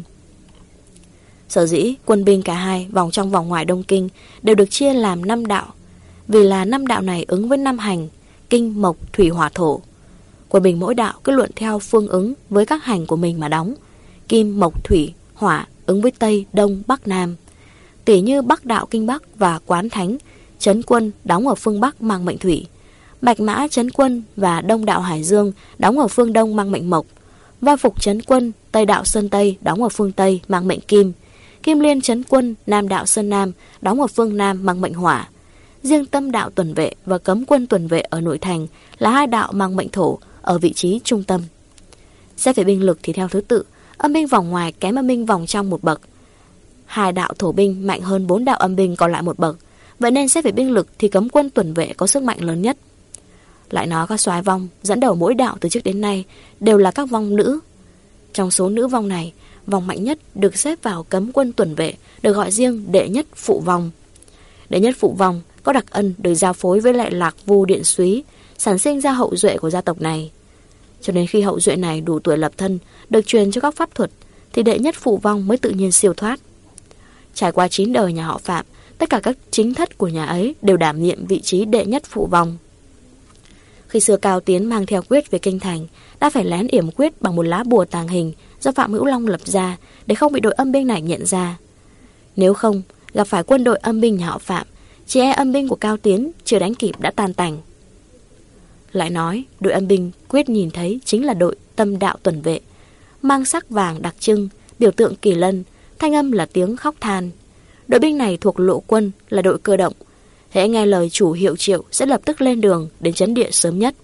Sở dĩ quân binh cả hai vòng trong vòng ngoài Đông Kinh đều được chia làm năm đạo, vì là năm đạo này ứng với năm hành: Kinh, Mộc, Thủy, Hỏa, Thổ. Quân binh mỗi đạo cứ luận theo phương ứng với các hành của mình mà đóng. Kim, Mộc, Thủy, Hỏa ứng với Tây, Đông, Bắc, Nam. Tỉ như Bắc đạo Kinh Bắc và Quán Thánh, trấn quân đóng ở phương Bắc mang mệnh Thủy. Bạch Mã trấn quân và Đông đạo Hải Dương đóng ở phương Đông mang mệnh Mộc. Voi Phục trấn quân, Tây đạo Sơn Tây đóng ở phương Tây mang mệnh Kim. Kim Liên trấn quân, Nam đạo Sơn Nam đóng ở phương Nam mang mệnh Hỏa. Riêng Tâm đạo tuần vệ và cấm quân tuần vệ ở nội thành là hai đạo mang mệnh Thổ ở vị trí trung tâm. Xét về binh lực thì theo thứ tự, âm binh vòng ngoài kém âm binh vòng trong một bậc. Hai đạo thổ binh mạnh hơn bốn đạo âm binh còn lại một bậc. Vậy nên xét về binh lực thì cấm quân tuần vệ có sức mạnh lớn nhất. Lại nói các soái vong dẫn đầu mỗi đạo từ trước đến nay đều là các vong nữ. Trong số nữ vong này, vong mạnh nhất được xếp vào cấm quân tuần vệ, được gọi riêng đệ nhất phụ vong. Đệ nhất phụ vong có đặc ân được giao phối với lại Lạc Vu Điện Súy, sản sinh ra hậu duệ của gia tộc này. Cho đến khi hậu duệ này đủ tuổi lập thân, được truyền cho các pháp thuật, thì đệ nhất phụ vong mới tự nhiên siêu thoát. Trải qua chín đời nhà họ Phạm, tất cả các chính thất của nhà ấy đều đảm nhiệm vị trí đệ nhất phụ vong. Khi xưa Cao Tiến mang theo quyết về kinh thành, đã phải lén yểm quyết bằng một lá bùa tàng hình do Phạm Hữu Long lập ra để không bị đội âm binh này nhận ra. Nếu không, gặp phải quân đội âm binh nhà họ Phạm, chỉ e âm binh của Cao Tiến chưa đánh kịp đã tan tành. Lại nói, đội âm binh quyết nhìn thấy chính là đội Tâm đạo tuần vệ, mang sắc vàng đặc trưng, biểu tượng kỳ lân, thanh âm là tiếng khóc than. Đội binh này thuộc lộ quân, là đội cơ động. Hễ nghe lời chủ hiệu triệu sẽ lập tức lên đường đến trấn địa sớm nhất.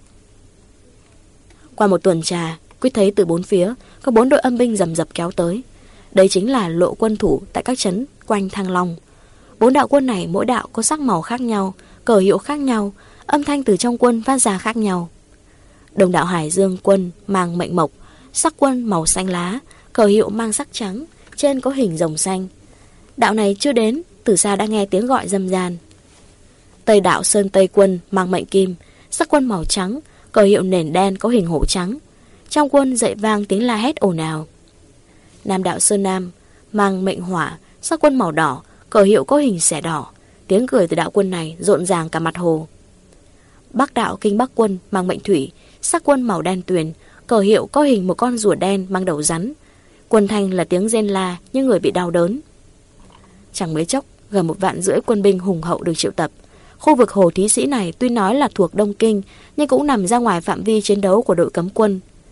Qua một tuần trà, Quyết thấy từ bốn phía có bốn đội âm binh rầm rập kéo tới. Đây chính là lộ quân thủ tại các trấn quanh Thăng Long. Bốn đạo quân này mỗi đạo có sắc màu khác nhau, cờ hiệu khác nhau, âm thanh từ trong quân phát ra khác nhau. Đông đạo Hải Dương quân mang mệnh Mộc, sắc quân màu xanh lá, cờ hiệu mang sắc trắng, trên có hình rồng xanh. Đạo này chưa đến, từ xa đã nghe tiếng gọi râm ran. Tây đạo Sơn Tây quân mang mệnh Kim, sắc quân màu trắng, cờ hiệu nền đen có hình hổ trắng. Trong quân dậy vang tiếng la hét ồn ào. Nam đạo Sơn Nam mang mệnh Hỏa, sắc quân màu đỏ, cờ hiệu có hình xẻ đỏ. Tiếng cười từ đạo quân này rộn ràng cả mặt hồ. Bắc đạo Kinh Bắc quân mang mệnh Thủy, sắc quân màu đen tuyền, cờ hiệu có hình một con rùa đen mang đầu rắn. Quân thanh là tiếng rên la như người bị đau đớn. Chẳng mấy chốc, gần một vạn rưỡi quân binh hùng hậu được triệu tập. Khu vực Hồ Thí Sĩ này tuy nói là thuộc Đông Kinh, nhưng cũng nằm ra ngoài phạm vi chiến đấu của đội cấm quân.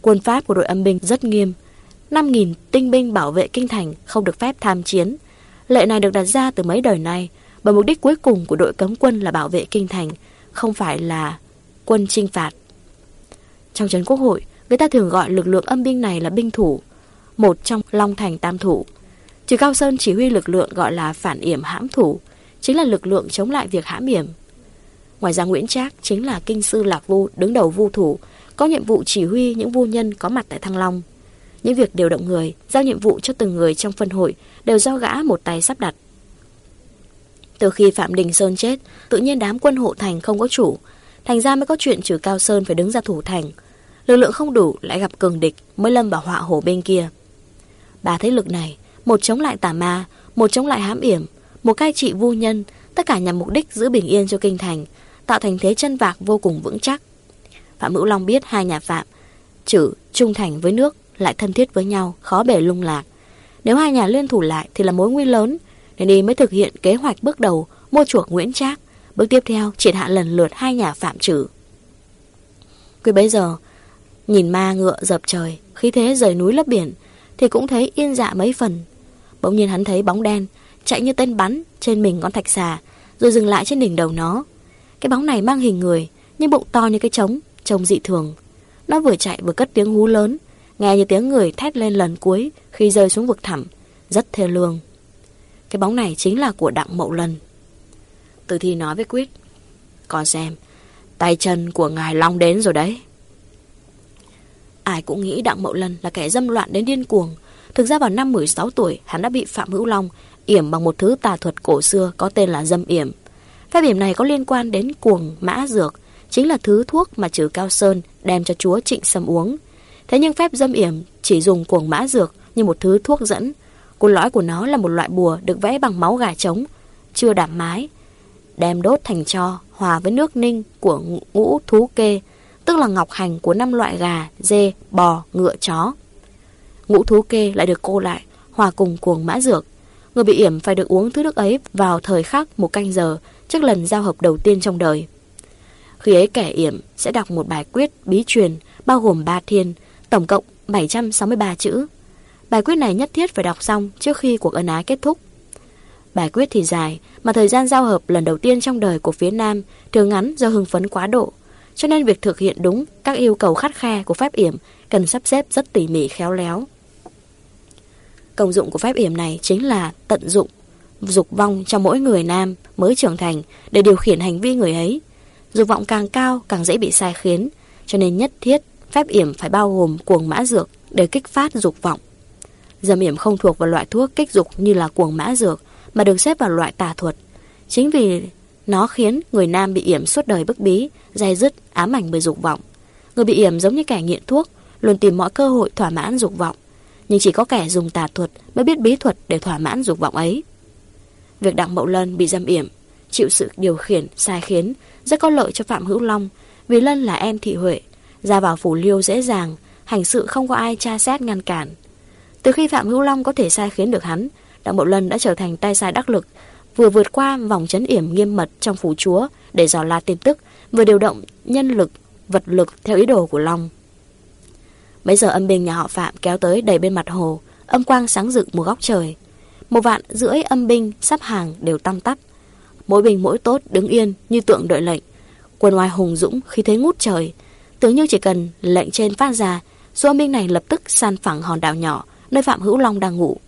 Quân pháp của đội âm binh rất nghiêm, năm nghìn tinh binh bảo vệ kinh thành không được phép tham chiến. Lệ này được đặt ra từ mấy đời nay, bởi mục đích cuối cùng của đội cấm quân là bảo vệ kinh thành, không phải là quân chinh phạt. Trong trấn quốc hội, người ta thường gọi lực lượng âm binh này là binh thủ, một trong Long Thành tam thủ. Trừ Cao Sơn chỉ huy lực lượng gọi là phản yểm hãm thủ, chính là lực lượng chống lại việc hãm yểm. Ngoài ra Nguyễn Trác chính là kinh sư Lạc Vu đứng đầu vu thủ, có nhiệm vụ chỉ huy những vu nhân có mặt tại Thăng Long. Những việc điều động người, giao nhiệm vụ cho từng người trong phân hội đều do gã một tay sắp đặt. Từ khi Phạm Đình Sơn chết, tự nhiên đám quân hộ thành không có chủ, thành ra mới có chuyện Trừ Cao Sơn phải đứng ra thủ thành. Lực lượng không đủ lại gặp cường địch, mới lâm vào họa hổ bên kia. Ba thế lực này, một chống lại tà ma, một chống lại hãm yểm, một cai trị vu nhân, tất cả nhằm mục đích giữ bình yên cho kinh thành, tạo thành thế chân vạc vô cùng vững chắc. Phạm Hữu Long biết hai nhà Phạm, Trừ trung thành với nước, lại thân thiết với nhau, khó bề lung lạc. Nếu hai nhà liên thủ lại thì là mối nguy lớn, nên y mới thực hiện kế hoạch bước đầu mua chuộc Nguyễn Trác, bước tiếp theo triệt hạ lần lượt hai nhà Phạm Trừ. Cứ bấy giờ, nhìn ma ngựa dập trời, khí thế rời núi lấp biển, thì cũng thấy yên dạ mấy phần. Bỗng nhiên hắn thấy bóng đen chạy như tên bắn trên mình con thạch xà, rồi dừng lại trên đỉnh đầu nó. Cái bóng này mang hình người, nhưng bụng to như cái trống, trông dị thường. Nó vừa chạy vừa cất tiếng hú lớn, nghe như tiếng người thét lên lần cuối khi rơi xuống vực thẳm, rất thê lương. Cái bóng này chính là của Đặng Mậu Lân. Từ Thi nói với Quyết: "Con xem, tay chân của ngài Long đến rồi đấy." Ai cũng nghĩ Đặng Mậu Lân là kẻ dâm loạn đến điên cuồng. Thực ra vào năm mười sáu tuổi, hắn đã bị Phạm Hữu Long yểm bằng một thứ tà thuật cổ xưa có tên là dâm yểm. Phép yểm này có liên quan đến cuồng mã dược, chính là thứ thuốc mà Trừ Cao Sơn đem cho chúa Trịnh Sâm uống. Thế nhưng phép dâm yểm chỉ dùng cuồng mã dược như một thứ thuốc dẫn. Cốt lõi của nó là một loại bùa được vẽ bằng máu gà trống, chưa đạm mái, đem đốt thành tro, hòa với nước ninh của ngũ thú kê, tức là ngọc hành của năm loại gà, dê, bò, ngựa, chó. Ngũ thú kê lại được cô lại, hòa cùng cuồng mã dược. Người bị yểm phải được uống thứ nước ấy vào thời khắc một canh giờ trước lần giao hợp đầu tiên trong đời. Khi ấy kẻ yểm sẽ đọc một bài quyết bí truyền bao gồm ba thiên, tổng cộng bảy trăm sáu mươi ba chữ. Bài quyết này nhất thiết phải đọc xong trước khi cuộc ân ái kết thúc. Bài quyết thì dài, mà thời gian giao hợp lần đầu tiên trong đời của phía nam thường ngắn do hưng phấn quá độ, cho nên việc thực hiện đúng các yêu cầu khắt khe của phép yểm cần sắp xếp rất tỉ mỉ khéo léo. Công dụng của phép yểm này chính là tận dụng dục vong cho mỗi người nam mới trưởng thành để điều khiển hành vi người ấy. Dục vọng càng cao càng dễ bị sai khiến, cho nên nhất thiết phép yểm phải bao gồm cuồng mã dược để kích phát dục vọng. Dâm yểm không thuộc vào loại thuốc kích dục như là cuồng mã dược, mà được xếp vào loại tà thuật. Chính vì nó khiến người nam bị yểm suốt đời bức bí, day dứt, ám ảnh bởi dục vọng. Người bị yểm giống như kẻ nghiện thuốc, luôn tìm mọi cơ hội thỏa mãn dục vọng, nhưng chỉ có kẻ dùng tà thuật mới biết bí thuật để thỏa mãn dục vọng ấy. Việc Đặng Mậu Lân bị dâm yểm, chịu sự điều khiển sai khiến rất có lợi cho Phạm Hữu Long, vì Lân là em thị huệ, ra vào phủ liêu dễ dàng, hành sự không có ai tra xét ngăn cản. Từ khi Phạm Hữu Long có thể sai khiến được hắn, Đặng Mậu Lân đã trở thành tay sai đắc lực, vừa vượt qua vòng trấn yểm nghiêm mật trong phủ chúa để dò la tin tức, vừa điều động nhân lực, vật lực theo ý đồ của Long. Bây giờ âm binh nhà họ Phạm kéo tới đầy bên mặt hồ, âm quang sáng rực một góc trời. Một vạn rưỡi âm binh sắp hàng đều tăm tắp, mỗi binh mỗi tốt đứng yên như tượng đợi lệnh. Quân oai hùng dũng khi thế ngút trời, tưởng như chỉ cần lệnh trên phát ra, số âm binh này lập tức san phẳng hòn đảo nhỏ nơi Phạm Hữu Long đang ngủ.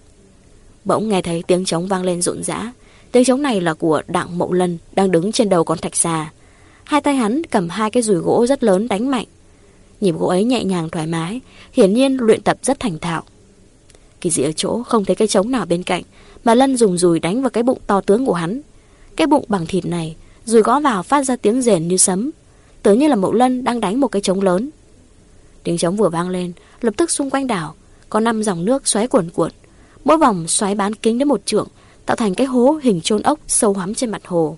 Bỗng nghe thấy tiếng trống vang lên rộn rã. Tiếng trống này là của Đặng Mậu Lân đang đứng trên đầu con thạch xà. Hai tay hắn cầm hai cái dùi gỗ rất lớn đánh mạnh. Nhịp gỗ ấy nhẹ nhàng thoải mái, hiển nhiên luyện tập rất thành thạo. Kỳ dị ở chỗ không thấy cái trống nào bên cạnh, mà Lân dùng dùi đánh vào cái bụng to tướng của hắn. Cái bụng bằng thịt này, dùi gõ vào phát ra tiếng rền như sấm, tưởng như là Mậu Lân đang đánh một cái trống lớn. Tiếng trống vừa vang lên, lập tức xung quanh đảo có năm dòng nước xoáy cuồn cuộn, mỗi vòng xoáy bán kính đến một trượng, tạo thành cái hố hình chôn ốc sâu hoắm trên mặt hồ.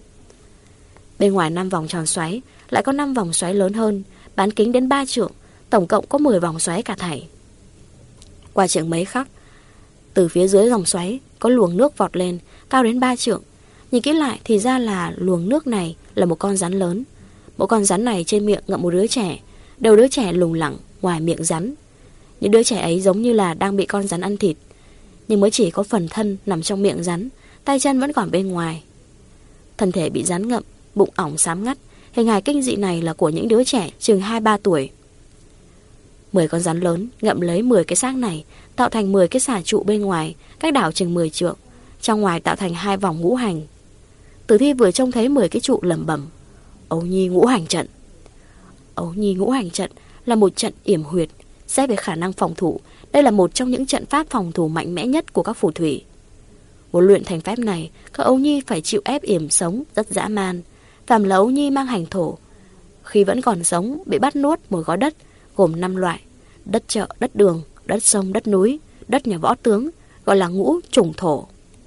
Bên ngoài năm vòng tròn xoáy lại có năm vòng xoáy lớn hơn, bán kính đến ba trượng, tổng cộng có mười vòng xoáy cả thảy. Qua chừng mấy khắc, từ phía dưới dòng xoáy có luồng nước vọt lên, cao đến ba trượng. Nhìn kỹ lại thì ra là luồng nước này là một con rắn lớn. Một con rắn này trên miệng ngậm một đứa trẻ, đầu đứa trẻ lủng lẳng, ngoài miệng rắn. Những đứa trẻ ấy giống như là đang bị con rắn ăn thịt, nhưng mới chỉ có phần thân nằm trong miệng rắn, tay chân vẫn còn bên ngoài. Thân thể bị rắn ngậm, bụng ỏng xám ngắt. Hình hài kinh dị này là của những đứa trẻ chừng hai ba tuổi. Mười con rắn lớn ngậm lấy mười cái xác này, tạo thành mười cái xà trụ bên ngoài, cách đảo chừng mười trượng, trong ngoài tạo thành hai vòng ngũ hành. Tử thi vừa trông thấy mười cái trụ lẩm bẩm: Ấu Nhi ngũ hành trận. Ấu Nhi ngũ hành trận là một trận yểm huyệt. Xét về khả năng phòng thủ, đây là một trong những trận pháp phòng thủ mạnh mẽ nhất của các phù thủy. Muốn luyện thành phép này, các Ấu Nhi phải chịu ép yểm sống rất dã man. Phàm là Ấu Nhi mang hành thổ, khi vẫn còn sống bị bắt nuốt một gói đất gồm năm loại: đất chợ, đất đường, đất sông, đất núi, đất nhà võ tướng, gọi là ngũ trùng thổ.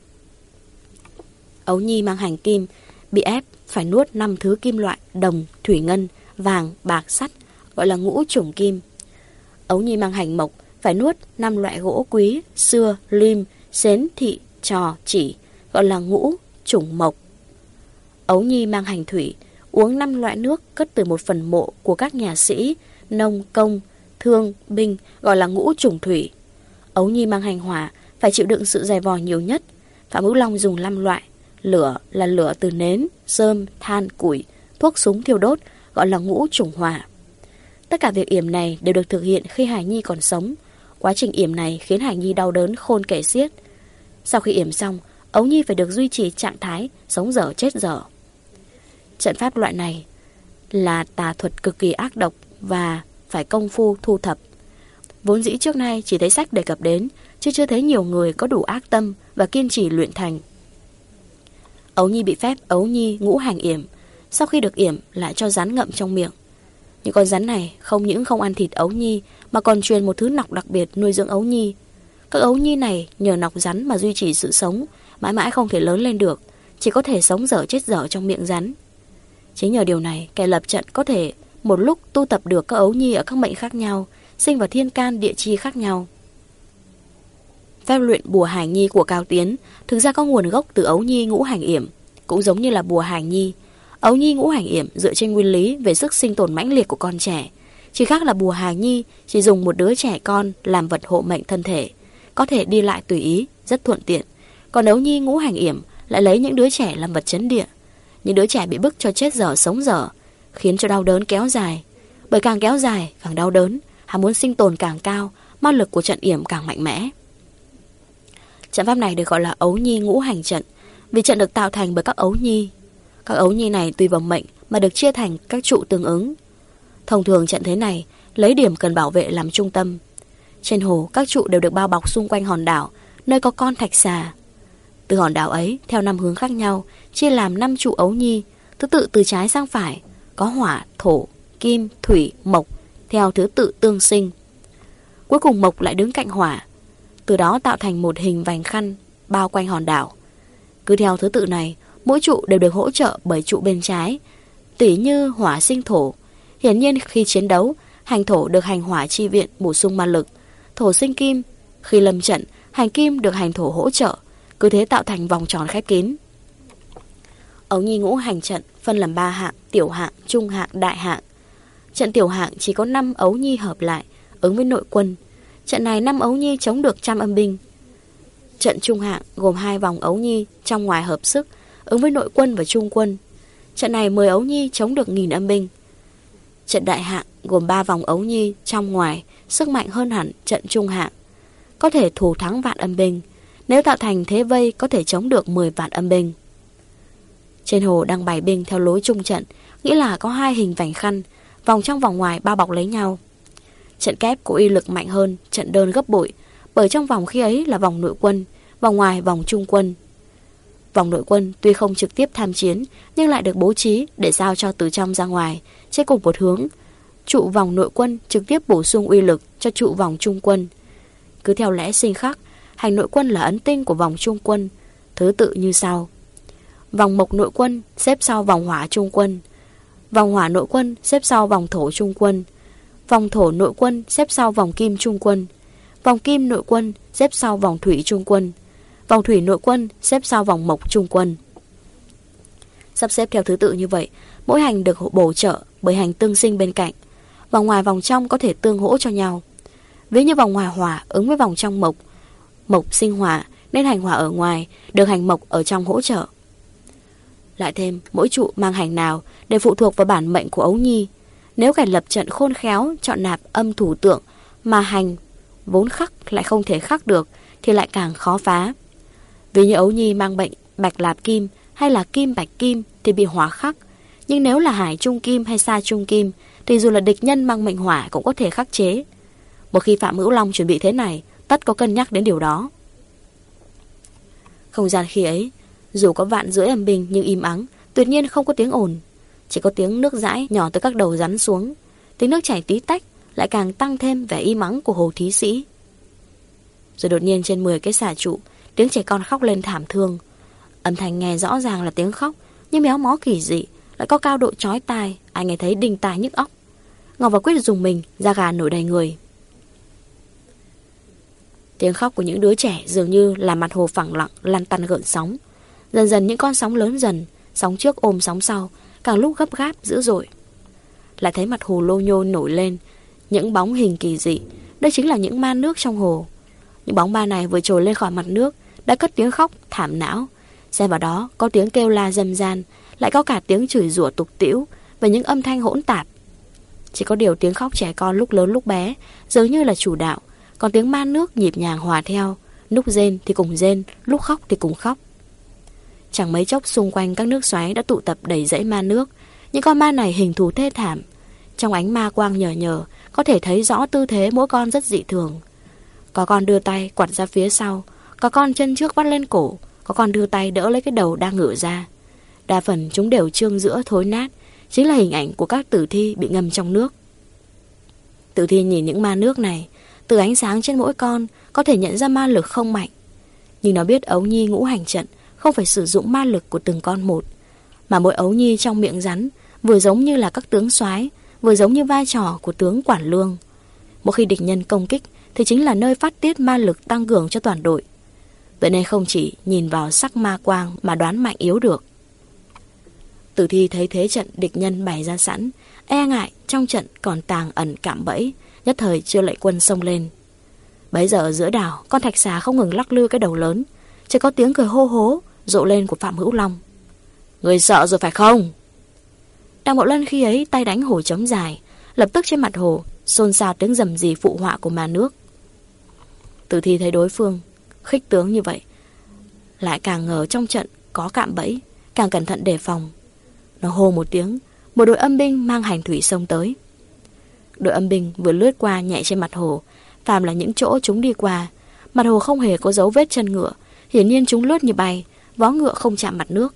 Ấu Nhi mang hành kim bị ép phải nuốt năm thứ kim loại: đồng, thủy ngân, vàng, bạc, sắt, gọi là ngũ trùng kim. Ấu Nhi mang hành mộc phải nuốt năm loại gỗ quý: sưa, lim, xến, thị, trò, chỉ, gọi là ngũ trùng mộc. Ấu Nhi mang hành thủy uống năm loại nước cất từ một phần mộ của các nhà sĩ, nông, công, thương, binh, gọi là ngũ trùng thủy. Ấu Nhi mang hành hỏa phải chịu đựng sự dày vò nhiều nhất. Phạm Hữu Long dùng năm loại: lửa là lửa từ nến, rơm, than, củi, thuốc súng thiêu đốt, gọi là ngũ trùng hỏa. Tất cả việc yểm này đều được thực hiện khi hài nhi còn sống. Quá trình yểm này khiến hài nhi đau đớn khôn kể xiết. Sau khi yểm xong, Ấu Nhi phải được duy trì trạng thái sống dở chết dở. Trận pháp loại này là tà thuật cực kỳ ác độc và phải công phu thu thập. Vốn dĩ trước nay chỉ thấy sách đề cập đến, chứ chưa thấy nhiều người có đủ ác tâm và kiên trì luyện thành. Ấu Nhi bị phép Ấu Nhi ngũ hành yểm. Sau khi được yểm lại cho rắn ngậm trong miệng. Những con rắn này không những không ăn thịt Ấu Nhi mà còn truyền một thứ nọc đặc biệt nuôi dưỡng Ấu Nhi. Các Ấu Nhi này nhờ nọc rắn mà duy trì sự sống, mãi mãi không thể lớn lên được, chỉ có thể sống dở chết dở trong miệng rắn. Chính nhờ điều này, kẻ lập trận có thể một lúc tu tập được các Ấu Nhi ở các mệnh khác nhau, sinh vào thiên can địa chi khác nhau. Phép luyện bùa hài nhi của Cao Tiến thực ra có nguồn gốc từ Ấu Nhi ngũ hành yểm, cũng giống như là bùa hài nhi. Ấu Nhi ngũ hành yểm dựa trên nguyên lý về sức sinh tồn mãnh liệt của con trẻ, chỉ khác là bùa hài nhi chỉ dùng một đứa trẻ con làm vật hộ mệnh thân thể, có thể đi lại tùy ý, rất thuận tiện. Còn Ấu Nhi ngũ hành yểm lại lấy những đứa trẻ làm vật chấn địa, những đứa trẻ bị bức cho chết dở sống dở, khiến cho đau đớn kéo dài. Bởi càng kéo dài càng đau đớn, ham muốn sinh tồn càng cao, ma lực của trận yểm càng mạnh mẽ. Trận pháp này được gọi là Ấu Nhi ngũ hành trận, vì trận được tạo thành bởi các Ấu Nhi. Các Ấu Nhi này tùy vào mệnh mà được chia thành các trụ tương ứng. Thông thường trận thế này lấy điểm cần bảo vệ làm trung tâm. Trên hồ các trụ đều được bao bọc xung quanh hòn đảo, nơi có con thạch xà. Từ hòn đảo ấy theo năm hướng khác nhau chia làm năm trụ Ấu Nhi, thứ tự từ trái sang phải, có hỏa, thổ, kim, thủy, mộc theo thứ tự tương sinh. Cuối cùng mộc lại đứng cạnh hỏa, từ đó tạo thành một hình vành khăn bao quanh hòn đảo. Cứ theo thứ tự này, mỗi trụ đều được hỗ trợ bởi trụ bên trái, tỉ như hỏa sinh thổ. Hiển nhiên khi chiến đấu, hành thổ được hành hỏa chi viện bổ sung ma lực, thổ sinh kim. Khi lâm trận, hành kim được hành thổ hỗ trợ, cứ thế tạo thành vòng tròn khép kín. Ấu Nhi ngũ hành trận phân làm ba hạng: tiểu hạng, trung hạng, đại hạng. Trận tiểu hạng chỉ có năm Ấu Nhi hợp lại, ứng với nội quân. Trận này năm Ấu Nhi chống được trăm âm binh. Trận trung hạng gồm hai vòng Ấu Nhi trong ngoài hợp sức, ứng với nội quân và trung quân. Trận này mười Ấu Nhi chống được nghìn âm binh. Trận đại hạng gồm ba vòng Ấu Nhi trong ngoài, sức mạnh hơn hẳn trận trung hạng, có thể thủ thắng vạn âm binh. Nếu tạo thành thế vây có thể chống được mười vạn âm binh. Trên hồ đang bày binh theo lối trung trận, nghĩa là có hai hình vành khăn, vòng trong vòng ngoài bao bọc lấy nhau. Trận kép có uy lực mạnh hơn trận đơn gấp bội, bởi trong vòng khi ấy là vòng nội quân, vòng ngoài vòng trung quân. Vòng nội quân tuy không trực tiếp tham chiến, nhưng lại được bố trí để giao cho từ trong ra ngoài, trên cùng một hướng. Trụ vòng nội quân trực tiếp bổ sung uy lực cho trụ vòng trung quân. Cứ theo lẽ sinh khắc, hành nội quân là ấn tinh của vòng trung quân, thứ tự như sau: vòng mộc nội quân xếp sau vòng hỏa trung quân, vòng hỏa nội quân xếp sau vòng thổ trung quân, vòng thổ nội quân xếp sau vòng kim trung quân, vòng kim nội quân xếp sau vòng thủy trung quân, vòng thủy nội quân xếp sau vòng mộc trung quân. Sắp xếp theo thứ tự như vậy, mỗi hành được bổ trợ bởi hành tương sinh bên cạnh. vòng ngoài vòng trong có thể tương hỗ cho nhau. Ví như vòng ngoài hỏa ứng với vòng trong mộc, mộc sinh hỏa nên hành hỏa ở ngoài được hành mộc ở trong hỗ trợ. Lại thêm mỗi trụ mang hành nào đều phụ thuộc vào bản mệnh của ấu nhi. Nếu kẻ lập trận khôn khéo chọn nạp âm thủ tượng mà hành vốn khắc lại không thể khắc được thì lại càng khó phá. Vì như ấu nhi mang bệnh bạch lạp kim hay là kim bạch kim thì bị hỏa khắc, nhưng nếu là hải trung kim hay sa trung kim thì dù là địch nhân mang mệnh hỏa cũng có thể khắc chế. Một khi Phạm Hữu Long chuẩn bị thế này, tất có cân nhắc đến điều đó. Không gian khi ấy dù có vạn rưỡi âm binh nhưng im ắng, tuyệt nhiên không có tiếng ồn, chỉ có tiếng nước dãi nhỏ từ các đầu rắn xuống. Tiếng nước chảy tí tách lại càng tăng thêm vẻ im ắng của hồ thí sĩ. Rồi đột nhiên trên mười cái xà trụ, tiếng trẻ con khóc lên thảm thương. Âm thanh nghe rõ ràng là tiếng khóc, nhưng méo mó kỳ dị, lại có cao độ chói tai, ai nghe thấy đinh tai nhức óc. Ngọc và Quyết dùng mình, da gà nổi đầy người. Tiếng khóc của những đứa trẻ dường như là mặt hồ phẳng lặng lăn tăn gợn sóng. Dần dần những con sóng lớn dần, sóng trước ôm sóng sau, càng lúc gấp gáp dữ dội. Lại thấy mặt hồ lô nhô nổi lên những bóng hình kỳ dị. Đây chính là những ma nước trong hồ. Những bóng ma này vừa trồi lên khỏi mặt nước đã cất tiếng khóc thảm não. Xem vào đó có tiếng kêu la dâm gian, lại có cả tiếng chửi rủa tục tĩu và những âm thanh hỗn tạp. Chỉ có điều tiếng khóc trẻ con lúc lớn lúc bé dường như là chủ đạo, còn tiếng ma nước nhịp nhàng hòa theo, lúc rên thì cùng rên, lúc khóc thì cùng khóc. Chẳng mấy chốc xung quanh các nước xoáy đã tụ tập đầy dãy ma nước. Những con ma này hình thù thê thảm. Trong ánh ma quang nhờ nhờ có thể thấy rõ tư thế mỗi con rất dị thường. Có con đưa tay quặt ra phía sau, có con chân trước vắt lên cổ, có con đưa tay đỡ lấy cái đầu đang ngửa ra. Đa phần chúng đều trương giữa thối nát, chính là hình ảnh của các tử thi bị ngâm trong nước. Tử thi nhìn những ma nước này, từ ánh sáng trên mỗi con có thể nhận ra ma lực không mạnh. Nhưng nó biết ấu nhi ngũ hành trận không phải sử dụng ma lực của từng con một, mà mỗi ấu nhi trong miệng rắn vừa giống như là các tướng soái, vừa giống như vai trò của tướng quản lương. Một khi địch nhân công kích thì chính là nơi phát tiết ma lực tăng cường cho toàn đội. Vậy nên không chỉ nhìn vào sắc ma quang mà đoán mạnh yếu được. Tử thi thấy thế trận địch nhân bày ra sẵn, e ngại trong trận còn tàng ẩn cạm bẫy, nhất thời chưa lệnh quân xông lên. Bấy giờ ở giữa đảo, con thạch xà không ngừng lắc lư cái đầu lớn, chỉ có tiếng cười hô hố rộ lên của Phạm Hữu Long. Người sợ rồi phải không? Đặng Mậu Lân khi ấy tay đánh hồ trống dài, lập tức trên mặt hồ xôn xao tiếng rầm rì phụ họa của ma nước. Tử thi thấy đối phương khích tướng như vậy, lại càng ngờ trong trận có cạm bẫy, càng cẩn thận đề phòng. Nó hô một tiếng, một đội âm binh mang hành thủy xông tới. Đội âm binh vừa lướt qua nhẹ trên mặt hồ, phàm là những chỗ chúng đi qua, mặt hồ không hề có dấu vết chân ngựa, hiển nhiên chúng lướt như bay, vó ngựa không chạm mặt nước.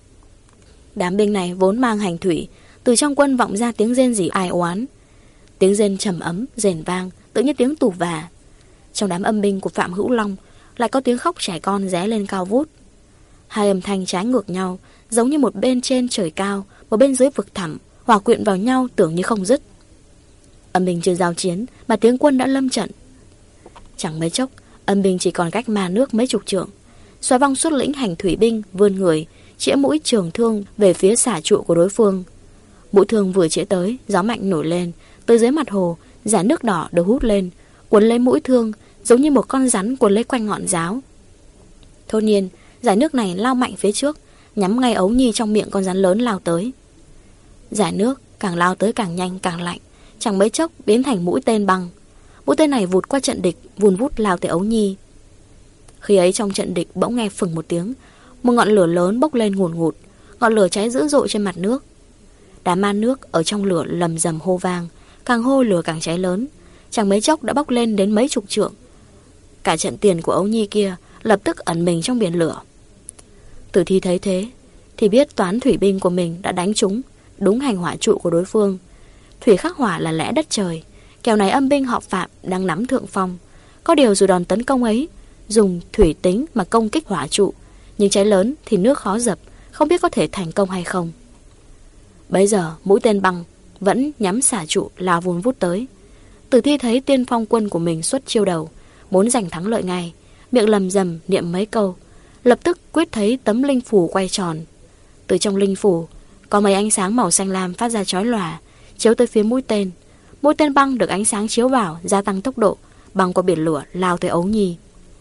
Đám binh này vốn mang hành thủy, từ trong quân vọng ra tiếng rên rỉ ai oán. Tiếng rên trầm ấm, rền vang, tự như tiếng tù và. Trong đám âm binh của Phạm Hữu Long lại có tiếng khóc trẻ con ré lên cao vút. Hai âm thanh trái ngược nhau, giống như một bên trên trời cao, một bên dưới vực thẳm, hòa quyện vào nhau tưởng như không dứt. Âm binh chưa giao chiến mà tiếng quân đã lâm trận. Chẳng mấy chốc, âm binh chỉ còn cách ma nước mấy chục trượng. Xoài Vong xuất lĩnh hành thủy binh vươn người, chĩa mũi trường thương về phía xả trụ của đối phương. Mũi thương vừa chĩa tới, gió mạnh nổi lên, từ dưới mặt hồ, dải nước đỏ được hút lên, cuốn lấy mũi thương, giống như một con rắn cuốn lấy quanh ngọn giáo. Thốt nhiên, dải nước này lao mạnh phía trước, nhắm ngay ấu nhi trong miệng con rắn lớn lao tới. Dải nước càng lao tới càng nhanh càng lạnh, chẳng mấy chốc biến thành mũi tên băng. Mũi tên này vụt qua trận địch, vùn vút lao tới ấu nhi. Khi ấy trong trận địch bỗng nghe phừng một tiếng, một ngọn lửa lớn bốc lên ngùn ngụt, ngọn lửa cháy dữ dội trên mặt nước. Đám ma nước ở trong lửa lầm rầm hô vang, càng hô lửa càng cháy lớn, chẳng mấy chốc đã bốc lên đến mấy chục trượng. Cả trận tiền của ấu nhi kia lập tức ẩn mình trong biển lửa. Tử thi thấy thế thì biết toán thủy binh của mình đã đánh trúng đúng hành hỏa trụ của đối phương. Thủy khắc hỏa là lẽ đất trời, kẻo này âm binh họ Phạm đang nắm thượng phong. Có điều dù đòn tấn công ấy dùng thủy tính mà công kích hỏa trụ, nhưng cháy lớn thì nước khó dập, không biết có thể thành công hay không. Bấy giờ mũi tên băng vẫn nhắm xả trụ lao vun vút tới. Tử thi thấy tiên phong quân của mình xuất chiêu đầu, muốn giành thắng lợi ngay, miệng lầm rầm niệm mấy câu, lập tức quyết thấy tấm linh phủ quay tròn. Từ trong linh phủ có mấy ánh sáng màu xanh lam phát ra chói lòa, chiếu tới phía mũi tên. Mũi tên băng được ánh sáng chiếu vào gia tăng tốc độ, băng qua biển lửa lao tới Ấu Nhi.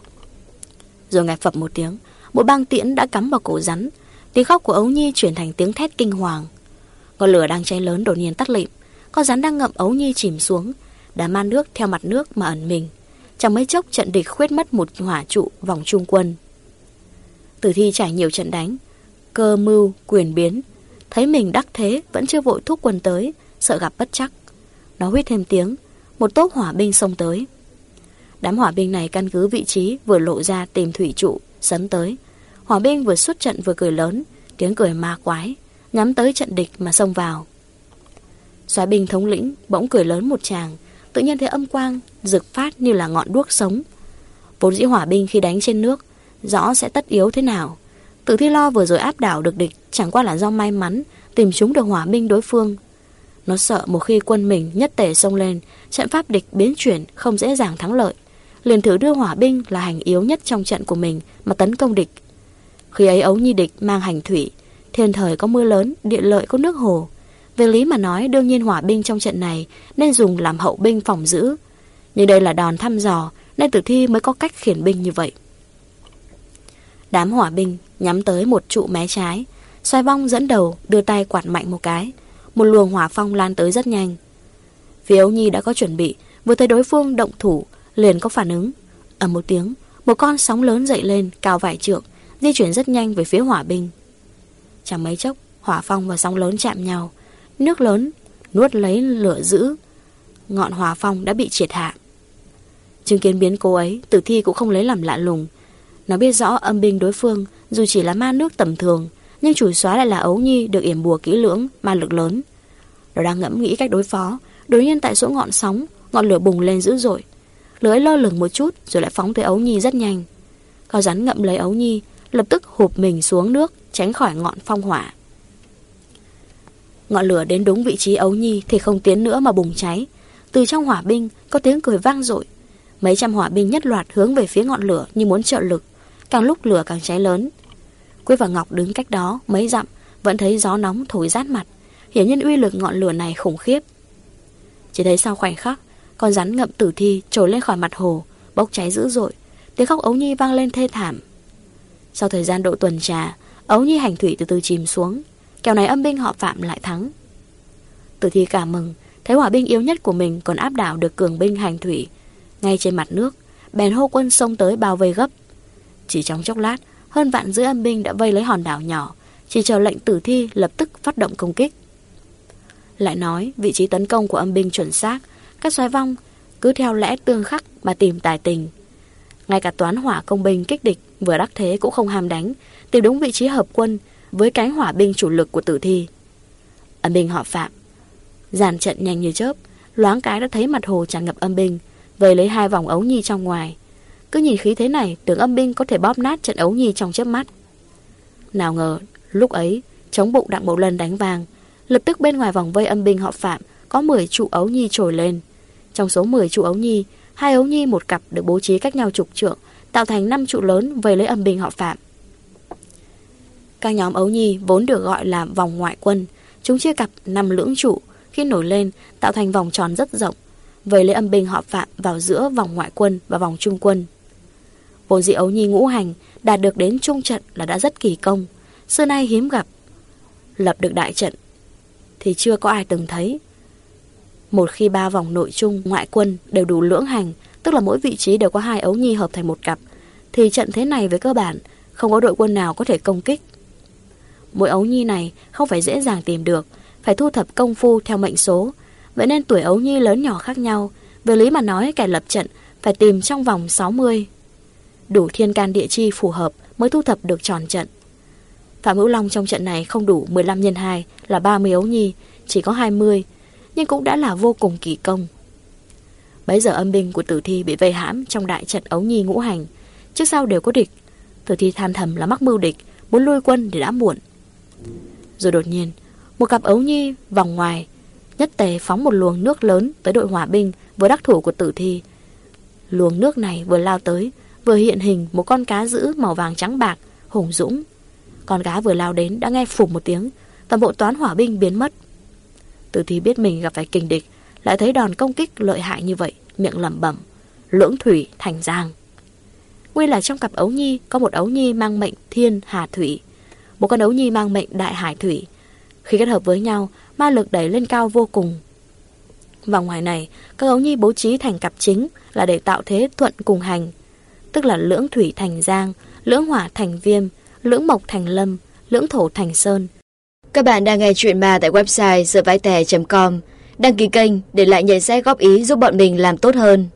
Rồi nghe phập một tiếng, mũi băng tiễn đã cắm vào cổ rắn. Tiếng khóc của Ấu Nhi chuyển thành tiếng thét kinh hoàng. Ngọn lửa đang cháy lớn đột nhiên tắt lịm. Con rắn đang ngậm Ấu Nhi chìm xuống. Đám ma nước theo mặt nước mà ẩn mình. Chẳng mấy chốc trận địch khuyết mất một hỏa trụ vòng trung quân. Tử Thi trải nhiều trận đánh, cơ mưu quyền biến, thấy mình đắc thế vẫn chưa vội thúc quân tới, sợ gặp bất trắc. Nó huýt thêm tiếng, một tốp hỏa binh xông tới. Đám hỏa binh này căn cứ vị trí vừa lộ ra tìm thủy trụ, sấn tới. Hỏa binh vừa xuất trận vừa cười lớn, tiếng cười ma quái, nhắm tới trận địch mà xông vào. Soái binh thống lĩnh bỗng cười lớn một tràng, tự nhiên thấy âm quang rực phát như là ngọn đuốc sống. Vốn dĩ hỏa binh khi đánh trên nước rõ sẽ tất yếu thế nào. Tử Thi lo vừa rồi áp đảo được địch chẳng qua là do may mắn tìm trúng được hỏa binh đối phương. Nó sợ một khi quân mình nhất tề xông lên, trận pháp địch biến chuyển không dễ dàng thắng lợi, liền thử đưa hỏa binh là hành yếu nhất trong trận của mình mà tấn công địch. Khi ấy Ấu Nhi địch mang hành thủy, thiên thời có mưa lớn, địa lợi có nước hồ. Về lý mà nói, đương nhiên hỏa binh trong trận này nên dùng làm hậu binh phòng giữ, nhưng đây là đòn thăm dò nên Tử Thi mới có cách khiển binh như vậy. Đám hỏa binh nhắm tới một trụ mé trái. Soái Vong dẫn đầu đưa tay quạt mạnh một cái, một luồng hỏa phong lan tới rất nhanh. Phía Ấu Nhi đã có chuẩn bị, vừa thấy đối phương động thủ liền có phản ứng. Ầm một tiếng, một con sóng lớn dậy lên cao vài trượng, di chuyển rất nhanh về phía hỏa binh. Chẳng mấy chốc, hỏa phong và sóng lớn chạm nhau, nước lớn nuốt lấy lửa dữ, ngọn hỏa phong đã bị triệt hạ. Chứng kiến biến cố ấy, Tử Thi cũng không lấy làm lạ lùng. Nó biết rõ âm binh đối phương dù chỉ là ma nước tầm thường, nhưng chủ soái lại là Ấu Nhi được yểm bùa kỹ lưỡng, ma lực lớn. Nó đang ngẫm nghĩ cách đối phó, đột nhiên tại chỗ ngọn sóng, ngọn lửa bùng lên dữ dội. Lửa lơ lửng một chút rồi lại phóng tới Ấu Nhi rất nhanh. Con rắn ngậm lấy Ấu Nhi, lập tức hụp mình xuống nước, tránh khỏi ngọn phong hỏa. Ngọn lửa đến đúng vị trí Ấu Nhi thì không tiến nữa mà bùng cháy. Từ trong hỏa binh có tiếng cười vang dội. Mấy trăm hỏa binh nhất loạt hướng về phía ngọn lửa như muốn trợ lực. Càng lúc lửa càng cháy lớn. Quyết và Ngọc đứng cách đó mấy dặm, vẫn thấy gió nóng thổi rát mặt, hiển nhiên uy lực ngọn lửa này khủng khiếp. Chỉ thấy sau khoảnh khắc, con rắn ngậm Tử Thi trồi lên khỏi mặt hồ, bốc cháy dữ dội. Tiếng khóc Ấu Nhi vang lên thê thảm. Sau thời gian độ tuần trà, Ấu Nhi hành thủy từ từ chìm xuống. Kẻo này âm binh họ Phạm lại thắng. Tử Thi cảm mừng, thấy hỏa binh yếu nhất của mình còn áp đảo được cường binh hành thủy ngay trên mặt nước, bèn hô quân xông tới bao vây gấp. Chỉ trong chốc lát, hơn vạn rưỡi âm binh đã vây lấy hòn đảo nhỏ, chỉ chờ lệnh Tử Thi lập tức phát động công kích. Lại nói, vị trí tấn công của âm binh chuẩn xác, các soái Vong cứ theo lẽ tương khắc mà tìm tài tình. Ngay cả toán hỏa công binh kích địch vừa đắc thế cũng không ham đánh, tìm đúng vị trí hợp quân với cánh hỏa binh chủ lực của Tử Thi. Âm binh họ Phạm dàn trận nhanh như chớp, loáng cái đã thấy mặt hồ tràn ngập âm binh, vây lấy hai vòng Ấu Nhi trong ngoài. Cứ nhìn khí thế này, tưởng âm binh có thể bóp nát trận Ấu Nhi trong chớp mắt. Nào ngờ lúc ấy chống bụng Đặng Bộ Lân đánh vang, lập tức bên ngoài vòng vây âm binh họ Phạm có mười trụ Ấu Nhi trồi lên. Trong số mười trụ Ấu Nhi, hai Ấu Nhi một cặp được bố trí cách nhau chục trượng, tạo thành năm trụ lớn vây lấy âm binh họ Phạm. Các nhóm Ấu Nhi vốn được gọi là vòng ngoại quân, chúng chia cặp năm lưỡng trụ, khi nổi lên tạo thành vòng tròn rất rộng, vây lấy âm binh họ Phạm vào giữa vòng ngoại quân và vòng trung quân. Vốn dĩ Ấu Nhi ngũ hành đạt được đến trung trận là đã rất kỳ công, xưa nay hiếm gặp. Lập được đại trận thì chưa có ai từng thấy. Một khi ba vòng nội trung ngoại quân đều đủ lưỡng hành, tức là mỗi vị trí đều có hai Ấu Nhi hợp thành một cặp, thì trận thế này với cơ bản không có đội quân nào có thể công kích. Mỗi Ấu Nhi này không phải dễ dàng tìm được, phải thu thập công phu theo mệnh số. Vậy nên tuổi Ấu Nhi lớn nhỏ khác nhau, về lý mà nói kẻ lập trận phải tìm trong vòng sáu mươi. Đủ thiên can địa chi phù hợp mới thu thập được tròn trận. Phạm Hữu Long trong trận này không đủ mười lăm nhân hai là ba mươi Ấu Nhi, chỉ có hai mươi, nhưng cũng đã là vô cùng kỳ công. Bấy giờ âm binh của Tử Thi bị vây hãm trong đại trận Ấu Nhi ngũ hành, trước sau đều có địch. Tử Thi than thầm là mắc mưu địch, muốn lui quân thì đã muộn. Rồi đột nhiên, một cặp Ấu Nhi vòng ngoài nhất tề phóng một luồng nước lớn tới đội hỏa binh vừa đắc thủ của Tử Thi. Luồng nước này vừa lao tới, vừa hiện hình một con cá dữ màu vàng trắng bạc hùng dũng. Con cá vừa lao đến đã nghe phụp một tiếng, toàn bộ toán hỏa binh biến mất. Tử Thi biết mình gặp phải kình địch, lại thấy đòn công kích lợi hại như vậy, miệng lẩm bẩm: lưỡng thủy thành giang. Nguyên là trong cặp ấu nhi có một ấu nhi mang mệnh thiên hà thủy, một con ấu nhi mang mệnh đại hải thủy. Khi kết hợp với nhau, ma lực đẩy lên cao vô cùng. Vòng ngoài này, các ấu nhi bố trí thành cặp chính là để tạo thế thuận cùng hành, tức là lưỡng thủy thành giang, lưỡng hỏa thành viêm, lưỡng mộc thành lâm, lưỡng thổ thành sơn. Các bạn đang nghe truyện ma tại website sợ vãi tè chấm com. Đăng ký kênh để lại nhận xét góp ý giúp bọn mình làm tốt hơn.